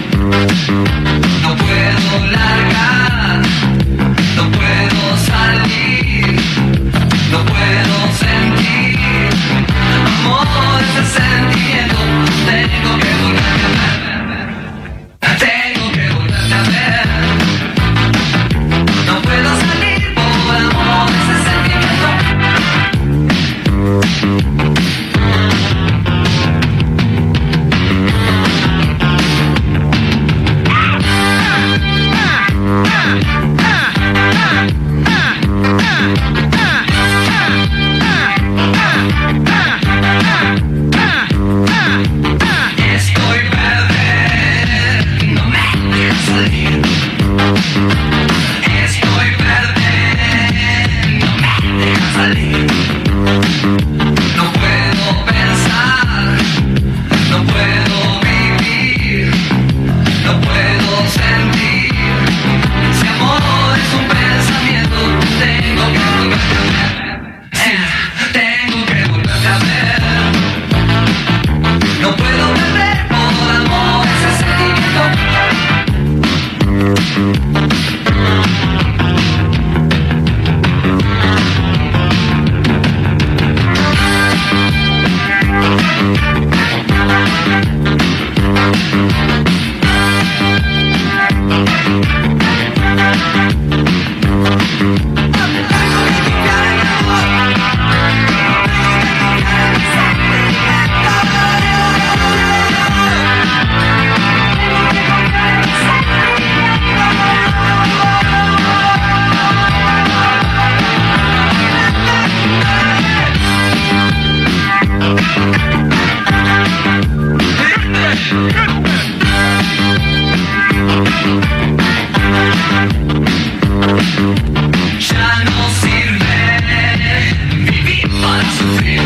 No puedo largar, no puedo salir, no puedo sentir. Amor, ese sentimiento, tengo que volverte a ver. Tengo que volverte a ver. No puedo salir por amor, ese sentimiento. Estoy verde, no me dejas salir. Estoy verde, no me dejas salir. No puedo pensar, no puedo vivir, no puedo sentir. Si amor es un pensamiento, tengo que volverte a ver. Tengo que volverte a ver. No puedo perder por amor ese sentimiento. Ya no sirve vivir para sufrir.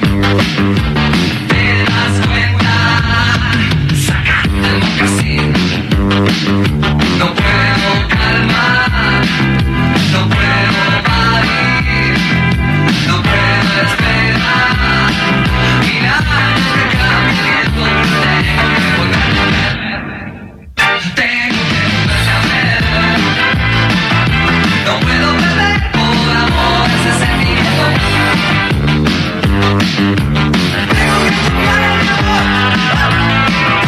Te das cuenta, sacate el mocasín. No puedo calmar, no puedo parir, no puedo esperar. Mira que cambie el tiempo, tengo que volverte a ver. Tengo que volverte a ver. No puedo perder por amor ese sentimiento. Tengo que buscar el amor.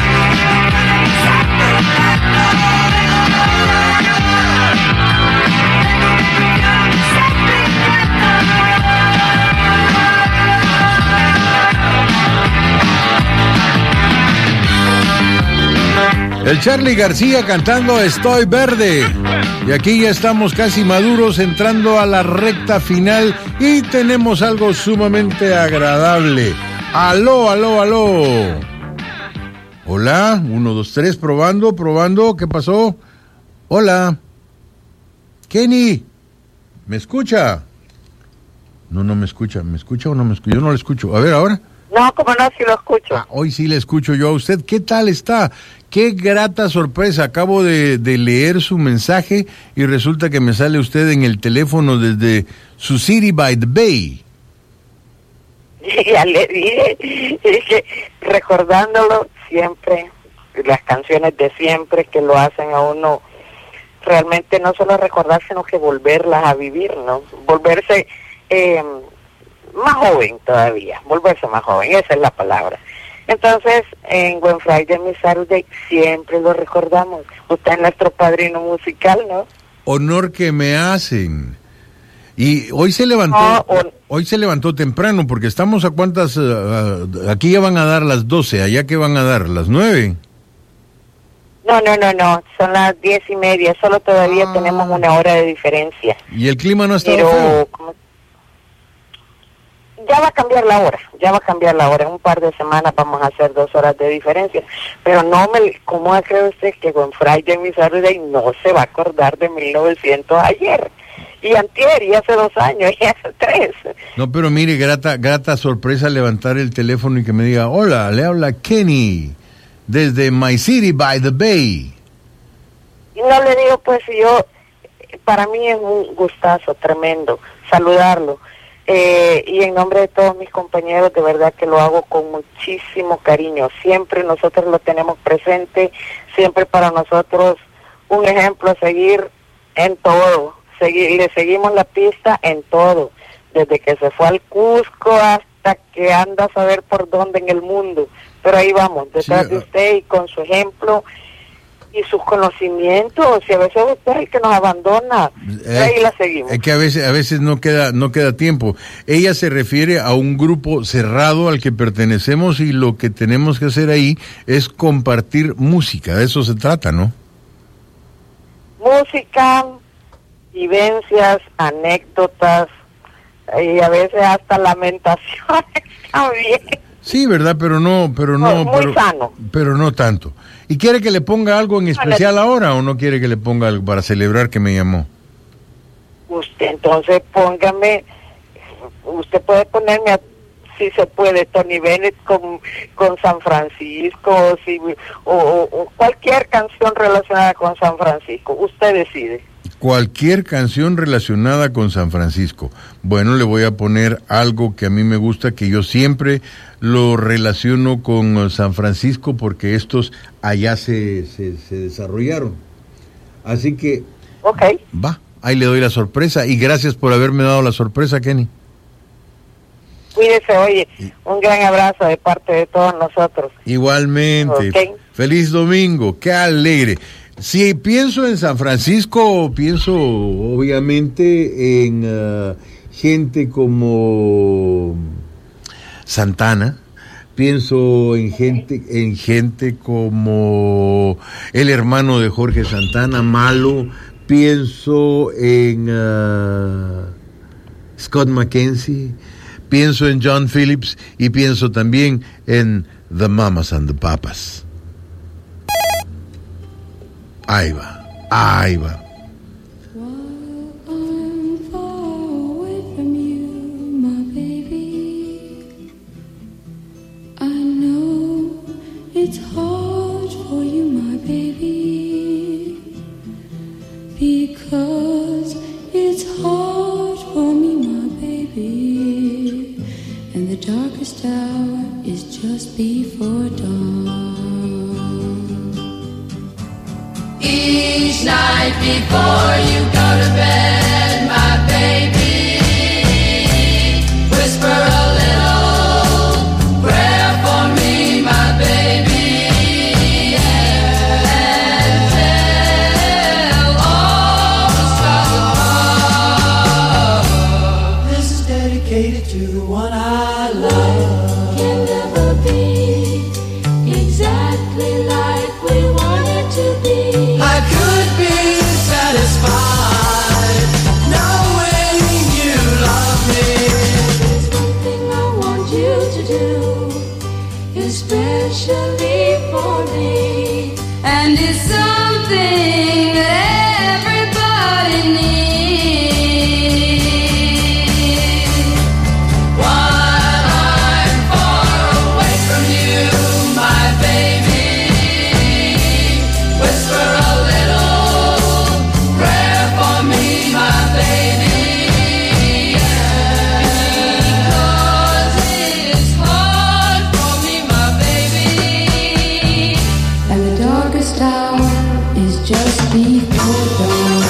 El Charly García cantando Estoy Verde. Y aquí ya estamos casi maduros, entrando a la recta final y tenemos algo sumamente agradable. Aló, aló, aló. Hola, uno, dos, tres, probando, probando. ¿Qué pasó? Hola. Kenny, ¿me escucha? No, no me escucha. ¿Me escucha o no me escucha? Yo no le escucho. A ver, ahora. No, como no, sí lo escucho. Ah, hoy sí le escucho yo a usted. ¿Qué tal está? Qué grata sorpresa. Acabo de, de leer su mensaje y resulta que me sale usted en el teléfono desde su City by the Bay. Ya le dije, es que recordándolo siempre, las canciones de siempre que lo hacen a uno, realmente no solo recordar, sino que volverlas a vivir, ¿no? Volverse eh, más joven todavía, volverse más joven, esa es la palabra. Entonces, en Buen Friday, mi Saturday, siempre lo recordamos. Usted es nuestro padrino musical, ¿no? Honor que me hacen. Y hoy se levantó, no, on... hoy se levantó temprano, porque estamos a cuántas, uh, aquí ya van a dar las doce, allá que van a dar, las nueve. No, no, no, no, son las diez y media, solo todavía ah. tenemos una hora de diferencia. ¿Y el clima no está Pero, feo? ¿cómo? ya va a cambiar la hora, ya va a cambiar la hora. En un par de semanas vamos a hacer dos horas de diferencia. Pero no me, ¿cómo cree usted que con Friday mi Saturday no se va a acordar de mil novecientos ayer? Y antier, y hace dos años, y hace tres. No, pero mire, grata, grata sorpresa levantar el teléfono y que me diga, hola, le habla Kenny, desde My City by the Bay. Y no le digo, pues, yo, para mí es un gustazo tremendo saludarlo. Eh, y en nombre de todos mis compañeros, de verdad que lo hago con muchísimo cariño. Siempre nosotros lo tenemos presente, siempre para nosotros un ejemplo a seguir en todo. Segui- le seguimos la pista en todo, desde que se fue al Cusco hasta que anda a saber por dónde en el mundo. Pero ahí vamos, detrás Sí, de usted y con su ejemplo y sus conocimientos. Y a veces usted es el que nos abandona, Eh, ahí la seguimos. Es que a veces, a veces no queda, no queda tiempo. Ella se refiere a un grupo cerrado al que pertenecemos y lo que tenemos que hacer ahí es compartir música. De eso se trata, ¿no? Música, vivencias, anécdotas y a veces hasta lamentaciones también. Sí, ¿verdad? Pero no, pero no, Muy pero, sano. pero no tanto. ¿Y quiere que le ponga algo en especial ahora o no quiere que le ponga algo para celebrar que me llamó? Usted entonces póngame, usted puede ponerme, a, si se puede, Tony Bennett con, con San Francisco o, si, o, o, o cualquier canción relacionada con San Francisco. Usted decide. Cualquier canción relacionada con San Francisco. Bueno, le voy a poner algo que a mí me gusta, que yo siempre lo relaciono con San Francisco porque estos allá se, se, se desarrollaron. Así que, ok, va, ahí le doy la sorpresa y gracias por haberme dado la sorpresa, Kenny. Cuídese, oye, un gran abrazo de parte de todos nosotros. Igualmente. Ok. Feliz domingo, qué alegre. Si pienso en San Francisco, pienso obviamente en uh, gente como Santana, pienso en gente, en gente como el hermano de Jorge Santana, Malo, pienso en uh, Scott McKenzie, pienso en John Phillips y pienso también en The Mamas and the Papas. Ahí va, ahí va. It's hard for you, my baby, because it's hard for me, my baby, and the darkest hour is just before dawn. Each night before you go to bed, my baby, whisper a little prayer for me, my baby, and tell all the stars above. This is dedicated to the one I love. Can never be exactly like we want it to be. I could be satisfied knowing you love me. There's one thing I want you to do, especially for me, and it's something that everybody needs. While I'm far away from you, my baby, whisper a little prayer for me, my baby, because it's hard for me, my baby, And the darkest hour is just before dawn.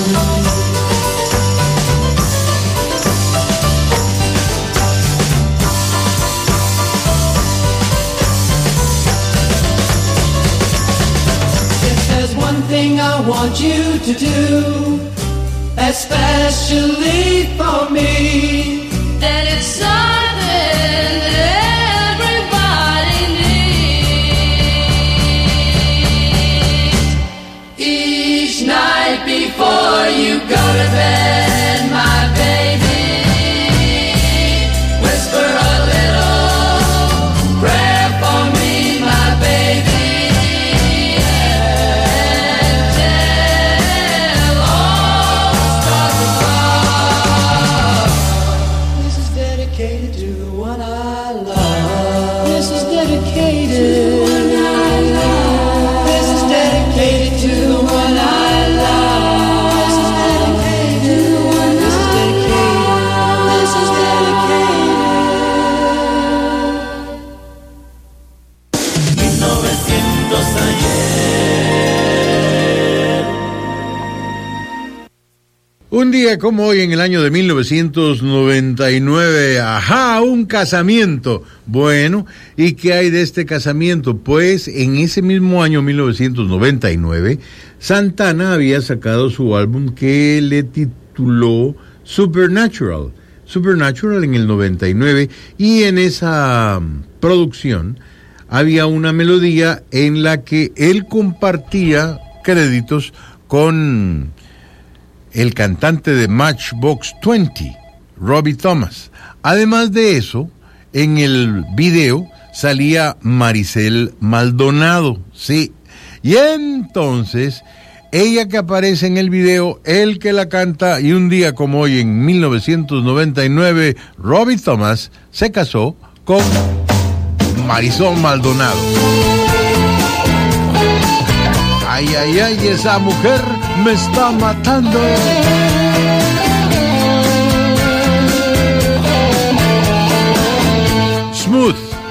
if there's one thing I want you to do, especially for me, Then it's something that everybody needs. each night before you go to bed, my baby, whisper día como hoy, en el año de mil novecientos noventa y nueve, ajá, un casamiento. Bueno, ¿y qué hay de este casamiento? Pues en ese mismo año, mil novecientos noventa y nueve, Santana había sacado su álbum que le tituló Supernatural. Supernatural en el noventa y nueve, y en esa producción había una melodía en la que él compartía créditos con el cantante de Matchbox veinte, Robbie Thomas. Además de eso, en el video salía Maricel Maldonado, sí. Y entonces, ella que aparece en el video, él que la canta, y un día como hoy, en mil novecientos noventa y nueve, Robbie Thomas se casó con Marisol Maldonado. Ay, ay, ay, esa mujer me está matando. Smooth.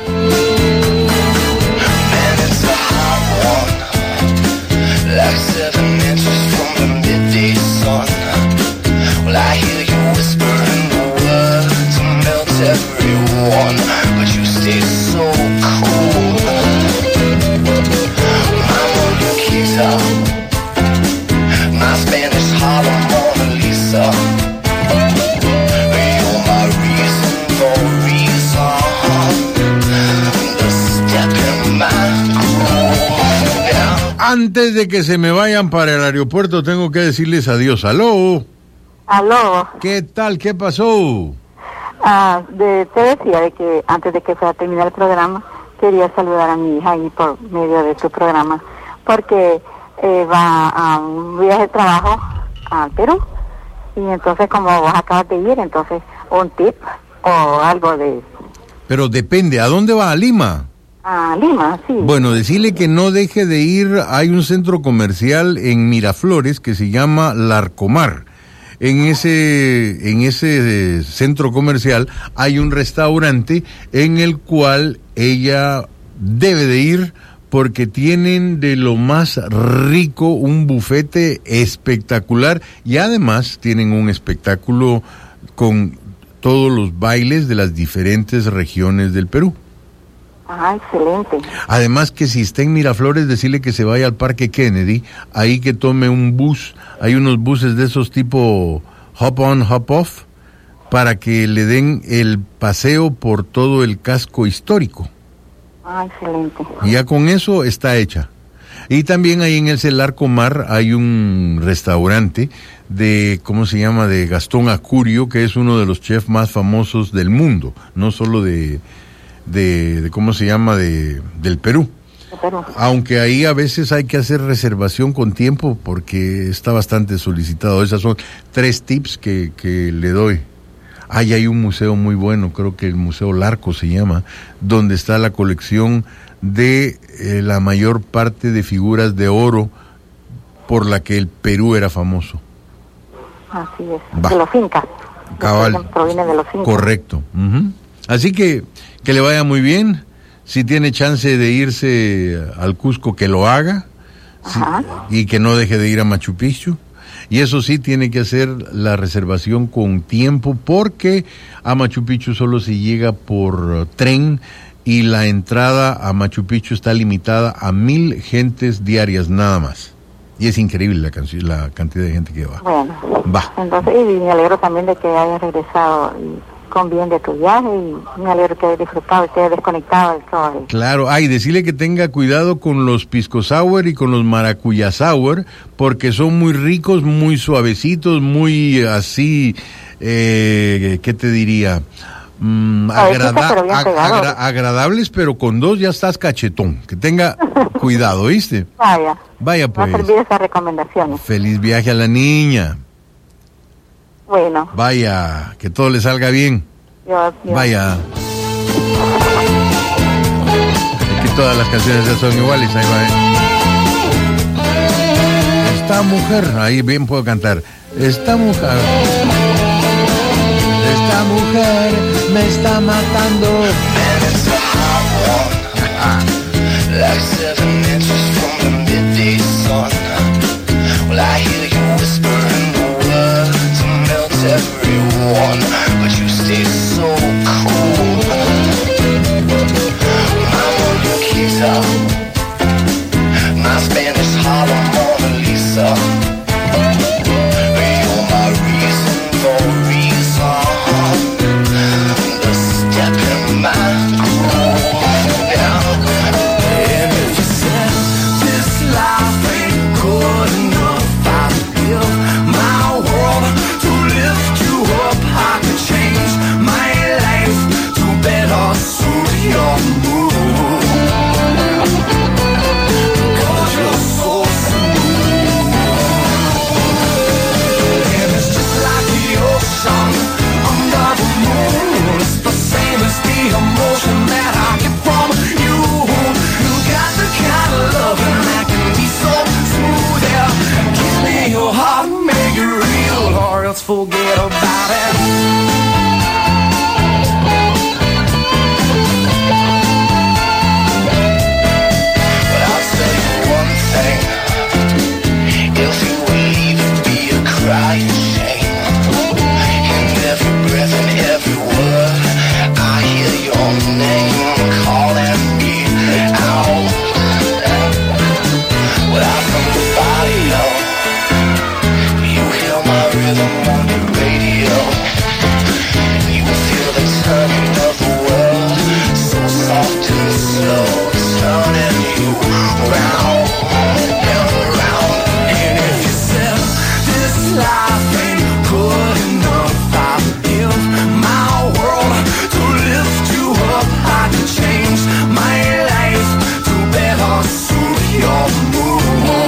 Man, it's a hot one, like seven inches from the midday sun. Well, I hear you whispering the words to melt everyone, but you stay so cool. My Mona my Spanish Harlem Mona Lisa. You're my reason for reason. The step in my groove. Yeah. Antes de que se me vayan para el aeropuerto, tengo que decirles adiós. Aló. Aló. ¿Qué tal? ¿Qué pasó? Ah, de, te decía de que antes de que fuera a terminar el programa, quería saludar a mi hija ahí por medio de tu programa, porque eh, va a un viaje de trabajo al Perú, y entonces como vos acabas de ir, entonces un tip o algo de... Pero depende, ¿a dónde va? ¿A Lima? A Lima, sí. Bueno, decirle que no deje de ir. Hay un centro comercial en Miraflores que se llama Larcomar. En ese, en ese centro comercial hay un restaurante en el cual ella debe de ir, porque tienen de lo más rico, un bufete espectacular, y además tienen un espectáculo con todos los bailes de las diferentes regiones del Perú. Ah, excelente. Además que si está en Miraflores, decirle que se vaya al Parque Kennedy, ahí que tome un bus, hay unos buses de esos tipo hop on, hop off, para que le den el paseo por todo el casco histórico. Ah, excelente. Y ya con eso está hecha. Y también ahí en el Larcomar hay un restaurante de, ¿cómo se llama?, de Gastón Acurio, que es uno de los chefs más famosos del mundo, no solo de... De, de cómo se llama de del Perú. Perú. Aunque ahí a veces hay que hacer reservación con tiempo porque está bastante solicitado. Esas son tres tips que, que le doy. Ahí hay un museo muy bueno, creo que el Museo Larco se llama, donde está la colección de eh, la mayor parte de figuras de oro por la que el Perú era famoso. Así es, Va. de los incas. Cabal. Proviene de los incas. Correcto. Uh-huh. Así que que le vaya muy bien. Si tiene chance de irse al Cusco, que lo haga. Si, y que no deje de ir a Machu Picchu. Y eso sí, tiene que hacer la reservación con tiempo, porque a Machu Picchu solo se llega por tren, y la entrada a Machu Picchu está limitada a mil gentes diarias nada más. Y es increíble la, canci- la cantidad de gente que va. Bueno, va. Entonces, y me alegro también de que hayas regresado y con bien de tu viaje, y me alegro que hayas disfrutado y que hayas desconectado del todo. Claro, ay, decirle que tenga cuidado con los pisco sour y con los maracuyá sour, porque son muy ricos, muy suavecitos, muy así, eh, ¿qué te diría? Mm, agrada- pero bien ag- pegado. agra- agradables, pero con dos ya estás cachetón. Que tenga cuidado, ¿viste? Vaya, Vaya va pues. a servir esas recomendaciones. Feliz viaje a la niña. Bueno, Vaya, que todo le salga bien. yo, yo- Vaya. Aquí todas las canciones ya son iguales, ahí va. ¿eh? Esta mujer, ahí bien puedo cantar. Esta mujer. Esta mujer me está matando. Like seven inches from the midday sun. Well, I hear you whispering the words to forget about it. But I'll say one thing, if you leave, it'd be a crying shame. And every breath and every word, I hear your name calling me out. Without somebody else, you hear my rhythm on the radio. You feel the turning of the world, so soft and slow, turning you round and around. And if you said this life ain't good enough, I'll give my world to lift you up. I could change my life to better suit your mood.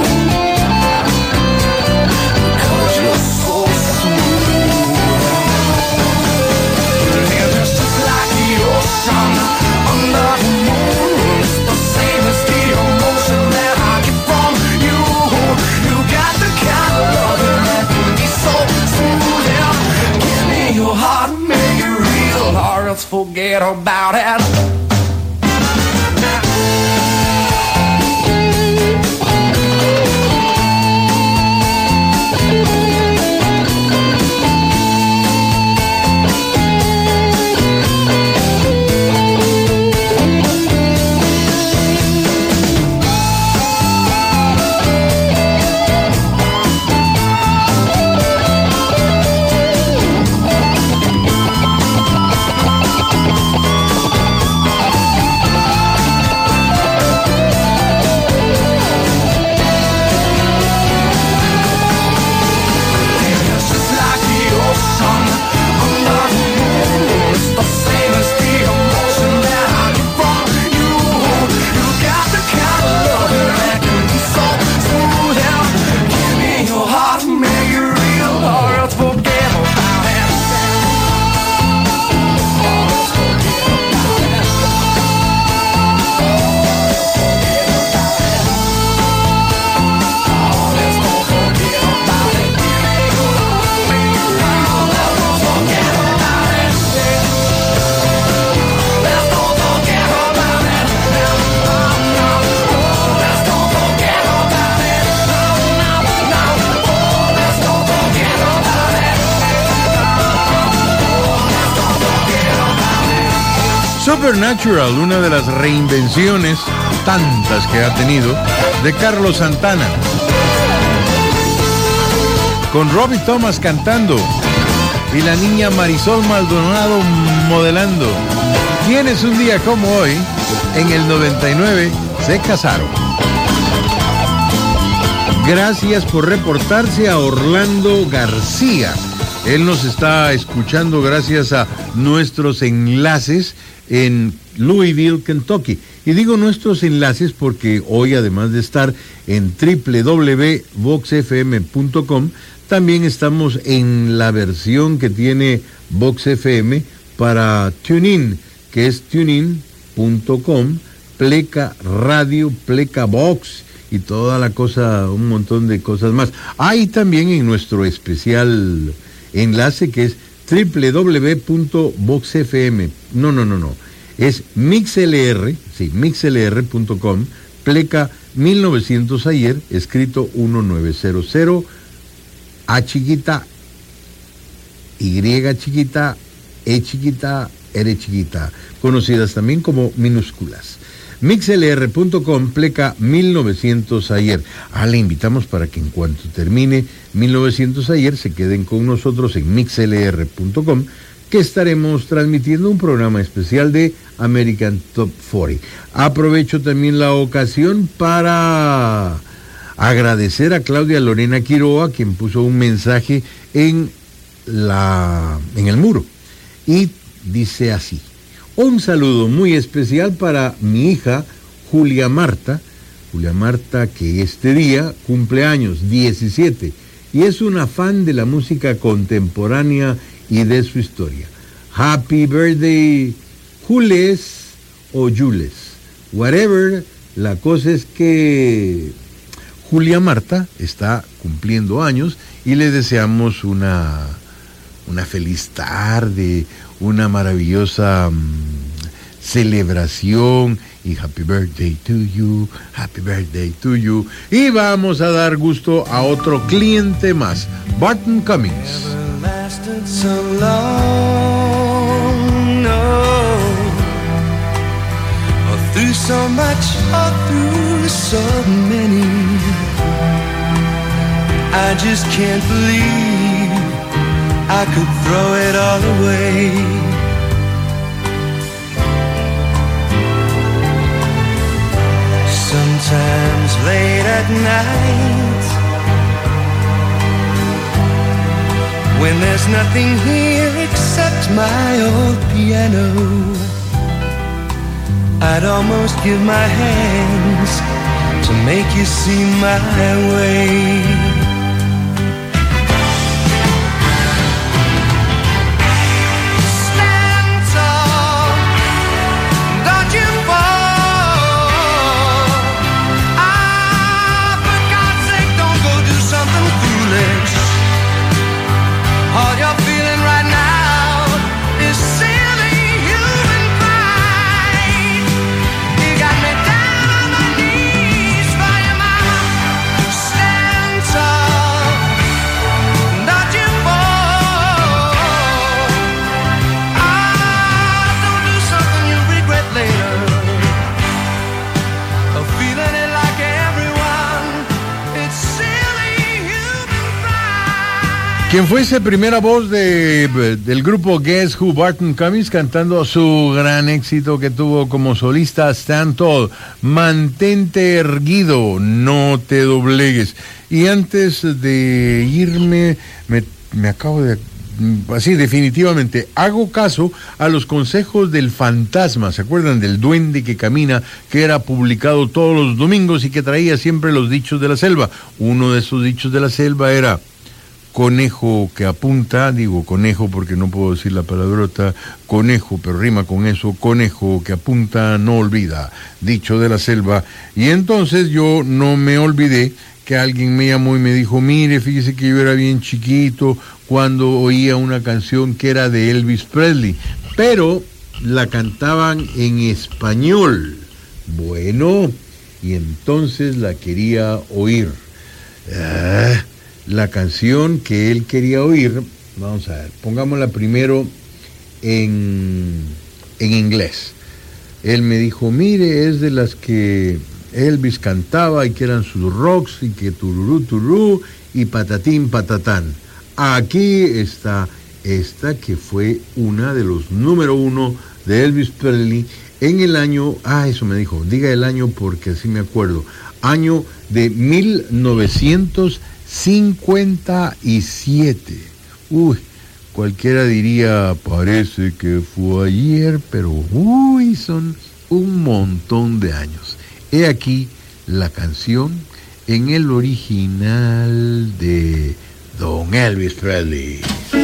'Cause you're so smooth. And it's just like the ocean under the moon. It's the same as the emotion that I get from you. You got the kind of loving that can be so smooth. Yeah. Give me your heart, make it real, or else forget about it. Supernatural, una de las reinvenciones, tantas que ha tenido, de Carlos Santana. Con Robbie Thomas cantando y la niña Marisol Maldonado modelando. Quienes un día como hoy, en el noventa y nueve, se casaron. Gracias por reportarse a Orlando García. Él nos está escuchando gracias a nuestros enlaces en Louisville, Kentucky. Y digo nuestros enlaces porque hoy, además de estar en doble u doble u doble u punto vox f m punto com, también estamos en la versión que tiene Vox F M para TuneIn, que es tunein punto com, Pleca Radio, Pleca Vox y toda la cosa, un montón de cosas más. Hay también en nuestro especial enlace que es doble u doble u doble u punto vox f m, no, no, no, no, es MixLR, sí, mixlr punto com, Pleca mil novecientos ayer, escrito mil novecientos, A chiquita, Y chiquita, E chiquita, R chiquita, conocidas también como minúsculas. mixlr punto com, Pleca mil novecientos ayer. Ah, le invitamos para que en cuanto termine mil novecientos ayer se queden con nosotros en mixlr punto com, que estaremos transmitiendo un programa especial de American Top cuarenta. Aprovecho también la ocasión para agradecer a Claudia Lorena Quiroa, quien puso un mensaje en la en el muro y dice así: un saludo muy especial para mi hija Julia Marta, Julia Marta que este día cumple años, diecisiete, y es una fan de la música contemporánea y de su historia. Happy birthday, Jules o Jules, whatever. La cosa es que Julia Marta está cumpliendo años y le deseamos una una feliz tarde, una maravillosa um, celebración y happy birthday to you, happy birthday to you. Y vamos a dar gusto a otro cliente más, Barton Cummings. So long, no, or through so much, or through so many, I just can't believe I could throw it all away. Sometimes late at night, when there's nothing here except my old piano, I'd almost give my hands to make you see my way. Stand tall, don't you fall. Ah, for God's sake, don't go do something foolish. All you're feeling right now is silly human pride. You got me down on my knees for your mama. Stand tall, don't you fall. Ah, don't do something you regret later. Or feeling it like everyone. It's silly human pride. Quien fuese primera voz de, del grupo Guess Who, Barton Cummings, cantando su gran éxito que tuvo como solista, Stand Tall, mantente erguido, no te doblegues. Y antes de irme, me, me acabo de... Así, definitivamente, hago caso a los consejos del fantasma. ¿Se acuerdan del duende que camina, que era publicado todos los domingos y que traía siempre los dichos de la selva? Uno de esos dichos de la selva era: conejo que apunta, digo conejo porque no puedo decir la palabrota, conejo, pero rima con eso, conejo que apunta no olvida, dicho de la selva. Y entonces yo no me olvidé que alguien me llamó y me dijo: mire, fíjese que yo era bien chiquito cuando oía una canción que era de Elvis Presley, pero la cantaban en español. Bueno, y entonces la quería oír. Ah, la canción que él quería oír, vamos a ver, pongámosla primero en, en inglés. Él me dijo: mire, es de las que Elvis cantaba y que eran sus rocks y que tururú, tururú y patatín, patatán. Aquí está esta que fue una de los número uno de Elvis Presley en el año, ah, eso me dijo, diga el año porque así me acuerdo, año de mil novecientos cincuenta y siete. Uy, cualquiera diría, parece que fue ayer, pero uy, son un montón de años. He aquí la canción en el original de Don Elvis Presley.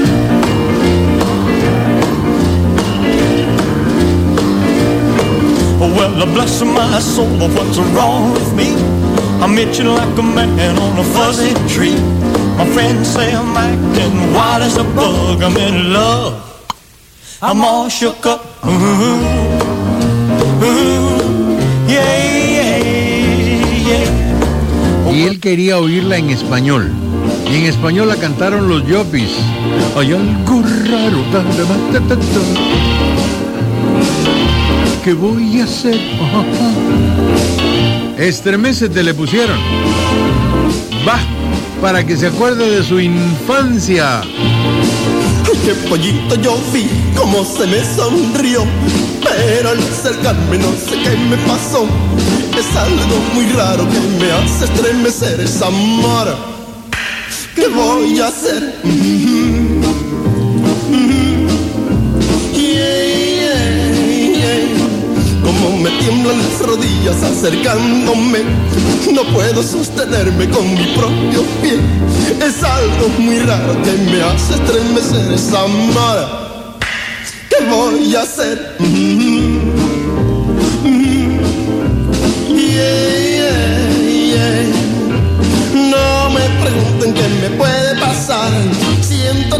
Well, bless my soul, what's wrong with me? I'm itching like a man on a fuzzy tree. My friends say I'm acting wild as a bug. I'm in love, I'm all shook up. Ooh, ooh, yeah, yeah, yeah. Y él quería oírla en español. Y en español la cantaron los Yuppies. Hay algo raro. Ta, ta, ta, ta, ta. ¿Qué voy a hacer? Estremécete le pusieron. Va, para que se acuerde de su infancia. Qué pollito yo vi, cómo se me sonrió, pero al acercarme no sé qué me pasó. Es algo muy raro que me hace estremecer esa mora. ¿Qué voy a hacer? Mm-hmm. Mm-hmm. Yeah, yeah, yeah. Como me tiemblan las rodillas acercándome, no puedo sostenerme con mi propio pie. Es algo muy raro que me hace estremecer esa mora. ¿Qué voy a hacer? Mm-hmm. Mm-hmm. Yeah, yeah, yeah. No me pregunten qué me puede pasar. Siento tantas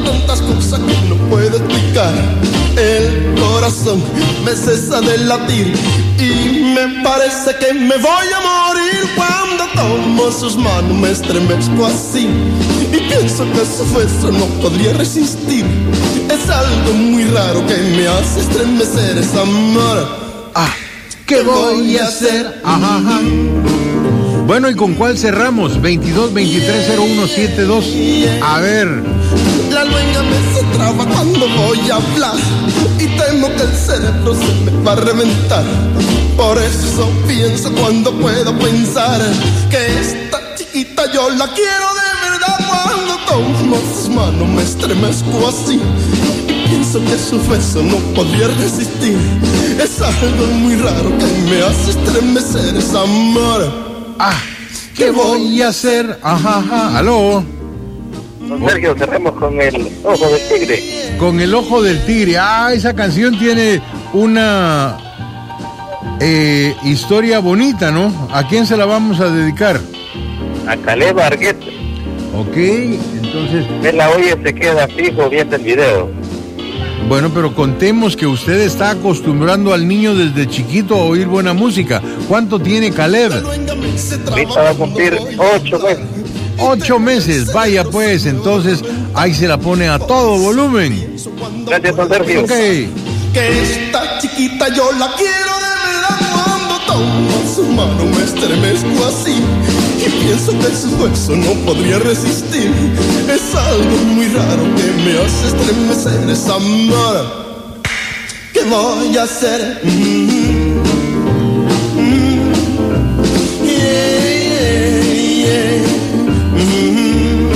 cosa que no puedo explicar. El corazón me cesa de latir y me parece que me voy a morir. Cuando tomo sus manos me estremezco así y pienso que su beso no podría resistir. Es algo muy raro que me hace estremecer, es amor. Ah, ¿qué voy a hacer? Ajá, ajá. Bueno, ¿y con cuál cerramos? veintidós veintitrés cero uno setenta y dos. A ver. La lengua me se traba cuando voy a hablar y temo que el cerebro se me va a reventar. Por eso pienso cuando puedo pensar que esta chiquita yo la quiero de verdad. Cuando tomo sus manos me estremezco así y pienso que su beso no podría resistir. Es algo muy raro que me hace estremecer, es amor. Ah, ¿qué voy a hacer? Ajá, ajá, aló. Don Sergio, cerremos con el ojo del tigre. Con el ojo del tigre. Ah, esa canción tiene una eh, historia bonita, ¿no? ¿A quién se la vamos a dedicar? A Caleb Arguete. Ok, entonces... Él la oye, se queda fijo viendo el video. Bueno, pero contemos que usted está acostumbrando al niño desde chiquito a oír buena música. ¿Cuánto tiene Caleb? Ahorita va a cumplir ocho meses. Ocho meses, vaya pues, entonces ahí se la pone a todo volumen. Gracias, don Sergio. Ok. Que esta chiquita yo la quiero de verdad. Cuando tomo su mano me estremezco así y pienso que su beso no podría resistir. Es algo muy raro que me hace estremecer, es amor. ¿Qué voy a hacer? Mm-hmm. Mm-hmm. Yeah, yeah, yeah. Mm-hmm.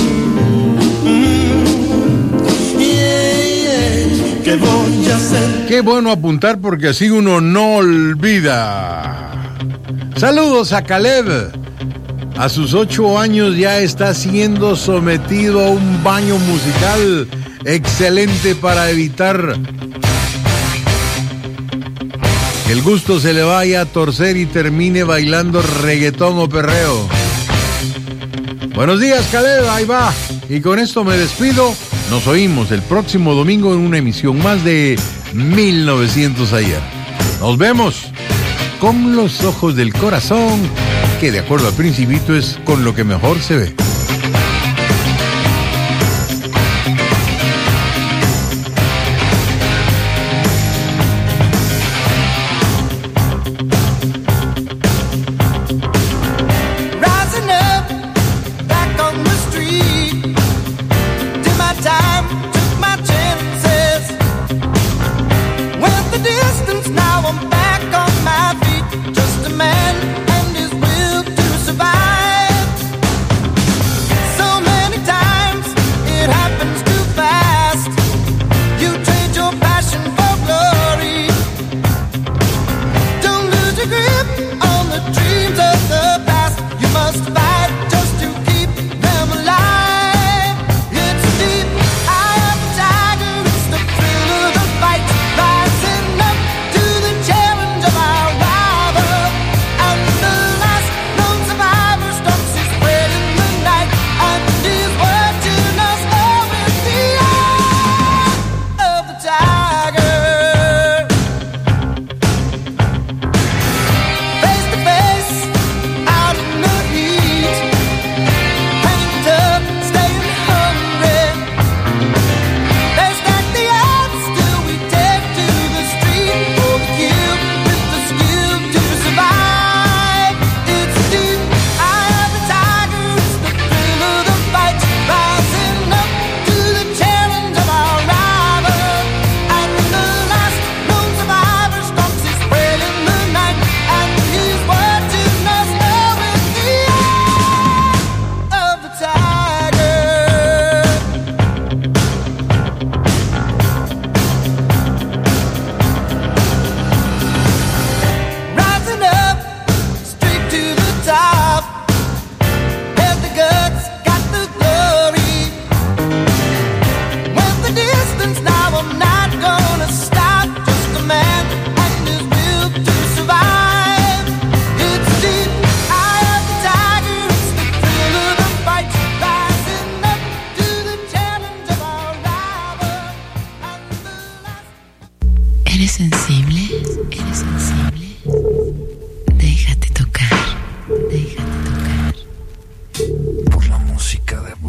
Mm-hmm. Yeah, yeah. ¿Qué voy a hacer? Qué bueno apuntar porque así uno no olvida. Saludos a Caleb. A sus ocho años ya está siendo sometido a un baño musical excelente para evitar que el gusto se le vaya a torcer y termine bailando reggaetón o perreo. Buenos días, Caleb, ahí va. Y con esto me despido. Nos oímos el próximo domingo en una emisión más de mil novecientos ayer. Nos vemos con los ojos del corazón, que de acuerdo al Principito es con lo que mejor se ve.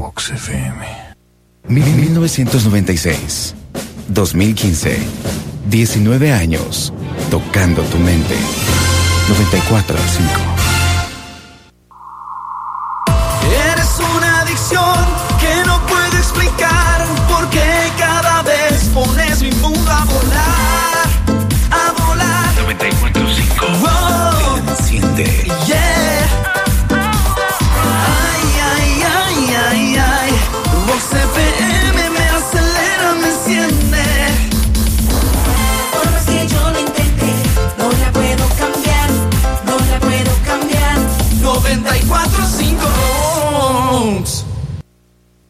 Vox F M. mil novecientos noventa y seis, dos mil quince, diecinueve años, tocando tu mente. noventa y cuatro punto cinco.